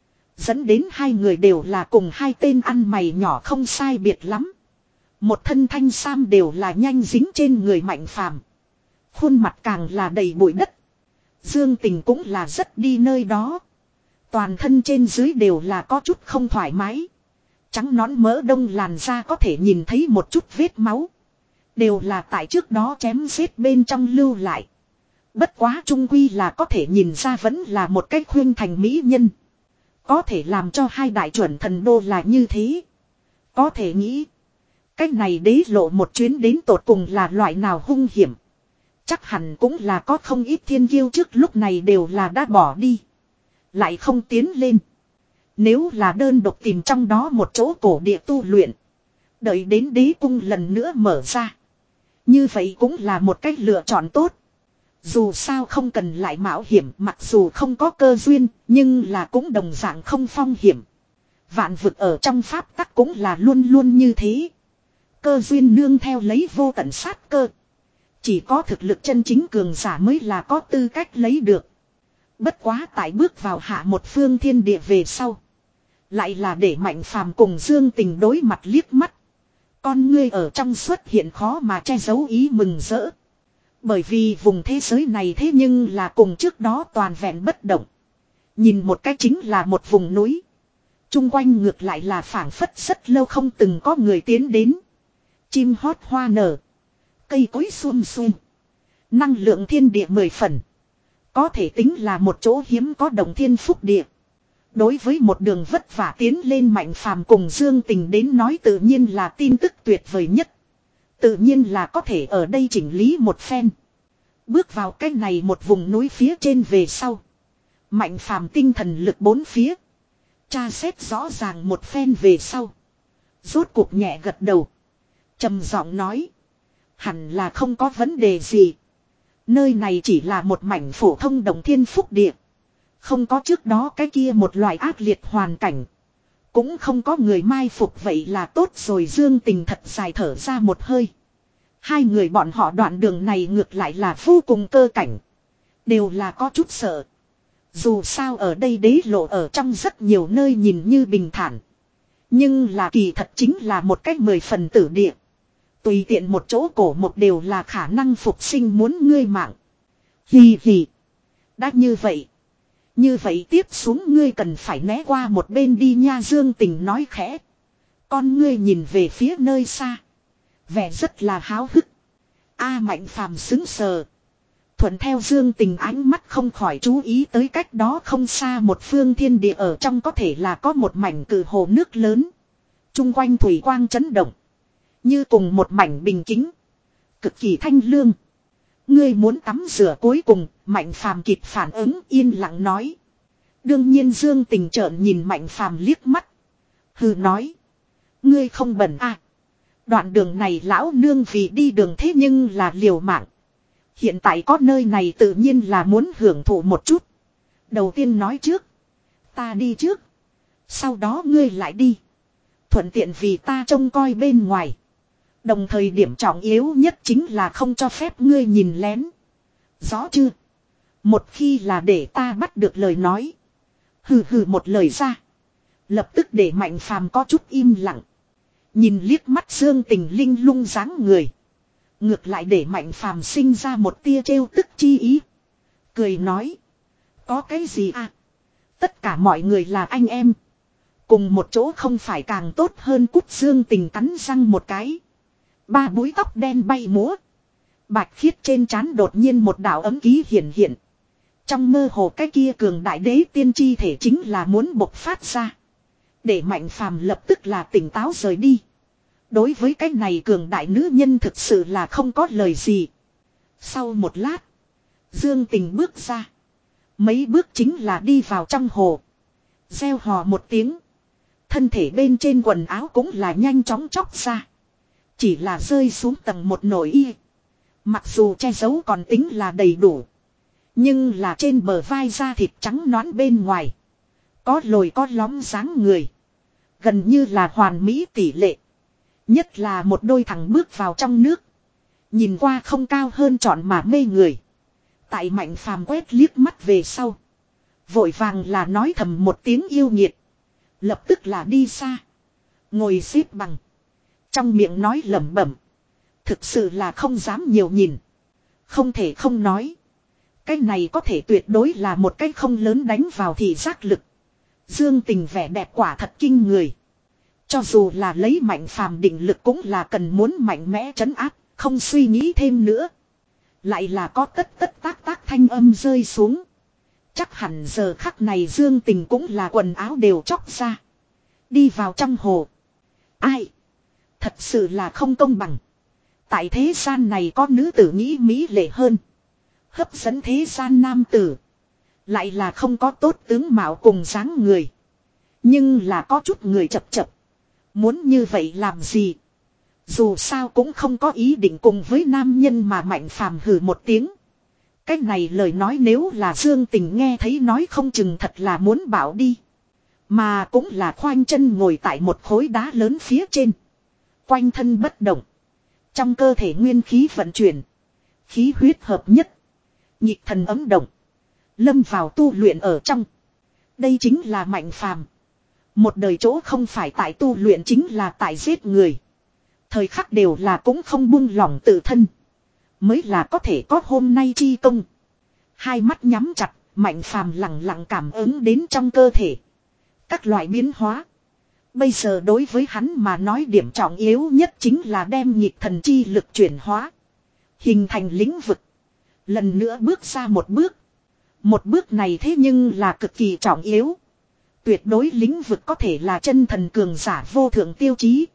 A: Dẫn đến hai người đều là cùng hai tên ăn mày nhỏ không sai biệt lắm. Một thân thanh sam đều là nhanh dính trên người Mạnh Phàm. Khuôn mặt càng là đầy bụi đất. Dương Tình cũng là rất đi nơi đó. Toàn thân trên dưới đều là có chút không thoải mái. Trắng nõn mỡ đông làn da có thể nhìn thấy một chút vết máu. Đều là tại trước đó chém giết bên trong lưu lại. Bất quá trung quy là có thể nhìn ra vẫn là một cái khuyên thành mỹ nhân. Có thể làm cho hai đại chuẩn thần đô là như thế. Có thể nghĩ. Cách này đế lộ một chuyến đến tột cùng là loại nào hung hiểm. Chắc hẳn cũng là có không ít thiên kiêu trước lúc này đều là đã bỏ đi. Lại không tiến lên. Nếu là đơn độc tìm trong đó một chỗ cổ địa tu luyện. Đợi đến đế cung lần nữa mở ra. Như vậy cũng là một cách lựa chọn tốt. Dù sao không cần lại mạo hiểm, mặc dù không có cơ duyên, nhưng là cũng đồng dạng không phong hiểm. Vạn vực ở trong pháp tắc cũng là luôn luôn như thế. Cơ duyên nương theo lấy vô tận sát cơ. Chỉ có thực lực chân chính cường giả mới là có tư cách lấy được. Bất quá tại bước vào hạ một phương thiên địa về sau. Lại là để Mạnh Phàm cùng Dương Tình đối mặt liếc mắt. Con ngươi ở trong xuất hiện khó mà che giấu ý mừng rỡ. Bởi vì vùng thế giới này thế nhưng là cùng trước đó toàn vẹn bất động. Nhìn một cách chính là một vùng núi. Trung quanh ngược lại là phảng phất rất lâu không từng có người tiến đến. Chim hót hoa nở. Cây cối xum xuê. Năng lượng thiên địa mười phần. Có thể tính là một chỗ hiếm có động thiên phúc địa. Đối với một đường vất vả tiến lên Mạnh Phàm cùng Dương Tình đến nói tự nhiên là tin tức tuyệt vời nhất. Tự nhiên là có thể ở đây chỉnh lý một phen. Bước vào cái này một vùng núi phía trên về sau. Mạnh Phàm tinh thần lực bốn phía. Tra xét rõ ràng một phen về sau. Rốt cuộc nhẹ gật đầu. Trầm giọng nói. Hẳn là không có vấn đề gì. Nơi này chỉ là một mảnh phổ thông động thiên phúc địa. Không có trước đó cái kia một loại ác liệt hoàn cảnh. Cũng không có người mai phục vậy là tốt rồi. Dương Tình thật dài thở ra một hơi. Hai người bọn họ đoạn đường này ngược lại là vô cùng cơ cảnh. Đều là có chút sợ. Dù sao ở đây đế lộ ở trong rất nhiều nơi nhìn như bình thản. Nhưng là kỳ thật chính là một cách mười phần tử địa. Tùy tiện một chỗ cổ một đều là khả năng phục sinh muốn ngươi mạng. Hì hì. Đã như vậy. Như vậy tiếp xuống ngươi cần phải né qua một bên đi nha. Dương Tình nói khẽ. Con ngươi nhìn về phía nơi xa. Vẻ rất là háo hức. A Mạnh Phàm xứng sờ. Thuận theo Dương Tình ánh mắt không khỏi chú ý tới cách đó không xa một phương thiên địa ở trong có thể là có một mảnh cử hồ nước lớn. Trung quanh thủy quang chấn động. Như cùng một mảnh bình chính. Cực kỳ thanh lương. Ngươi muốn tắm rửa cuối cùng, Mạnh Phàm kịp phản ứng yên lặng nói. Đương nhiên Dương Tình trợn nhìn Mạnh Phàm liếc mắt. Hừ nói. Ngươi không bẩn à. Đoạn đường này lão nương vì đi đường thế nhưng là liều mạng. Hiện tại có nơi này tự nhiên là muốn hưởng thụ một chút. Đầu tiên nói trước. Ta đi trước. Sau đó ngươi lại đi. Thuận tiện vì ta trông coi bên ngoài. Đồng thời điểm trọng yếu nhất chính là không cho phép ngươi nhìn lén. Rõ chưa? Một khi là để ta bắt được lời nói. Hừ hừ một lời ra. Lập tức để Mạnh Phàm có chút im lặng. Nhìn liếc mắt Dương Tình linh lung dáng người. Ngược lại để Mạnh Phàm sinh ra một tia trêu tức chi ý. Cười nói. Có cái gì à? Tất cả mọi người là anh em. Cùng một chỗ không phải càng tốt hơn. Cút. Dương Tình cắn răng một cái. Ba búi tóc đen bay múa. Bạch khiết trên trán đột nhiên một đạo ấm ký hiện hiện. Trong mơ hồ cái kia cường đại đế tiên chi thể chính là muốn bộc phát ra. Để Mạnh Phàm lập tức là tỉnh táo rời đi. Đối với cái này cường đại nữ nhân thực sự là không có lời gì. Sau một lát. Dương Tình bước ra. Mấy bước chính là đi vào trong hồ. Reo hò một tiếng. Thân thể bên trên quần áo cũng là nhanh chóng chóc ra. Chỉ là rơi xuống tầng một nội y. Mặc dù che giấu còn tính là đầy đủ. Nhưng là trên bờ vai da thịt trắng nõn bên ngoài. Có lồi có lõm dáng người. Gần như là hoàn mỹ tỷ lệ. Nhất là một đôi thằng bước vào trong nước. Nhìn qua không cao hơn trọn mà mê người. Tại Mạnh Phàm quét liếc mắt về sau. Vội vàng là nói thầm một tiếng yêu nghiệt. Lập tức là đi xa. Ngồi xếp bằng. Trong miệng nói lẩm bẩm. Thực sự là không dám nhiều nhìn. Không thể không nói. Cái này có thể tuyệt đối là một cái không lớn đánh vào thị giác lực. Dương Tình vẻ đẹp quả thật kinh người. Cho dù là lấy Mạnh Phàm định lực cũng là cần muốn mạnh mẽ trấn áp, không suy nghĩ thêm nữa. Lại là có tất tất tác tác thanh âm rơi xuống. Chắc hẳn giờ khắc này Dương Tình cũng là quần áo đều chóc ra. Đi vào trong hồ. Ai? Thật sự là không công bằng. Tại thế gian này có nữ tử nghĩ mỹ lệ hơn. Hấp dẫn thế gian nam tử. Lại là không có tốt tướng mạo cùng dáng người. Nhưng là có chút người chập chập. Muốn như vậy làm gì? Dù sao cũng không có ý định cùng với nam nhân mà Mạnh Phàm hừ một tiếng. Cái này lời nói nếu là Dương Tình nghe thấy nói không chừng thật là muốn bảo đi. Mà cũng là khoanh chân ngồi tại một khối đá lớn phía trên. Quanh thân bất động. Trong cơ thể nguyên khí vận chuyển. Khí huyết hợp nhất. Nhịp thần ấm động. Lâm vào tu luyện ở trong. Đây chính là Mạnh Phàm. Một đời chỗ không phải tại tu luyện chính là tại giết người. Thời khắc đều là cũng không buông lỏng tự thân. Mới là có thể có hôm nay chi công. Hai mắt nhắm chặt, Mạnh Phàm lặng lặng cảm ứng đến trong cơ thể. Các loại biến hóa. Bây giờ đối với hắn mà nói điểm trọng yếu nhất chính là đem nhịp thần chi lực chuyển hóa. Hình thành lĩnh vực. Lần nữa bước ra một bước. Một bước này thế nhưng là cực kỳ trọng yếu. Tuyệt đối lĩnh vực có thể là chân thần cường giả vô thượng tiêu chí.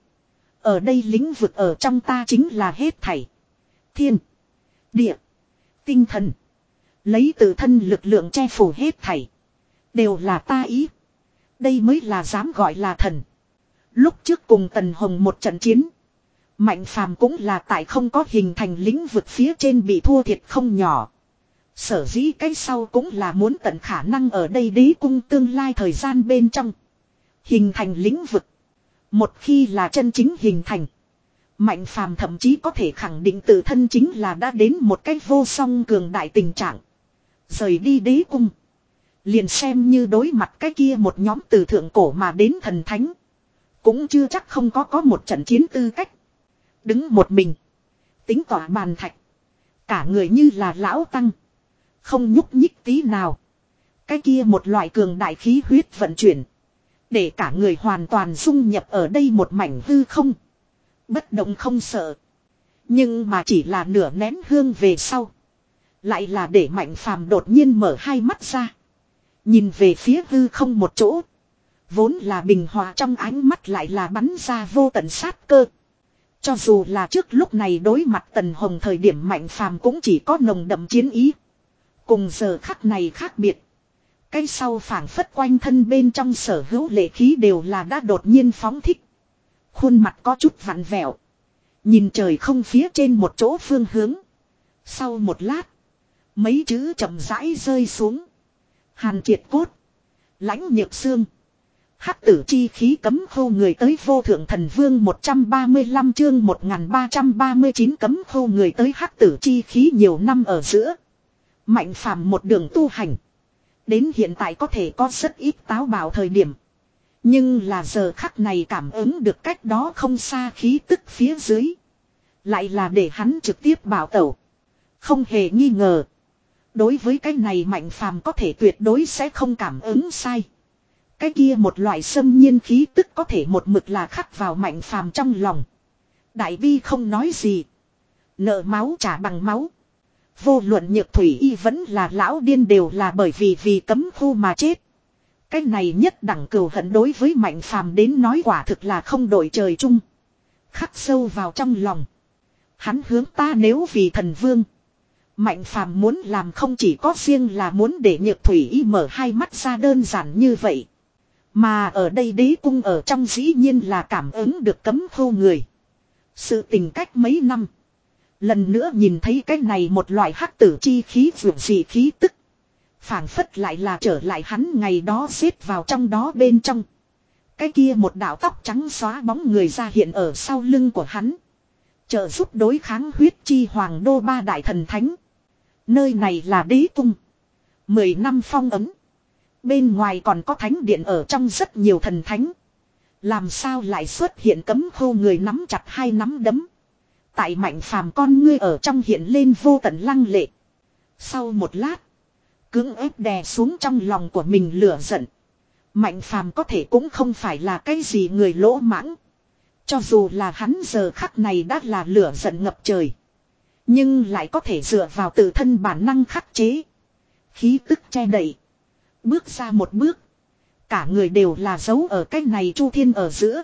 A: Ở đây lĩnh vực ở trong ta chính là hết thảy. Thiên. Địa. Tinh thần. Lấy tự thân lực lượng che phủ hết thảy. Đều là ta ý. Đây mới là dám gọi là thần. Lúc trước cùng Tần Hồng một trận chiến. Mạnh Phàm cũng là tại không có hình thành lĩnh vực phía trên bị thua thiệt không nhỏ. Sở dĩ cái sau cũng là muốn tận khả năng ở đây đế cung tương lai thời gian bên trong. Hình thành lĩnh vực. Một khi là chân chính hình thành. Mạnh Phàm thậm chí có thể khẳng định tự thân chính là đã đến một cái vô song cường đại tình trạng. Rời đi đế cung. Liền xem như đối mặt cái kia một nhóm từ thượng cổ mà đến thần thánh. Cũng chưa chắc không có có một trận chiến tư cách. Đứng một mình. Tính tỏa bàn thạch. Cả người như là lão tăng. Không nhúc nhích tí nào. Cái kia một loại cường đại khí huyết vận chuyển. Để cả người hoàn toàn dung nhập ở đây một mảnh hư không. Bất động không sợ. Nhưng mà chỉ là nửa nén hương về sau. Lại là để Mạnh Phàm đột nhiên mở hai mắt ra. Nhìn về phía hư không một chỗ. Vốn là bình hòa trong ánh mắt lại là bắn ra vô tận sát cơ. Cho dù là trước lúc này đối mặt Tần Hồng thời điểm Mạnh Phàm cũng chỉ có nồng đậm chiến ý. Cùng giờ khắc này khác biệt. Cái sau phảng phất quanh thân bên trong sở hữu lệ khí đều là đã đột nhiên phóng thích. Khuôn mặt có chút vặn vẹo. Nhìn trời không phía trên một chỗ phương hướng. Sau một lát. Mấy chữ chậm rãi rơi xuống. Hàn triệt cốt. Lãnh nhược xương. Hắc tử chi khí cấm khô người tới vô thượng thần vương một trăm ba mươi lăm chương một nghìn ba trăm ba mươi chín cấm khô người tới hắc tử chi khí nhiều năm ở giữa. Mạnh Phàm một đường tu hành. Đến hiện tại có thể có rất ít táo bạo thời điểm. Nhưng là giờ khắc này cảm ứng được cách đó không xa khí tức phía dưới. Lại là để hắn trực tiếp bảo tẩu. Không hề nghi ngờ. Đối với cái này Mạnh Phàm có thể tuyệt đối sẽ không cảm ứng sai. Cái kia một loại xâm nhiên khí tức có thể một mực là khắc vào Mạnh Phàm trong lòng. Đại bi không nói gì. Nợ máu trả bằng máu. Vô luận Nhược Thủy Y vẫn là lão điên đều là bởi vì vì cấm khu mà chết. Cái này nhất đẳng cừu hận đối với Mạnh Phàm đến nói quả thực là không đổi trời chung. Khắc sâu vào trong lòng. Hắn hướng ta nếu vì thần vương. Mạnh Phàm muốn làm không chỉ có riêng là muốn để Nhược Thủy Y mở hai mắt ra đơn giản như vậy. Mà ở đây đế cung ở trong dĩ nhiên là cảm ứng được cấm khu người. Sự tình cách mấy năm. Lần nữa nhìn thấy cái này một loại hắc tử chi khí vượt dị khí tức. Phảng phất lại là trở lại hắn ngày đó xếp vào trong đó bên trong. Cái kia một đạo tóc trắng xóa bóng người ra hiện ở sau lưng của hắn. Trợ giúp đối kháng huyết chi hoàng đô ba đại thần thánh. Nơi này là đế cung. Mười năm phong ấm. Bên ngoài còn có thánh điện ở trong rất nhiều thần thánh. Làm sao lại xuất hiện cấm khô người nắm chặt hai nắm đấm. Tại Mạnh Phàm con ngươi ở trong hiện lên vô tận lăng lệ. Sau một lát. Cưỡng ép đè xuống trong lòng của mình lửa giận. Mạnh Phàm có thể cũng không phải là cái gì người lỗ mãng. Cho dù là hắn giờ khắc này đã là lửa giận ngập trời. Nhưng lại có thể dựa vào tự thân bản năng khắc chế. Khí tức che đậy. Bước ra một bước. Cả người đều là giấu ở cái này chu thiên ở giữa.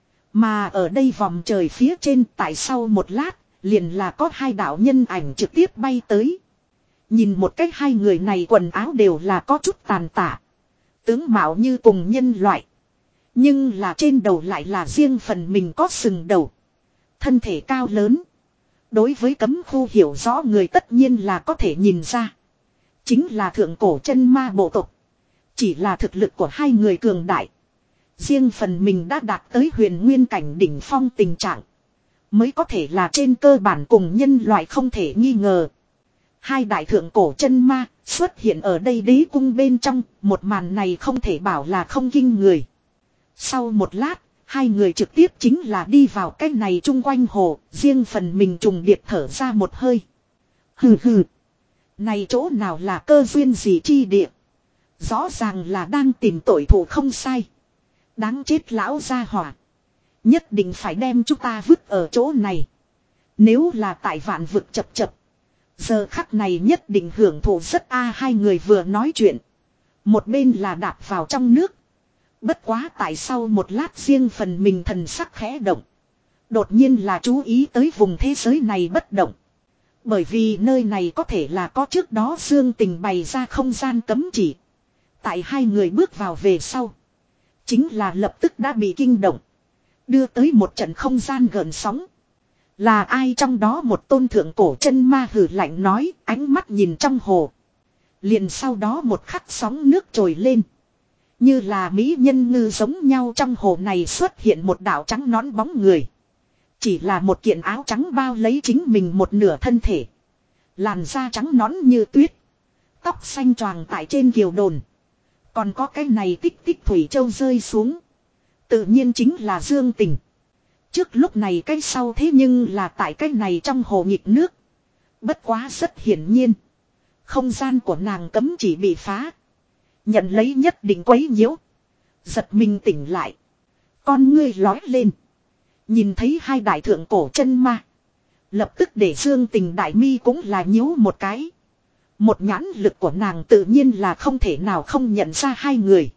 A: Mà ở đây vòng trời phía trên tại sau một lát. Liền là có hai đạo nhân ảnh trực tiếp bay tới. Nhìn một cách hai người này quần áo đều là có chút tàn tả. Tướng mạo như cùng nhân loại. Nhưng là trên đầu lại là riêng phần mình có sừng đầu. Thân thể cao lớn. Đối với cấm khu hiểu rõ người tất nhiên là có thể nhìn ra. Chính là thượng cổ chân ma bộ tộc. Chỉ là thực lực của hai người cường đại. Riêng phần mình đã đạt tới huyền nguyên cảnh đỉnh phong tình trạng. Mới có thể là trên cơ bản cùng nhân loại không thể nghi ngờ. Hai đại thượng cổ chân ma xuất hiện ở đây đế cung bên trong. Một màn này không thể bảo là không kinh người. Sau một lát, hai người trực tiếp chính là đi vào cái này chung quanh hồ. Riêng phần mình trùng điệp thở ra một hơi. Hừ hừ. Này chỗ nào là cơ duyên gì chi địa. Rõ ràng là đang tìm tội thủ không sai. Đáng chết lão gia hỏa. Nhất định phải đem chúng ta vứt ở chỗ này. Nếu là tại vạn vực chập chập. Giờ khắc này nhất định hưởng thụ rất a hai người vừa nói chuyện. Một bên là đạp vào trong nước. Bất quá tại sau một lát riêng phần mình thần sắc khẽ động. Đột nhiên là chú ý tới vùng thế giới này bất động. Bởi vì nơi này có thể là có trước đó Dương Tình bày ra không gian cấm chỉ. Tại hai người bước vào về sau. Chính là lập tức đã bị kinh động. Đưa tới một trận không gian gợn sóng. Là ai trong đó một tôn thượng cổ chân ma hử lạnh nói, ánh mắt nhìn trong hồ. Liền sau đó một khắc sóng nước trồi lên. Như là mỹ nhân ngư giống nhau trong hồ này xuất hiện một đạo trắng nón bóng người. Chỉ là một kiện áo trắng bao lấy chính mình một nửa thân thể. Làn da trắng nón như tuyết. Tóc xanh choàng tại trên kiều đồn. Còn có cái này tích tích thủy châu rơi xuống. Tự nhiên chính là Dương Tình. Trước lúc này cái sau thế nhưng là tại cái này trong hồ nghịch nước. Bất quá rất hiển nhiên. Không gian của nàng cấm chỉ bị phá. Nhận lấy nhất định quấy nhiễu. Giật mình tỉnh lại. Con ngươi lói lên. Nhìn thấy hai đại thượng cổ chân ma. Lập tức để Dương Tình đại mi cũng là nhíu một cái. Một nhãn lực của nàng tự nhiên là không thể nào không nhận ra hai người.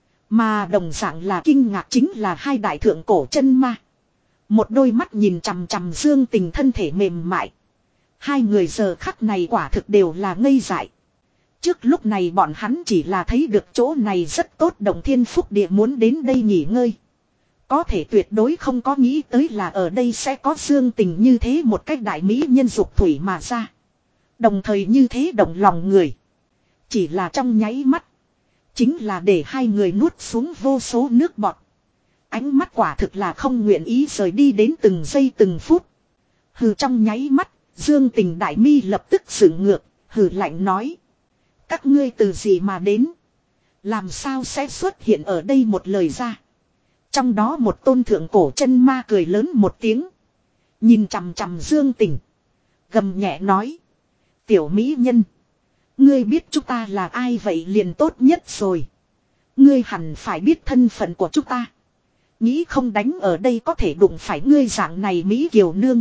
A: Mà đồng dạng là kinh ngạc chính là hai đại thượng cổ chân ma. Một đôi mắt nhìn chằm chằm Dương Tình thân thể mềm mại. Hai người giờ khắc này quả thực đều là ngây dại. Trước lúc này bọn hắn chỉ là thấy được chỗ này rất tốt, Động Thiên Phúc Địa muốn đến đây nghỉ ngơi. Có thể tuyệt đối không có nghĩ tới là ở đây sẽ có Dương Tình như thế một cách đại mỹ nhân dục thủy mà ra. Đồng thời như thế động lòng người. Chỉ là trong nháy mắt. Chính là để hai người nuốt xuống vô số nước bọt. Ánh mắt quả thực là không nguyện ý rời đi đến từng giây từng phút. Hừ, trong nháy mắt, Dương Tình đại mi lập tức dựng ngược, hừ lạnh nói. Các ngươi từ gì mà đến? Làm sao sẽ xuất hiện ở đây một lời ra? Trong đó một tôn thượng cổ chân ma cười lớn một tiếng. Nhìn chằm chằm Dương Tình. Gầm nhẹ nói. Tiểu mỹ nhân. Ngươi biết chúng ta là ai vậy liền tốt nhất rồi. Ngươi hẳn phải biết thân phận của chúng ta. Nghĩ không đánh ở đây có thể đụng phải ngươi dạng này Mỹ Kiều Nương.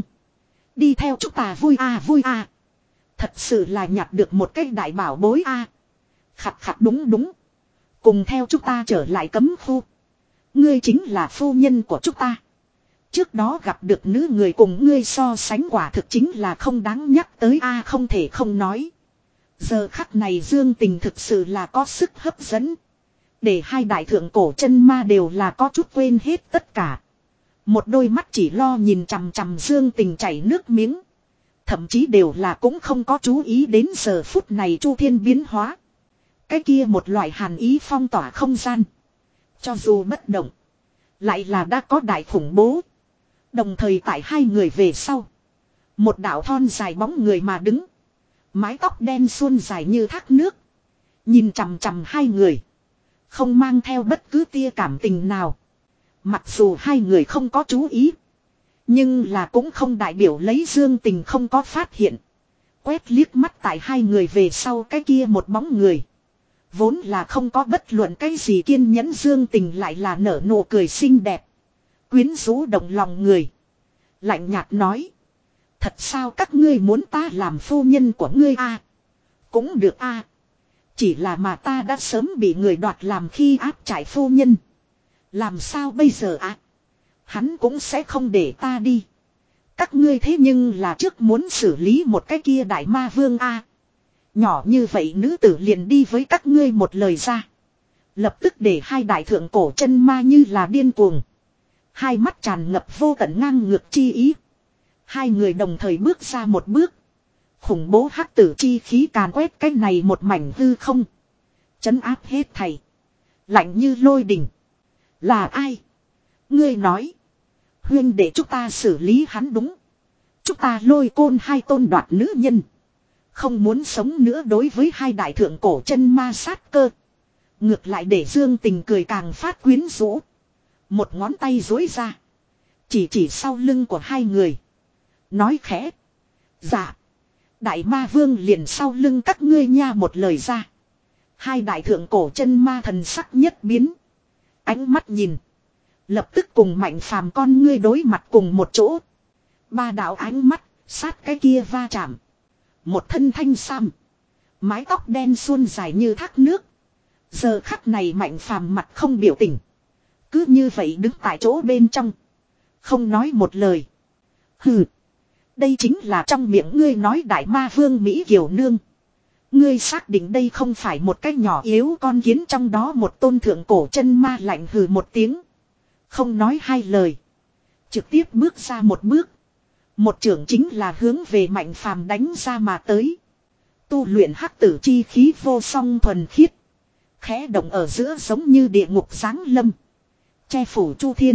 A: Đi theo chúng ta vui à vui à. Thật sự là nhặt được một cái đại bảo bối à. Khặt khặt đúng đúng. Cùng theo chúng ta trở lại cấm khu. Ngươi chính là phu nhân của chúng ta. Trước đó gặp được nữ người cùng ngươi so sánh quả thực chính là không đáng nhắc tới a à, không thể không nói. Giờ khắc này Dương Tình thực sự là có sức hấp dẫn. Để hai đại thượng cổ chân ma đều là có chút quên hết tất cả. Một đôi mắt chỉ lo nhìn chằm chằm Dương Tình chảy nước miếng. Thậm chí đều là cũng không có chú ý đến giờ phút này chu thiên biến hóa. Cái kia một loại hàn ý phong tỏa không gian. Cho dù bất động. Lại là đã có đại khủng bố. Đồng thời tại hai người về sau. Một đạo thon dài bóng người mà đứng. Mái tóc đen suôn dài như thác nước. Nhìn chằm chằm hai người. Không mang theo bất cứ tia cảm tình nào. Mặc dù hai người không có chú ý. Nhưng là cũng không đại biểu lấy Dương Tình không có phát hiện. Quét liếc mắt tại hai người về sau cái kia một bóng người. Vốn là không có bất luận cái gì kiên nhẫn Dương Tình lại là nở nụ cười xinh đẹp. Quyến rũ động lòng người. Lạnh nhạt nói. Thật sao các ngươi muốn ta làm phu nhân của ngươi a? Cũng được a. Chỉ là mà ta đã sớm bị người đoạt làm khi áp trải phu nhân. Làm sao bây giờ ạ? À? Hắn cũng sẽ không để ta đi. Các ngươi thế nhưng là trước muốn xử lý một cái kia đại ma vương a. À? Nhỏ như vậy nữ tử liền đi với các ngươi một lời ra. Lập tức để hai đại thượng cổ chân ma như là điên cuồng. Hai mắt tràn ngập vô tận ngang ngược chi ý. Hai người đồng thời bước ra một bước. Khủng bố hắc tử chi khí càn quét cái này một mảnh hư không. Chấn áp hết thầy. Lạnh như lôi đình. Là ai? Ngươi nói. Huyên để chúng ta xử lý hắn đúng. Chúng ta lôi côn hai tôn đoạt nữ nhân. Không muốn sống nữa đối với hai đại thượng cổ chân ma sát cơ. Ngược lại để Dương Tình cười càng phát quyến rũ. Một ngón tay duỗi ra. Chỉ chỉ sau lưng của hai người. Nói khẽ. Dạ. Đại ma vương liền sau lưng các ngươi nha một lời ra. Hai đại thượng cổ chân ma thần sắc nhất biến. Ánh mắt nhìn. Lập tức cùng Mạnh Phàm con ngươi đối mặt cùng một chỗ. Ba đạo ánh mắt, sát cái kia va chạm. Một thân thanh sam. Mái tóc đen suôn dài như thác nước. Giờ khắc này Mạnh Phàm mặt không biểu tình. Cứ như vậy đứng tại chỗ bên trong. Không nói một lời. Hừ. Đây chính là trong miệng ngươi nói đại ma vương Mỹ Kiều Nương. Ngươi xác định đây không phải một cái nhỏ yếu con kiến trong đó một tôn thượng cổ chân ma lạnh hừ một tiếng. Không nói hai lời. Trực tiếp bước ra một bước. Một trưởng chính là hướng về Mạnh Phàm đánh ra mà tới. Tu luyện hắc tử chi khí vô song thuần khiết. Khẽ động ở giữa giống như địa ngục giáng lâm. Che phủ chu thiên.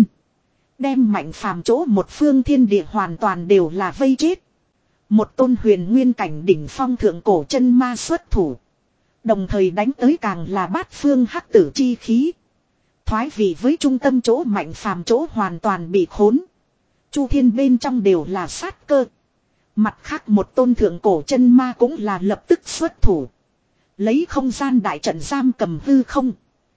A: Đem Mạnh Phàm chỗ một phương thiên địa hoàn toàn đều là vây chết. Một tôn huyền nguyên cảnh đỉnh phong thượng cổ chân ma xuất thủ. Đồng thời đánh tới càng là bát phương hắc tử chi khí. Thoái vị với trung tâm chỗ Mạnh Phàm chỗ hoàn toàn bị khốn. Chu thiên bên trong đều là sát cơ. Mặt khác một tôn thượng cổ chân ma cũng là lập tức xuất thủ. Lấy không gian đại trận giam cầm hư không.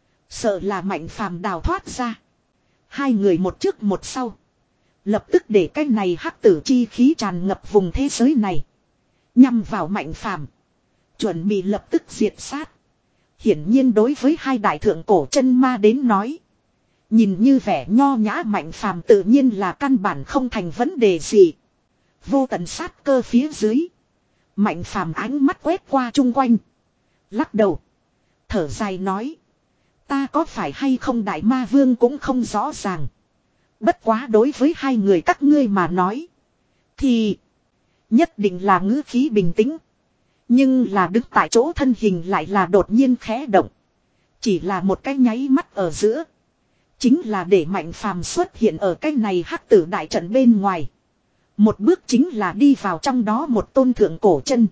A: Sợ là Mạnh Phàm đào thoát ra. Hai người một trước một sau. Lập tức để cái này hắc tử chi khí tràn ngập vùng thế giới này. Nhằm vào Mạnh Phàm. Chuẩn bị lập tức diệt sát. Hiển nhiên đối với hai đại thượng cổ chân ma đến nói. Nhìn như vẻ nho nhã Mạnh Phàm tự nhiên là căn bản không thành vấn đề gì. Vô tận sát cơ phía dưới. Mạnh Phàm ánh mắt quét qua chung quanh. Lắc đầu. Thở dài nói. Ta có phải hay không đại ma vương cũng không rõ ràng. Bất quá đối với hai người các ngươi mà nói. Thì. Nhất định là ngữ khí bình tĩnh. Nhưng là đứng tại chỗ thân hình lại là đột nhiên khẽ động. Chỉ là một cái nháy mắt ở giữa. Chính là để Mạnh Phàm xuất hiện ở cái này hắc tử đại trận bên ngoài. Một bước chính là đi vào trong đó một tôn thượng cổ chân.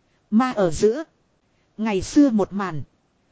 A: Ma ở giữa. Ngày xưa một màn.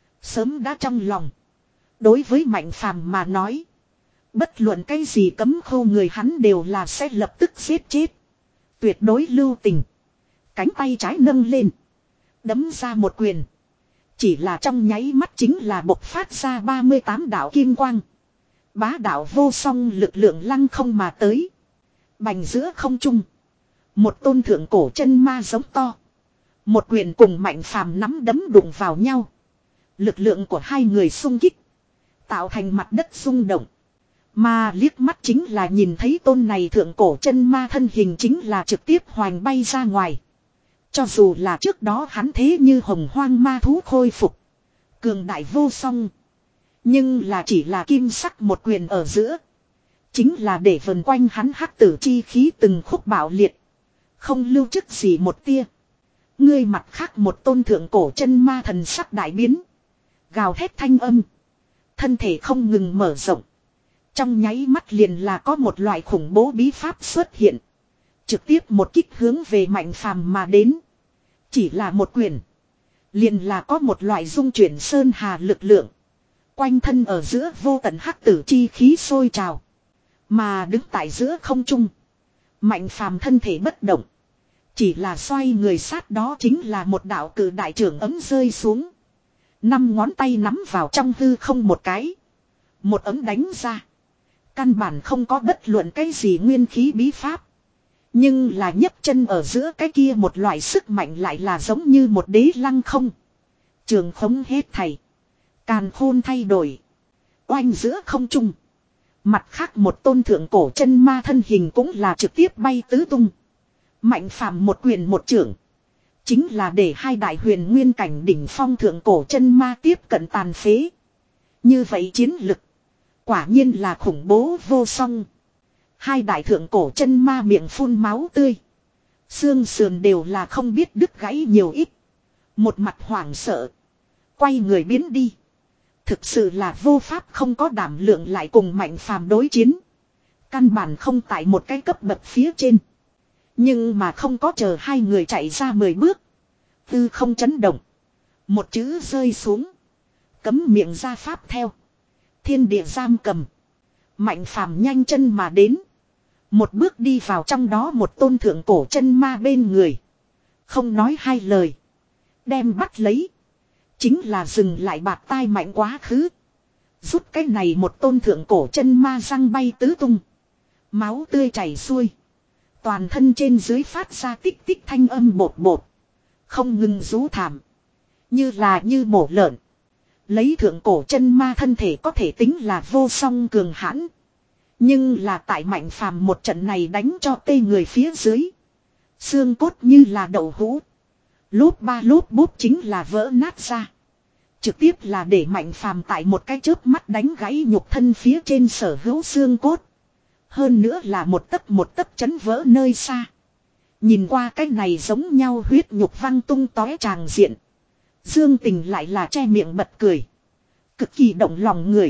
A: Sớm đã trong lòng. Đối với Mạnh Phàm mà nói. Bất luận cái gì cấm khâu người hắn đều là sẽ lập tức giết chết. Tuyệt đối lưu tình. Cánh tay trái nâng lên. Đấm ra một quyền. Chỉ là trong nháy mắt chính là bộc phát ra ba mươi tám đạo kim quang. Bá đạo vô song lực lượng lăng không mà tới. Bành giữa không trung. Một tôn thượng cổ chân ma giống to. Một quyền cùng Mạnh Phàm nắm đấm đụng vào nhau. Lực lượng của hai người xung kích. Tạo thành mặt đất rung động. Mà liếc mắt chính là nhìn thấy tôn này thượng cổ chân ma thân hình chính là trực tiếp hoành bay ra ngoài. Cho dù là trước đó hắn thế như hồng hoang ma thú khôi phục. Cường đại vô song. Nhưng là chỉ là kim sắc một quyền ở giữa. Chính là để vần quanh hắn hắc tử chi khí từng khúc bạo liệt. Không lưu chức gì một tia. Ngươi mặt khác một tôn thượng cổ chân ma thần sắc đại biến. Gào thét thanh âm. Thân thể không ngừng mở rộng. Trong nháy mắt liền là có một loại khủng bố bí pháp xuất hiện. Trực tiếp một kích hướng về Mạnh Phàm mà đến. Chỉ là một quyền. Liền là có một loại dung chuyển sơn hà lực lượng. Quanh thân ở giữa vô tận hắc tử chi khí sôi trào. Mà đứng tại giữa không trung. Mạnh Phàm thân thể bất động. Chỉ là xoay người sát đó chính là một đạo cử đại trưởng ấm rơi xuống. Năm ngón tay nắm vào trong hư không một cái. Một ấm đánh ra. Căn bản không có bất luận cái gì nguyên khí bí pháp. Nhưng là nhấc chân ở giữa cái kia một loại sức mạnh lại là giống như một đế lăng không. Trường khống hết thảy. Càn khôn thay đổi. Oanh giữa không trung. Mặt khác một tôn thượng cổ chân ma thân hình cũng là trực tiếp bay tứ tung. Mạnh Phàm một quyền một trưởng. Chính là để hai đại huyền nguyên cảnh đỉnh phong thượng cổ chân ma tiếp cận tàn phế. Như vậy chiến lực. Quả nhiên là khủng bố vô song. Hai đại thượng cổ chân ma miệng phun máu tươi. Xương sườn đều là không biết đứt gãy nhiều ít. Một mặt hoảng sợ. Quay người biến đi. Thực sự là vô pháp không có đảm lượng lại cùng Mạnh Phàm đối chiến. Căn bản không tại một cái cấp bậc phía trên. Nhưng mà không có chờ hai người chạy ra mười bước. Tư không chấn động. Một chữ rơi xuống. Cấm miệng ra pháp theo. Thiên địa giam cầm. Mạnh Phàm nhanh chân mà đến. Một bước đi vào trong đó một tôn thượng cổ chân ma bên người. Không nói hai lời. Đem bắt lấy. Chính là dừng lại bạt tai mạnh quá khứ. Rút cái này một tôn thượng cổ chân ma răng bay tứ tung. Máu tươi chảy xuôi. Toàn thân trên dưới phát ra tích tích thanh âm bột bột. Không ngừng rú thảm. Như là như mổ lợn. Lấy thượng cổ chân ma thân thể có thể tính là vô song cường hãn. Nhưng là tại Mạnh Phàm một trận này đánh cho tê người phía dưới. Xương cốt như là đậu hũ. Lốp ba lốp bút chính là vỡ nát ra. Trực tiếp là để Mạnh Phàm tại một cái chớp mắt đánh gãy nhục thân phía trên sở hữu xương cốt. Hơn nữa là một tấc một tấc chấn vỡ nơi xa. Nhìn qua cái này giống nhau huyết nhục văng tung tóe tràng diện. Dương Tình lại là che miệng bật cười. Cực kỳ động lòng người.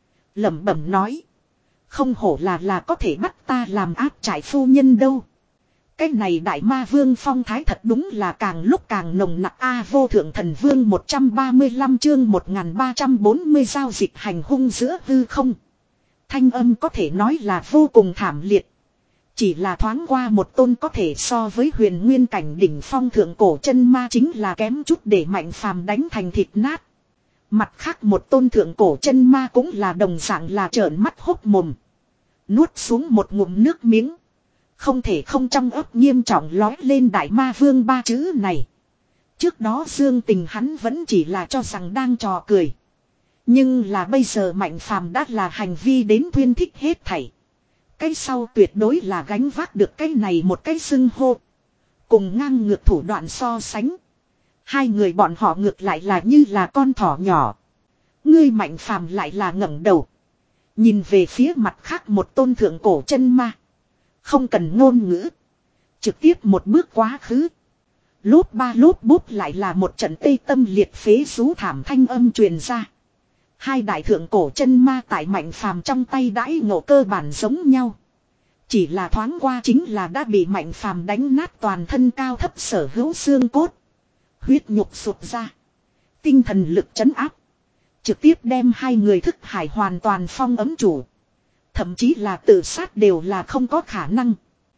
A: Lẩm bẩm nói. Không hổ là là có thể bắt ta làm áp trải phu nhân đâu. Cái này đại ma vương phong thái thật đúng là càng lúc càng nồng nặc a. Vô thượng thần vương một trăm ba mươi lăm chương một nghìn ba trăm bốn mươi giao dịch hành hung giữa hư không. Thanh âm có thể nói là vô cùng thảm liệt. Chỉ là thoáng qua một tôn có thể so với huyền nguyên cảnh đỉnh phong thượng cổ chân ma chính là kém chút để Mạnh Phàm đánh thành thịt nát. Mặt khác một tôn thượng cổ chân ma cũng là đồng dạng là trợn mắt hốc mồm. Nuốt xuống một ngụm nước miếng. Không thể không trong ấp nghiêm trọng lói lên đại ma vương ba chữ này. Trước đó Dương Tình hắn vẫn chỉ là cho rằng đang trò cười. Nhưng là bây giờ Mạnh Phàm đã là hành vi đến thuyên thích hết thảy. Cái sau tuyệt đối là gánh vác được cái này một cái xưng hô. Cùng ngang ngược thủ đoạn so sánh. Hai người bọn họ ngược lại là như là con thỏ nhỏ. Ngươi Mạnh Phàm lại là ngẩng đầu. Nhìn về phía mặt khác một tôn thượng cổ chân ma. Không cần ngôn ngữ. Trực tiếp một bước quá khứ. Lốp ba lốp bút lại là một trận tê tâm liệt phế rú thảm thanh âm truyền ra. Hai đại thượng cổ chân ma tại Mạnh Phàm trong tay đãi ngộ cơ bản giống nhau. Chỉ là thoáng qua chính là đã bị Mạnh Phàm đánh nát toàn thân cao thấp sở hữu xương cốt. Huyết nhục sụp ra. Tinh thần lực trấn áp. Trực tiếp đem hai người thức hải hoàn toàn phong ấm chủ. Thậm chí là tự sát đều là không có khả năng.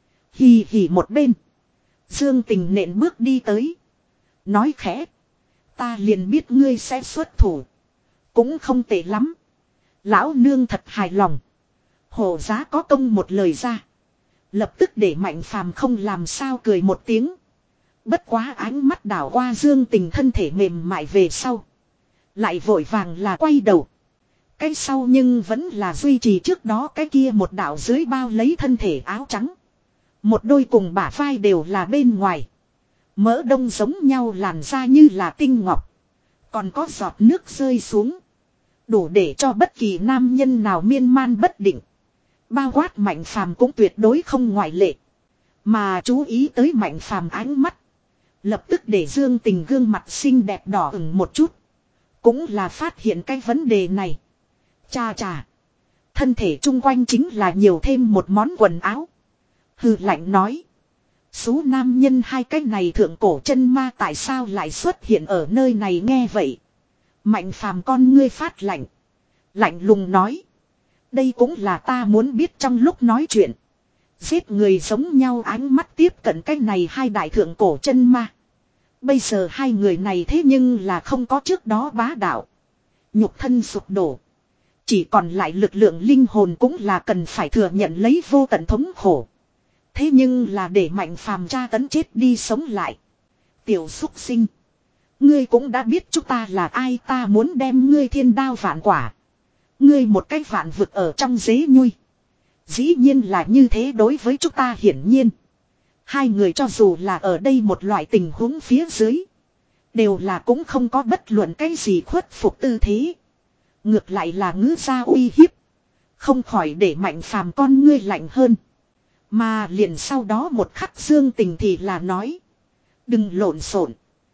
A: Hì hì một bên. Dương Tình nện bước đi tới. Nói khẽ. Ta liền biết ngươi sẽ xuất thủ. Cũng không tệ lắm. Lão nương thật hài lòng. Hổ giá có công một lời ra. Lập tức để Mạnh Phàm không làm sao cười một tiếng. Bất quá ánh mắt đảo qua Dương Tình thân thể mềm mại về sau. Lại vội vàng là quay đầu. Cái sau nhưng vẫn là duy trì trước đó cái kia một đạo dưới bao lấy thân thể áo trắng. Một đôi cùng bả vai đều là bên ngoài. Mỡ đông giống nhau làn da như là tinh ngọc. Còn có giọt nước rơi xuống. Đủ để cho bất kỳ nam nhân nào miên man bất định. Bao quát Mạnh Phàm cũng tuyệt đối không ngoại lệ. Mà chú ý tới Mạnh Phàm ánh mắt. Lập tức để Dương Tình gương mặt xinh đẹp đỏ ửng một chút. Cũng là phát hiện cái vấn đề này. Chà chà. thân thể chung quanh chính là nhiều thêm một món quần áo. Hừ lạnh nói. Số nam nhân hai cái này thượng cổ chân ma tại sao lại xuất hiện ở nơi này nghe vậy. Mạnh phàm con ngươi phát lạnh. Lạnh lùng nói. Đây cũng là ta muốn biết trong lúc nói chuyện. Giết người giống nhau ánh mắt tiếp cận cái này hai đại thượng cổ chân ma. Bây giờ hai người này thế nhưng là không có trước đó bá đạo. Nhục thân sụp đổ. Chỉ còn lại lực lượng linh hồn cũng là cần phải thừa nhận lấy vô tận thống khổ. Thế nhưng là để mạnh phàm tra tấn chết đi sống lại. Tiểu xúc sinh. Ngươi cũng đã biết chúng ta là ai, ta muốn đem ngươi thiên đao vạn quả. Ngươi một cái vạn vực ở trong dế nhui. Dĩ nhiên là như thế đối với chúng ta hiển nhiên. Hai người cho dù là ở đây một loại tình huống phía dưới. Đều là cũng không có bất luận cái gì khuất phục tư thế. Ngược lại là ngữ ra uy hiếp. Không khỏi để mạnh phàm con ngươi lạnh hơn. Mà liền sau đó một khắc Dương Tình thì là nói. Đừng lộn xộn.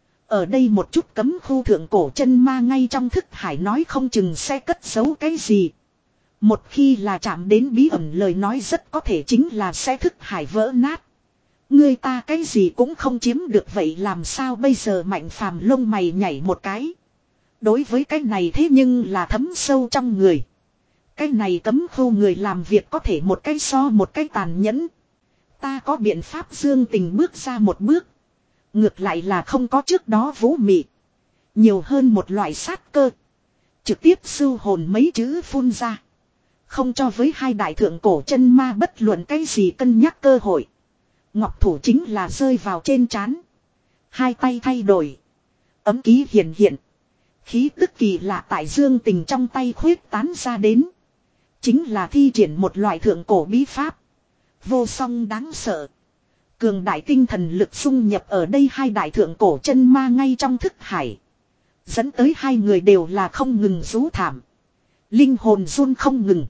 A: Ở đây một chút cấm khu thượng cổ chân ma ngay trong thức hải nói không chừng sẽ cất giấu cái gì. Một khi là chạm đến bí ẩn lời nói rất có thể chính là sẽ thức hải vỡ nát. Người ta cái gì cũng không chiếm được vậy làm sao bây giờ mạnh phàm lông mày nhảy một cái. Đối với cái này thế nhưng là thấm sâu trong người. Cái này cấm khu người làm việc có thể một cái so một cái tàn nhẫn. Ta có biện pháp Dương Tình bước ra một bước. Ngược lại là không có trước đó vũ mị. Nhiều hơn một loại sát cơ. Trực tiếp sưu hồn mấy chữ phun ra. Không cho với hai đại thượng cổ chân ma bất luận cái gì cân nhắc cơ hội. Ngọc thủ chính là rơi vào trên trán. Hai tay thay đổi. Ấm ký hiện hiện. Khí tức kỳ lạ tại Dương Tình trong tay khuyết tán ra đến. Chính là thi triển một loại thượng cổ bí pháp. Vô song đáng sợ. Cường đại tinh thần lực xung nhập ở đây hai đại thượng cổ chân ma ngay trong thức hải. Dẫn tới hai người đều là không ngừng rú thảm. Linh hồn run không ngừng.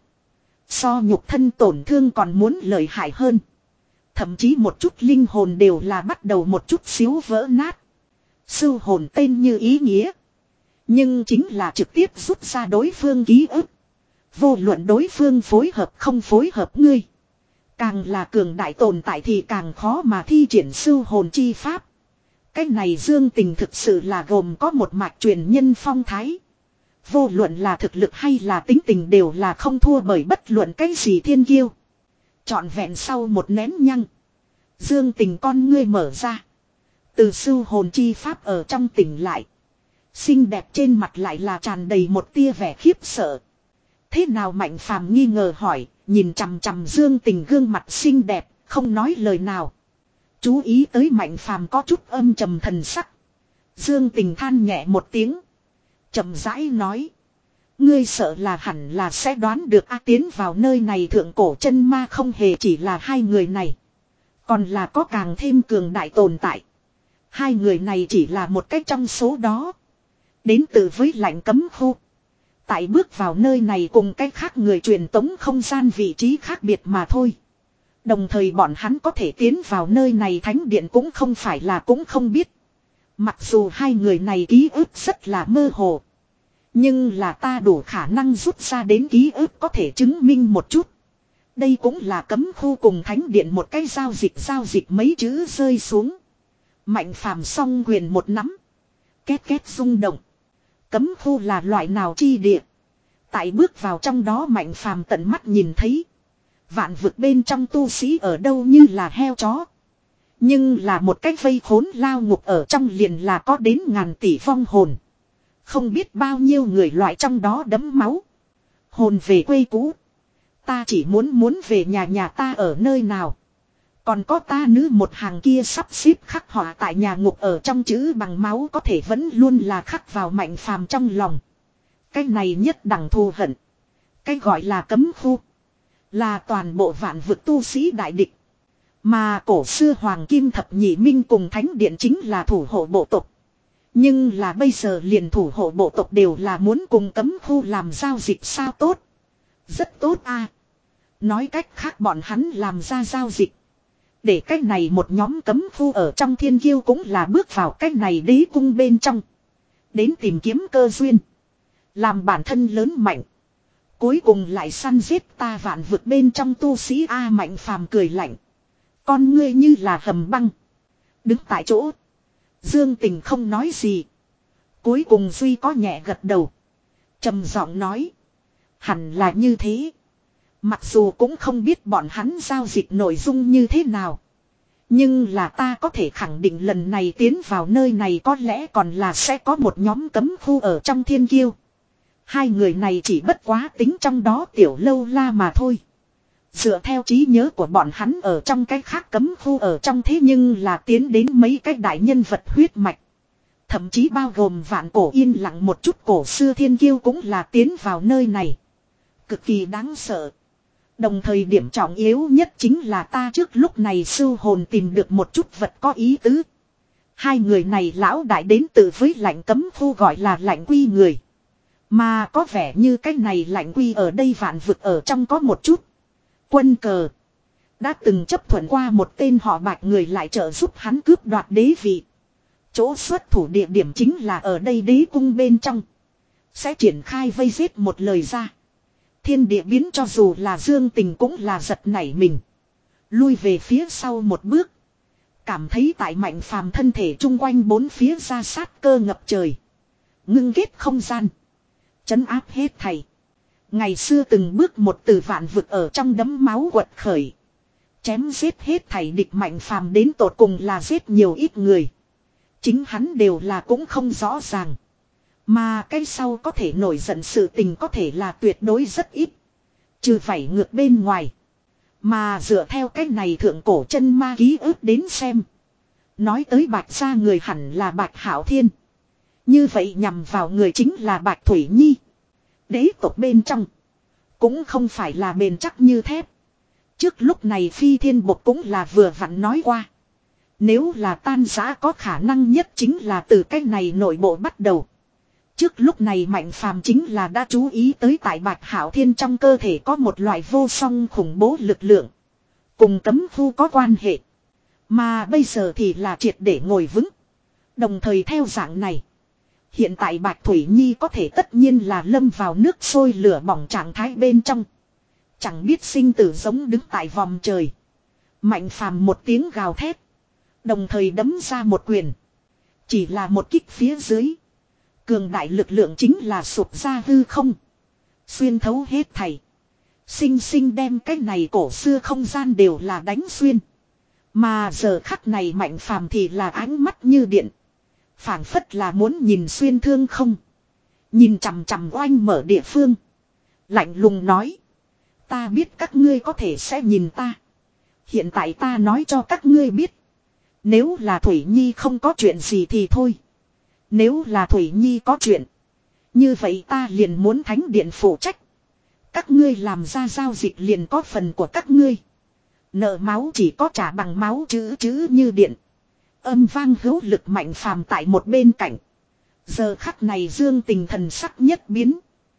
A: So nhục thân tổn thương còn muốn lợi hại hơn. Thậm chí một chút linh hồn đều là bắt đầu một chút xíu vỡ nát. Sưu hồn tên như ý nghĩa. Nhưng chính là trực tiếp rút ra đối phương ký ức. Vô luận đối phương phối hợp không phối hợp ngươi. Càng là cường đại tồn tại thì càng khó mà thi triển sưu hồn chi pháp. Cái này Dương Tình thực sự là gồm có một mạch truyền nhân phong thái. Vô luận là thực lực hay là tính tình đều là không thua bởi bất luận cái gì thiên kiêu. Trọn vẹn sau một nén nhăng. Dương Tình con ngươi mở ra. Từ sưu hồn chi pháp ở trong tỉnh lại. Xinh đẹp trên mặt lại là tràn đầy một tia vẻ khiếp sợ. Thế nào Mạnh Phàm nghi ngờ hỏi, nhìn chằm chằm Dương Tình gương mặt xinh đẹp, không nói lời nào. Chú ý tới Mạnh Phàm có chút âm trầm thần sắc. Dương Tình than nhẹ một tiếng. Chậm rãi nói. Ngươi sợ là hẳn là sẽ đoán được a tiến vào nơi này thượng cổ chân ma không hề chỉ là hai người này. Còn là có càng thêm cường đại tồn tại. Hai người này chỉ là một cách trong số đó. Đến từ với lạnh cấm khu. Tại bước vào nơi này cùng cách khác người truyền tống không gian vị trí khác biệt mà thôi. Đồng thời bọn hắn có thể tiến vào nơi này thánh điện cũng không phải là cũng không biết. Mặc dù hai người này ký ức rất là mơ hồ. Nhưng là ta đủ khả năng rút ra đến ký ức có thể chứng minh một chút. Đây cũng là cấm khu cùng thánh điện một cái giao dịch giao dịch mấy chữ rơi xuống. Mạnh Phàm song quyền một nắm. Két két rung động. Cấm khu là loại nào chi địa. Tại bước vào trong đó Mạnh Phàm tận mắt nhìn thấy. Vạn vực bên trong tu sĩ ở đâu như là heo chó. Nhưng là một cái vây khốn lao ngục ở trong liền là có đến ngàn tỷ vong hồn. Không biết bao nhiêu người loại trong đó đẫm máu. Hồn về quê cũ. Ta chỉ muốn muốn về nhà nhà ta ở nơi nào. Còn có ta nữ một hàng kia sắp xếp khắc họa tại nhà ngục ở trong chữ bằng máu có thể vẫn luôn là khắc vào Mạnh Phàm trong lòng. Cái này nhất đẳng thù hận. Cái gọi là cấm khu. Là toàn bộ vạn vực tu sĩ đại địch. Mà cổ xưa Hoàng Kim Thập Nhị Minh cùng Thánh Điện chính là thủ hộ bộ tộc. Nhưng là bây giờ liền thủ hộ bộ tộc đều là muốn cùng cấm khu làm giao dịch sao tốt. Rất tốt a. Nói cách khác bọn hắn làm ra giao dịch. Để cách này một nhóm cấm khu ở trong thiên kiêu cũng là bước vào cách này đế cung bên trong. Đến tìm kiếm cơ duyên. Làm bản thân lớn mạnh. Cuối cùng lại săn giết ta vạn vực bên trong tu sĩ A Mạnh Phàm cười lạnh. Con ngươi như là hầm băng. Đứng tại chỗ. Dương Tình không nói gì. Cuối cùng Duy có nhẹ gật đầu. Trầm giọng nói. Hẳn là như thế. Mặc dù cũng không biết bọn hắn giao dịch nội dung như thế nào. Nhưng là ta có thể khẳng định lần này tiến vào nơi này có lẽ còn là sẽ có một nhóm cấm khu ở trong thiên kiêu. Hai người này chỉ bất quá tính trong đó tiểu lâu la mà thôi. Dựa theo trí nhớ của bọn hắn ở trong cái khác cấm khu ở trong thế nhưng là tiến đến mấy cái đại nhân vật huyết mạch. Thậm chí bao gồm vạn cổ yên lặng một chút cổ xưa thiên kiêu cũng là tiến vào nơi này. Cực kỳ đáng sợ. Đồng thời điểm trọng yếu nhất chính là ta trước lúc này sưu hồn tìm được một chút vật có ý tứ. Hai người này lão đại đến từ với lạnh cấm khu gọi là lạnh quy người. Mà có vẻ như cái này lạnh quy ở đây vạn vực ở trong có một chút. Quân cờ. Đã từng chấp thuận qua một tên họ Bạch người lại trợ giúp hắn cướp đoạt đế vị. Chỗ xuất thủ địa điểm chính là ở đây đế cung bên trong. Sẽ triển khai vây giết một lời ra. Thiên địa biến cho dù là Dương Tình cũng là giật nảy mình. Lui về phía sau một bước. Cảm thấy tại Mạnh Phàm thân thể chung quanh bốn phía ra sát cơ ngập trời. Ngưng kết không gian. Chấn áp hết thảy. Ngày xưa từng bước một từ vạn vực ở trong đấm máu quật khởi. Chém giết hết thảy địch Mạnh Phàm đến tột cùng là giết nhiều ít người. Chính hắn đều là cũng không rõ ràng. Mà cái sau có thể nổi giận sự tình có thể là tuyệt đối rất ít. Trừ phải ngược bên ngoài. Mà dựa theo cái này thượng cổ chân ma ký ức đến xem. Nói tới Bạch gia người hẳn là Bạch Hạo Thiên. Như vậy nhằm vào người chính là Bạch Thủy Nhi. Đế tộc bên trong. Cũng không phải là bền chắc như thép. Trước lúc này Phi Thiên Bộc cũng là vừa vặn nói qua. Nếu là tan rã có khả năng nhất chính là từ cái này nội bộ bắt đầu. Trước lúc này Mạnh Phàm chính là đã chú ý tới tại Bạch Hạo Thiên trong cơ thể có một loại vô song khủng bố lực lượng. Cùng cấm khu có quan hệ. Mà bây giờ thì là triệt để ngồi vững. Đồng thời theo dạng này. Hiện tại Bạch Thủy Nhi có thể tất nhiên là lâm vào nước sôi lửa bỏng trạng thái bên trong. Chẳng biết sinh tử giống đứng tại vòng trời. Mạnh Phàm một tiếng gào thét. Đồng thời đấm ra một quyền. Chỉ là một kích phía dưới. Cường đại lực lượng chính là sụp ra hư không. Xuyên thấu hết thảy. Sinh sinh đem cái này cổ xưa không gian đều là đánh xuyên. Mà giờ khắc này Mạnh Phàm thì là ánh mắt như điện. Phảng phất là muốn nhìn xuyên thương không. Nhìn chằm chằm oanh mở địa phương. Lạnh lùng nói. Ta biết các ngươi có thể sẽ nhìn ta. Hiện tại ta nói cho các ngươi biết. Nếu là Thủy Nhi không có chuyện gì thì thôi. Nếu là Thủy Nhi có chuyện. Như vậy ta liền muốn thánh điện phụ trách. Các ngươi làm ra giao dịch liền có phần của các ngươi. Nợ máu chỉ có trả bằng máu chữ chữ như điện. Âm vang hữu lực Mạnh Phàm tại một bên cạnh. Giờ khắc này Dương Tình thần sắc nhất biến.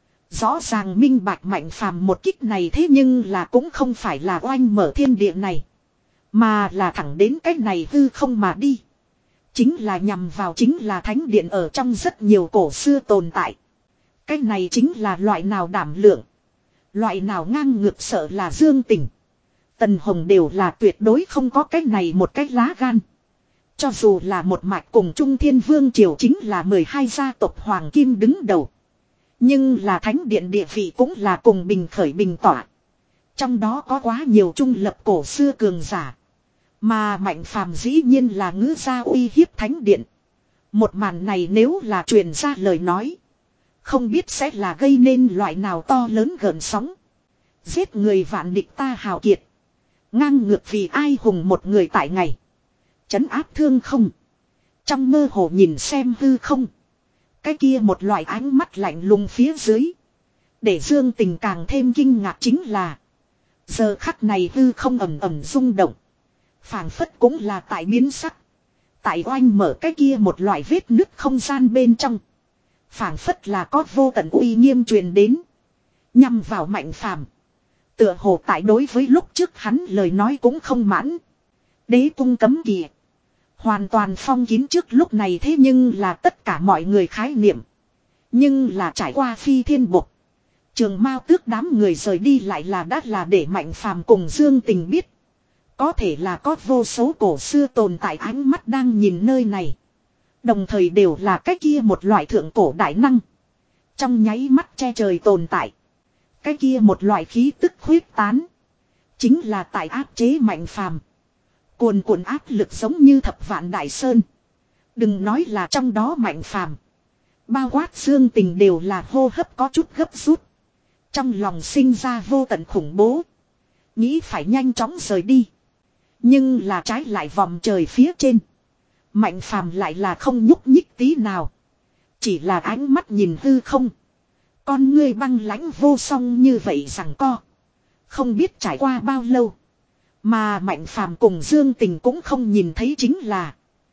A: Rõ ràng minh bạch Mạnh Phàm một kích này thế nhưng là cũng không phải là oanh mở thiên địa này. Mà là thẳng đến cái này hư không mà đi. Chính là nhằm vào chính là thánh điện ở trong rất nhiều cổ xưa tồn tại. Cái này chính là loại nào đảm lượng. Loại nào ngang ngược sợ là Dương Tình. Tần Hồng đều là tuyệt đối không có cái này một cái lá gan. Cho dù là một mạch cùng Trung Thiên Vương Triều chính là mười hai gia tộc Hoàng Kim đứng đầu. Nhưng là thánh điện địa vị cũng là cùng bình khởi bình tỏa. Trong đó có quá nhiều trung lập cổ xưa cường giả. Mà Mạnh Phàm dĩ nhiên là ngữ gia uy hiếp thánh điện. Một màn này nếu là truyền ra lời nói. Không biết sẽ là gây nên loại nào to lớn gợn sóng. Giết người vạn địch ta hào kiệt. Ngang ngược vì ai hùng một người tại ngày. Chấn áp thương không. Trong mơ hồ nhìn xem hư không. Cái kia một loại ánh mắt lạnh lùng phía dưới. Để Dương Tình càng thêm kinh ngạc chính là. Giờ khắc này hư không ẩm ẩm rung động. Phảng phất cũng là tại biến sắc. Tại oanh mở cái kia một loại vết nứt không gian bên trong. Phảng phất là có vô tận uy nghiêm truyền đến. Nhằm vào Mạnh Phàm. Tựa hồ tại đối với lúc trước hắn lời nói cũng không mãn. Đế cung cấm kỵ. Hoàn toàn phong kín trước lúc này thế nhưng là tất cả mọi người khái niệm. Nhưng là trải qua Phi Thiên Bộc. Trường Mao Tước đám người rời đi lại là đã là để Mạnh Phàm cùng Dương Tình biết. Có thể là có vô số cổ xưa tồn tại ánh mắt đang nhìn nơi này. Đồng thời đều là cái kia một loại thượng cổ đại năng. Trong nháy mắt che trời tồn tại. Cái kia một loại khí tức khuyết tán. Chính là tại áp chế Mạnh Phàm. Cuồn cuộn áp lực giống như thập vạn đại sơn. Đừng nói là trong đó Mạnh Phàm, bao quát Dương Tình đều là hô hấp có chút gấp rút. Trong lòng sinh ra vô tận khủng bố. Nghĩ phải nhanh chóng rời đi. Nhưng là trái lại vòng trời phía trên. Mạnh Phàm lại là không nhúc nhích tí nào. Chỉ là ánh mắt nhìn hư không. Con ngươi băng lãnh vô song như vậy rằng co. Không biết trải qua bao lâu. Mà Mạnh Phàm cùng Dương Tình cũng không nhìn thấy chính là.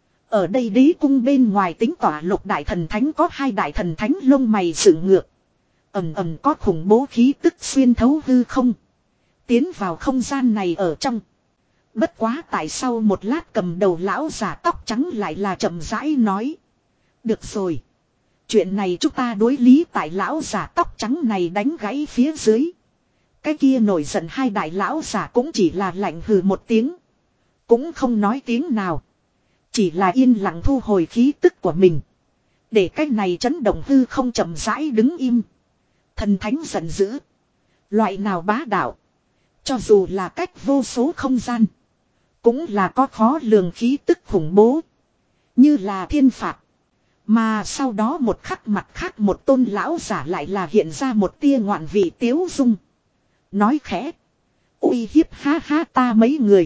A: Ở đây đế cung bên ngoài tính tỏa lục đại thần thánh có hai đại thần thánh lông mày dựng ngược. Ầm ầm có khủng bố khí tức xuyên thấu hư không. Tiến vào không gian này ở trong. Bất quá tại sau một lát cầm đầu lão giả tóc trắng lại là chậm rãi nói. Được rồi. Chuyện này chúng ta đối lý tại lão giả tóc trắng này đánh gãy phía dưới. Cái kia nổi giận hai đại lão giả cũng chỉ là lạnh hừ một tiếng. Cũng không nói tiếng nào. Chỉ là yên lặng thu hồi khí tức của mình. Để cái này chấn động hư không chậm rãi đứng im. Thần thánh giận dữ. Loại nào bá đạo. Cho dù là cách vô số không gian. Cũng là có khó lường khí tức khủng bố. Như là thiên phạt. Mà sau đó một khắc mặt khác một tôn lão giả lại là hiện ra một tia ngoạn vị tiếu dung. Nói khẽ. Uy hiếp ha ha ta mấy người.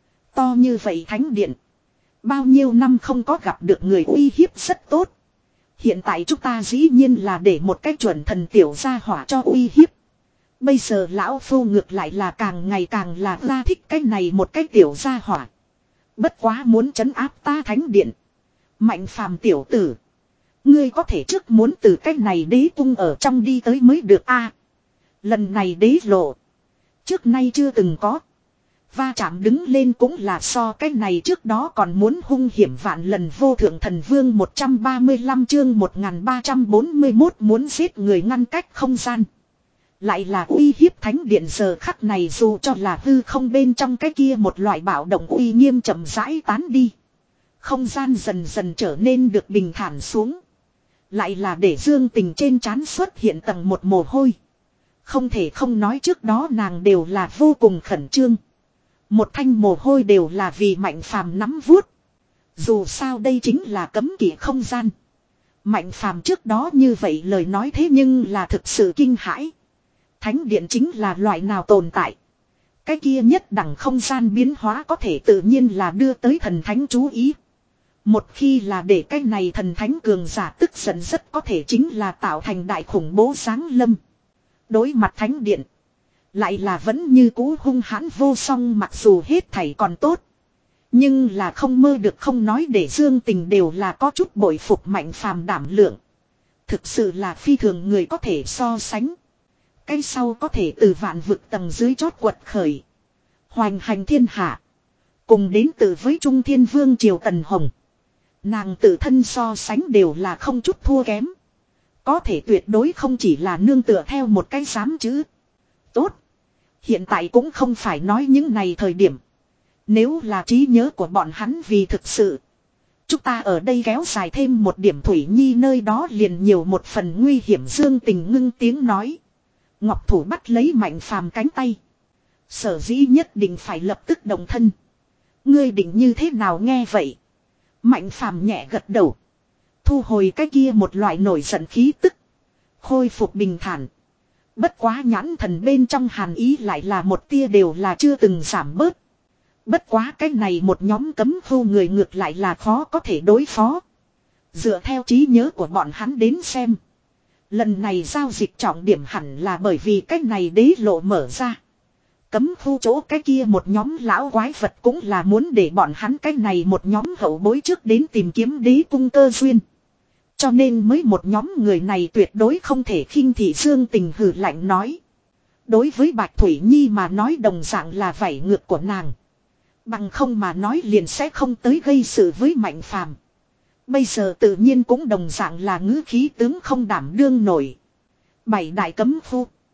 A: To như vậy thánh điện. Bao nhiêu năm không có gặp được người uy hiếp rất tốt. Hiện tại chúng ta dĩ nhiên là để một cái chuẩn thần tiểu gia hỏa cho uy hiếp. Bây giờ lão phu ngược lại là càng ngày càng là ra thích cái này một cái tiểu gia hỏa. Bất quá muốn trấn áp ta thánh điện. Mạnh Phàm tiểu tử. Ngươi có thể trước muốn từ cái này đế cung ở trong đi tới mới được a. Lần này đế lộ. Trước nay chưa từng có. Va chạm đứng lên cũng là so cái này trước đó còn muốn hung hiểm vạn lần vô thượng thần vương một trăm ba mươi lăm chương một nghìn ba trăm bốn mươi mốt muốn giết người ngăn cách không gian. Lại là uy hiếp thánh điện giờ khắc này dù cho là hư không bên trong cái kia một loại bạo động uy nghiêm chậm rãi tán đi. Không gian dần dần trở nên được bình thản xuống. Lại là để Dương Tình trên trán xuất hiện tầng một mồ hôi. Không thể không nói trước đó nàng đều là vô cùng khẩn trương. Một thanh mồ hôi đều là vì Mạnh Phàm nắm vuốt. Dù sao đây chính là cấm kỵ không gian. Mạnh Phàm trước đó như vậy lời nói thế nhưng là thực sự kinh hãi. Thánh điện chính là loại nào tồn tại. Cái kia nhất đẳng không gian biến hóa có thể tự nhiên là đưa tới thần thánh chú ý. Một khi là để cái này thần thánh cường giả tức giận rất có thể chính là tạo thành đại khủng bố giáng lâm. Đối mặt thánh điện. Lại là vẫn như cũ hung hãn vô song mặc dù hết thảy còn tốt. Nhưng là không mơ được không nói để Dương Tình đều là có chút bội phục Mạnh Phàm đảm lượng. Thực sự là phi thường người có thể so sánh. Cái sau có thể từ vạn vực tầng dưới chót quật khởi. Hoành hành thiên hạ. Cùng đến từ với Trung Thiên Vương Triều Tần Hồng. Nàng tự thân so sánh đều là không chút thua kém. Có thể tuyệt đối không chỉ là nương tựa theo một cái dám chứ. Tốt. Hiện tại cũng không phải nói những này thời điểm. Nếu là trí nhớ của bọn hắn vì thực sự. Chúng ta ở đây kéo dài thêm một điểm Thủy Nhi nơi đó liền nhiều một phần nguy hiểm. Dương Tình ngưng tiếng nói. Ngọc thủ bắt lấy Mạnh Phàm cánh tay. Sở dĩ nhất định phải lập tức đồng thân. Ngươi định như thế nào nghe vậy? Mạnh Phàm nhẹ gật đầu. Thu hồi cái kia một loại nổi giận khí tức. Khôi phục bình thản. Bất quá nhãn thần bên trong hàn ý lại là một tia đều là chưa từng giảm bớt. Bất quá cái này một nhóm cấm khu người ngược lại là khó có thể đối phó. Dựa theo trí nhớ của bọn hắn đến xem. Lần này giao dịch trọng điểm hẳn là bởi vì cái này đế lộ mở ra. Cấm khu chỗ cái kia một nhóm lão quái vật cũng là muốn để bọn hắn cái này một nhóm hậu bối trước đến tìm kiếm đế cung cơ duyên. Cho nên mới một nhóm người này tuyệt đối không thể khinh thị. Dương Tình hừ lạnh nói. Đối với Bạch Thủy Nhi mà nói đồng dạng là vảy ngược của nàng. Bằng không mà nói liền sẽ không tới gây sự với Mạnh Phàm. Bây giờ tự nhiên cũng đồng dạng là ngữ khí tướng không đảm đương nổi. Bảy đại cấm khu.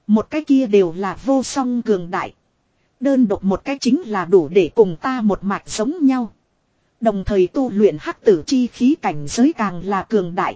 A: Một cái kia đều là vô song cường đại. Đơn độc một cái chính là đủ để cùng ta một mạch giống nhau. Đồng thời tu luyện hắc tử chi khí cảnh giới càng là cường đại.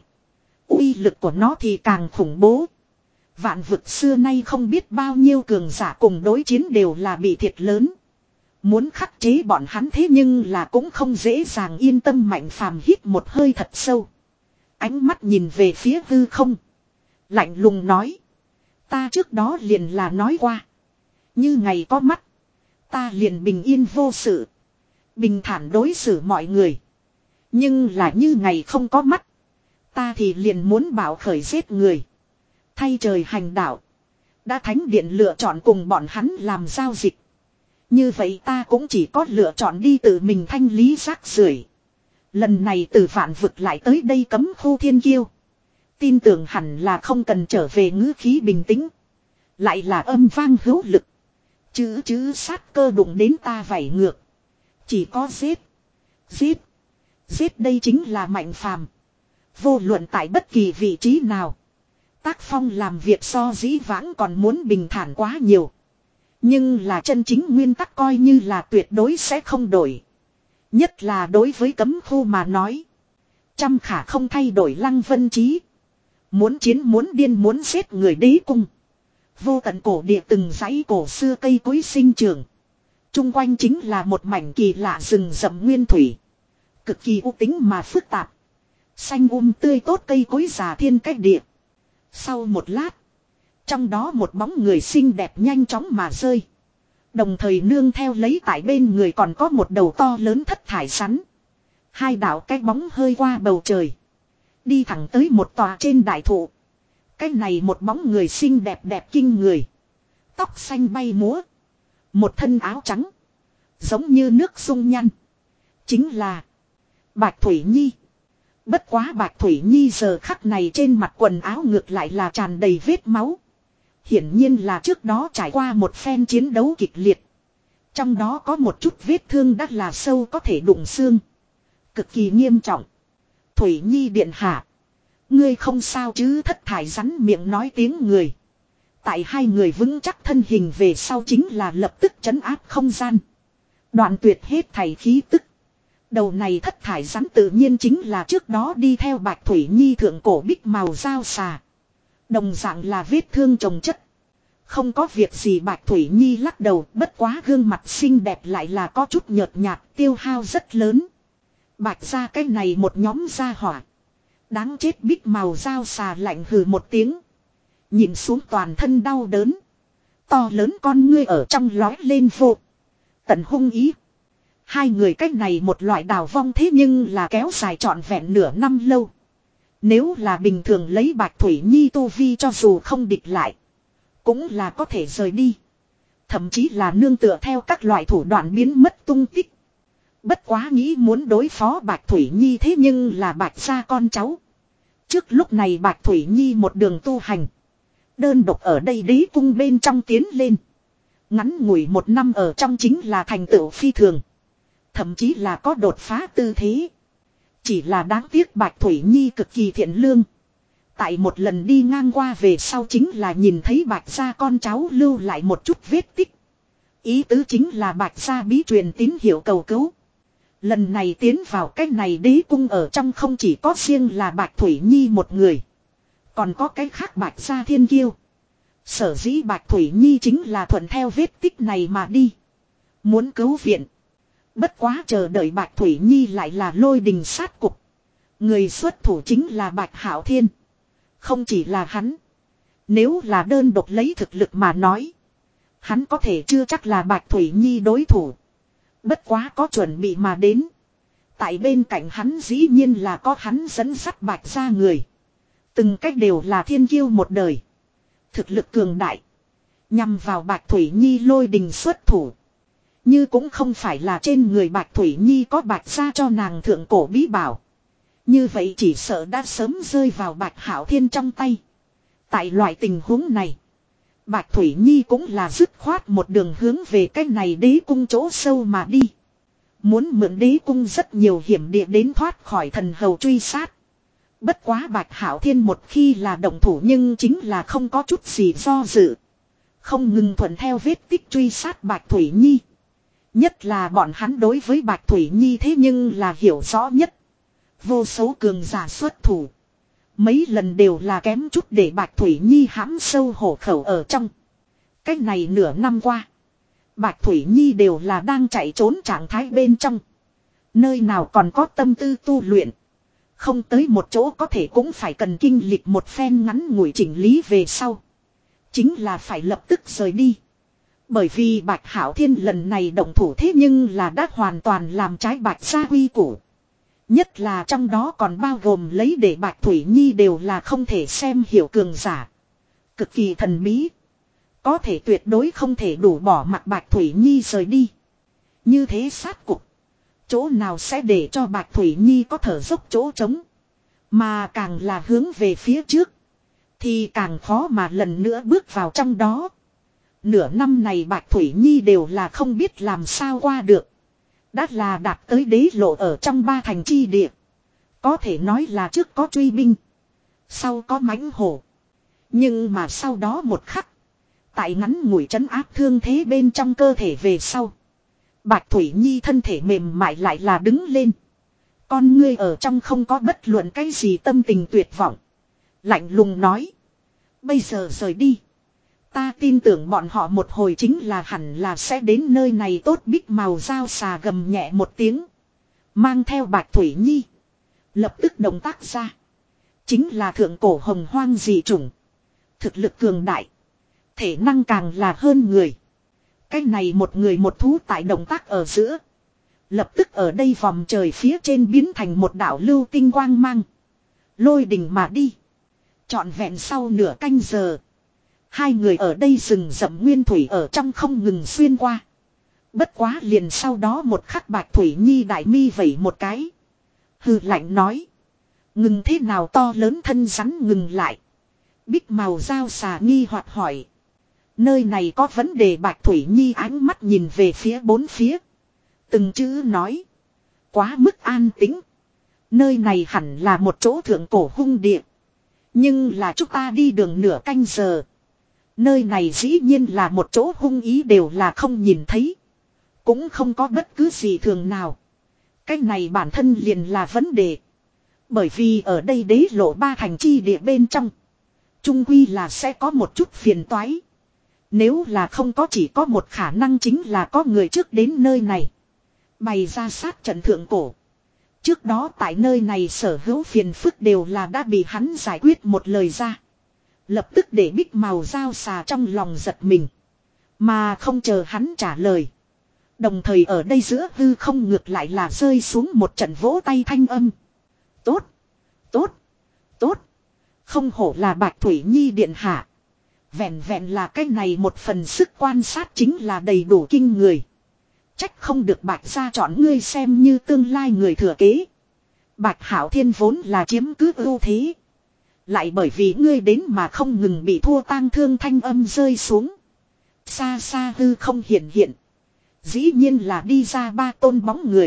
A: Uy lực của nó thì càng khủng bố. Vạn vực xưa nay không biết bao nhiêu cường giả cùng đối chiến đều là bị thiệt lớn. Muốn khắc chế bọn hắn thế nhưng là cũng không dễ dàng. Yên tâm Mạnh Phàm hít một hơi thật sâu. Ánh mắt nhìn về phía hư không. Lạnh lùng nói. Ta trước đó liền là nói qua. Như ngày có mắt. Ta liền bình yên vô sự. Bình thản đối xử mọi người. Nhưng là như ngày không có mắt. Ta thì liền muốn bảo khởi giết người. Thay trời hành đạo. Đã thánh điện lựa chọn cùng bọn hắn làm giao dịch. Như vậy ta cũng chỉ có lựa chọn đi tự mình thanh lý rác rưởi. Lần này từ vạn vực lại tới đây cấm khu thiên kiêu. Tin tưởng hẳn là không cần trở về ngữ khí bình tĩnh. Lại là âm vang hữu lực. Chữ chữ sát cơ đụng đến ta vảy ngược. Chỉ có giết. Giết. Giết đây chính là Mạnh Phàm. Vô luận tại bất kỳ vị trí nào. Tác phong làm việc so dĩ vãng còn muốn bình thản quá nhiều. Nhưng là chân chính nguyên tắc coi như là tuyệt đối sẽ không đổi. Nhất là đối với cấm khu mà nói. Trăm khả không thay đổi Lăng Vân Chí. Muốn chiến muốn điên muốn giết người đế cung. Vô tận cổ địa từng dãy cổ xưa cây cối sinh trường. Trung quanh chính là một mảnh kỳ lạ rừng rậm nguyên thủy. Cực kỳ u tính mà phức tạp. Xanh um tươi tốt cây cối già thiên cách địa. Sau một lát. Trong đó một bóng người xinh đẹp nhanh chóng mà rơi. Đồng thời nương theo lấy tại bên người còn có một đầu to lớn thất thải rắn. Hai đạo cái bóng hơi qua bầu trời. Đi thẳng tới một tòa trên đại thụ. Cái này một bóng người xinh đẹp đẹp kinh người. Tóc xanh bay múa. Một thân áo trắng. Giống như nước sung nhăn. Chính là Bạch Thủy Nhi. Bất quá Bạch Thủy Nhi giờ khắc này trên mặt quần áo ngược lại là tràn đầy vết máu. Hiển nhiên là trước đó trải qua một phen chiến đấu kịch liệt. Trong đó có một chút vết thương đắt là sâu có thể đụng xương. Cực kỳ nghiêm trọng. Thủy Nhi điện hạ. Ngươi không sao chứ thất thải rắn miệng nói tiếng người. Tại hai người vững chắc thân hình về sau chính là lập tức trấn áp không gian. Đoạn tuyệt hết thảy khí tức. Đầu này thất thải rắn tự nhiên chính là trước đó đi theo Bạch Thủy Nhi thượng cổ bích màu dao xà. Đồng dạng là vết thương chồng chất. Không có việc gì Bạch Thủy Nhi lắc đầu, bất quá gương mặt xinh đẹp lại là có chút nhợt nhạt, tiêu hao rất lớn. Bạch ra cái này một nhóm gia hỏa. Đáng chết bích màu dao xà lạnh hừ một tiếng. Nhìn xuống toàn thân đau đớn. To lớn con ngươi ở trong lói lên vô. Tận hung ý. Hai người cách này một loại đào vong thế nhưng là kéo dài trọn vẹn nửa năm lâu. Nếu là bình thường lấy Bạch Thủy Nhi tu vi cho dù không địch lại. Cũng là có thể rời đi. Thậm chí là nương tựa theo các loại thủ đoạn biến mất tung tích. Bất quá nghĩ muốn đối phó Bạch Thủy Nhi thế nhưng là Bạch gia con cháu. Trước lúc này Bạch Thủy Nhi một đường tu hành. Đơn độc ở đây đế cung bên trong tiến lên. Ngắn ngủi một năm ở trong chính là thành tựu phi thường. Thậm chí là có đột phá tư thế. Chỉ là đáng tiếc Bạch Thủy Nhi cực kỳ thiện lương. Tại một lần đi ngang qua về sau chính là nhìn thấy Bạch gia con cháu lưu lại một chút vết tích. Ý tứ chính là Bạch gia bí truyền tín hiệu cầu cứu. Lần này tiến vào cái này đế cung ở trong không chỉ có riêng là Bạch Thủy Nhi một người. Còn có cái khác Bạch gia thiên kiêu. Sở dĩ Bạch Thủy Nhi chính là thuận theo vết tích này mà đi. Muốn cứu viện. Bất quá chờ đợi Bạch Thủy Nhi lại là lôi đình sát cục. Người xuất thủ chính là Bạch Hạo Thiên. Không chỉ là hắn. Nếu là đơn độc lấy thực lực mà nói. Hắn có thể chưa chắc là Bạch Thủy Nhi đối thủ. Bất quá có chuẩn bị mà đến. Tại bên cạnh hắn dĩ nhiên là có hắn dẫn dắt Bạch gia người. Từng cách đều là thiên kiêu một đời. Thực lực cường đại. Nhằm vào Bạch Thủy Nhi lôi đình xuất thủ. Như cũng không phải là trên người Bạch Thủy Nhi có Bạch gia cho nàng thượng cổ bí bảo. Như vậy chỉ sợ đã sớm rơi vào Bạch Hạo Thiên trong tay. Tại loại tình huống này. Bạch Thủy Nhi cũng là dứt khoát một đường hướng về cái này đế cung chỗ sâu mà đi. Muốn mượn đế cung rất nhiều hiểm địa đến thoát khỏi thần hầu truy sát. Bất quá Bạch Hạo Thiên một khi là động thủ nhưng chính là không có chút gì do dự. Không ngừng thuận theo vết tích truy sát Bạch Thủy Nhi. Nhất là bọn hắn đối với Bạch Thủy Nhi thế nhưng là hiểu rõ nhất. Vô số cường giả xuất thủ. Mấy lần đều là kém chút để Bạch Thủy Nhi hãm sâu hổ khẩu ở trong. Cách này nửa năm qua. Bạch Thủy Nhi đều là đang chạy trốn trạng thái bên trong. Nơi nào còn có tâm tư tu luyện. Không tới một chỗ có thể cũng phải cần kinh lịch một phen ngắn ngủi chỉnh lý về sau. Chính là phải lập tức rời đi. Bởi vì Bạch Hạo Thiên lần này động thủ thế nhưng là đã hoàn toàn làm trái Bạch gia quy củ. Nhất là trong đó còn bao gồm lấy để Bạch Thủy Nhi đều là không thể xem hiểu cường giả. Cực kỳ thần bí. Có thể tuyệt đối không thể đủ bỏ mặc Bạch Thủy Nhi rời đi. Như thế sát cục. Chỗ nào sẽ để cho Bạch Thủy Nhi có thở dốc chỗ trống. Mà càng là hướng về phía trước. Thì càng khó mà lần nữa bước vào trong đó. Nửa năm này Bạch Thủy Nhi đều là không biết làm sao qua được. Đã là đạt tới đế lộ ở trong ba thành chi địa. Có thể nói là trước có truy binh. Sau có mãnh hổ. Nhưng mà sau đó một khắc. Tại ngắn ngủi trấn áp thương thế bên trong cơ thể về sau. Bạch Thủy Nhi thân thể mềm mại lại là đứng lên. Con ngươi ở trong không có bất luận cái gì tâm tình tuyệt vọng. Lạnh lùng nói. Bây giờ rời đi. Ta tin tưởng bọn họ một hồi chính là hẳn là sẽ đến nơi này tốt bích màu dao xà gầm nhẹ một tiếng. Mang theo Bạch Thủy Nhi. Lập tức động tác ra. Chính là thượng cổ hồng hoang dị chủng. Thực lực cường đại. Thể năng càng là hơn người. Cái này một người một thú tại động tác ở giữa. Lập tức ở đây vòng trời phía trên biến thành một đạo lưu tinh quang mang. Lôi đình mà đi. Trọn vẹn sau nửa canh giờ. Hai người ở đây rừng rậm nguyên thủy ở trong không ngừng xuyên qua. Bất quá liền sau đó một khắc Bạch Thủy Nhi đại mi vẩy một cái. Hừ lạnh nói. Ngừng thế nào to lớn thân rắn ngừng lại. Bích màu dao xà nghi hoặc hỏi. Nơi này có vấn đề Bạch Thủy Nhi ánh mắt nhìn về phía bốn phía. Từng chữ nói. Quá mức an tĩnh. Nơi này hẳn là một chỗ thượng cổ hung địa. Nhưng là chúng ta đi đường nửa canh giờ. Nơi này dĩ nhiên là một chỗ hung ý đều là không nhìn thấy. Cũng không có bất cứ gì thường nào. Cái này bản thân liền là vấn đề. Bởi vì ở đây đế lộ ba thành chi địa bên trong. Trung quy là sẽ có một chút phiền toái. Nếu là không có chỉ có một khả năng chính là có người trước đến nơi này. Bày ra sát trận thượng cổ. Trước đó tại nơi này sở hữu phiền phức đều là đã bị hắn giải quyết một lời ra. Lập tức để bích màu dao xà trong lòng giật mình. Mà không chờ hắn trả lời. Đồng thời ở đây giữa hư không ngược lại là rơi xuống một trận vỗ tay thanh âm. Tốt, tốt, tốt. Không hổ là Bạch Thủy Nhi điện hạ. Vẹn vẹn là cái này một phần sức quan sát chính là đầy đủ kinh người. Trách không được Bạch gia chọn ngươi xem như tương lai người thừa kế. Bạch Hạo Thiên vốn là chiếm cứ ưu thế. Lại bởi vì ngươi đến mà không ngừng bị thua tang thương thanh âm rơi xuống. Xa xa hư không hiện hiện. Dĩ nhiên là đi ra ba tôn bóng người.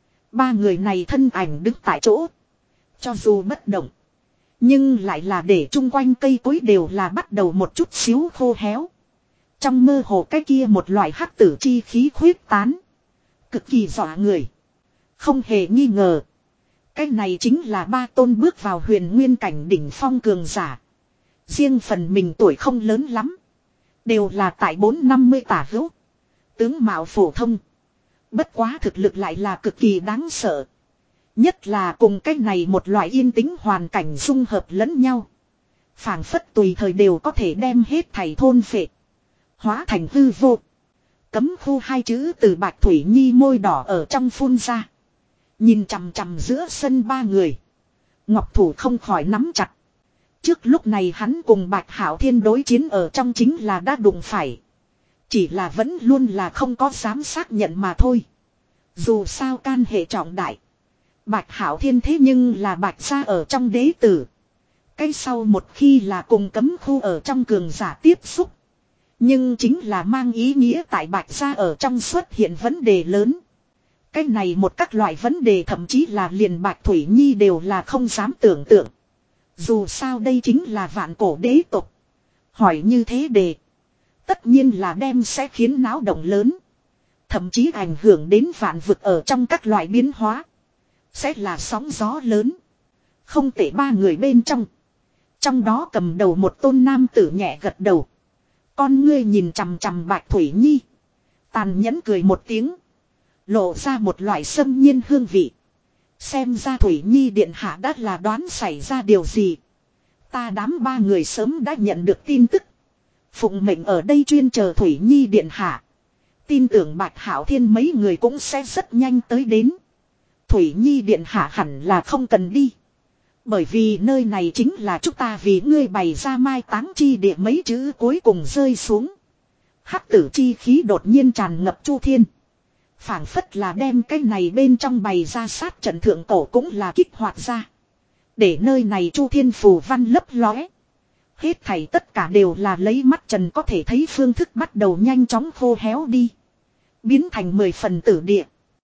A: Ba người này thân ảnh đứng tại chỗ. Cho dù bất động. Nhưng lại là để chung quanh cây cối đều là bắt đầu một chút xíu khô héo. Trong mơ hồ cái kia một loại hắc tử chi khí khuyết tán. Cực kỳ dọa người. Không hề nghi ngờ. Cái này chính là ba tôn bước vào huyền nguyên cảnh đỉnh phong cường giả. Riêng phần mình tuổi không lớn lắm. Đều là tại bốn năm mươi tả hữu. Tướng mạo phổ thông. Bất quá thực lực lại là cực kỳ đáng sợ. Nhất là cùng cái này một loại yên tĩnh hoàn cảnh dung hợp lẫn nhau. Phảng phất tùy thời đều có thể đem hết thảy thôn phệ. Hóa thành hư vô. Cấm khu hai chữ từ Bạch Thủy Nhi môi đỏ ở trong phun ra. Nhìn chằm chằm giữa sân ba người. Ngọc thủ không khỏi nắm chặt. Trước lúc này hắn cùng Bạch Hạo Thiên đối chiến ở trong chính là đã đụng phải. Chỉ là vẫn luôn là không có dám xác nhận mà thôi. Dù sao can hệ trọng đại. Bạch Hạo Thiên thế nhưng là Bạch gia ở trong đế tử. Cái sau một khi là cùng cấm khu ở trong cường giả tiếp xúc. Nhưng chính là mang ý nghĩa tại Bạch gia ở trong xuất hiện vấn đề lớn. Cái này một các loại vấn đề thậm chí là liền Bạch Thủy Nhi đều là không dám tưởng tượng. Dù sao đây chính là vạn cổ đế tộc. Hỏi như thế đề. Tất nhiên là đem sẽ khiến náo động lớn. Thậm chí ảnh hưởng đến vạn vực ở trong các loại biến hóa. Sẽ là sóng gió lớn. Không tệ ba người bên trong. Trong đó cầm đầu một tôn nam tử nhẹ gật đầu. Con ngươi nhìn chằm chằm Bạch Thủy Nhi. Tàn nhẫn cười một tiếng. Lộ ra một loại xâm nhiên hương vị. Xem ra Thủy Nhi điện hạ đã là đoán xảy ra điều gì. Ta đám ba người sớm đã nhận được tin tức. Phụng mệnh ở đây chuyên chờ Thủy Nhi điện hạ. Tin tưởng Bạch Hạo Thiên mấy người cũng sẽ rất nhanh tới đến. Thủy Nhi điện hạ hẳn là không cần đi. Bởi vì nơi này chính là chúng ta vì ngươi bày ra mai táng chi địa mấy chữ cuối cùng rơi xuống. Hắc tử chi khí đột nhiên tràn ngập Chu Thiên. Phảng phất là đem cái này bên trong bày ra sát trận thượng cổ cũng là kích hoạt ra. Để nơi này Chu Thiên phù văn lấp lóe. Hết thảy tất cả đều là lấy mắt trần có thể thấy phương thức bắt đầu nhanh chóng khô héo đi. Biến thành mười phần tử địa.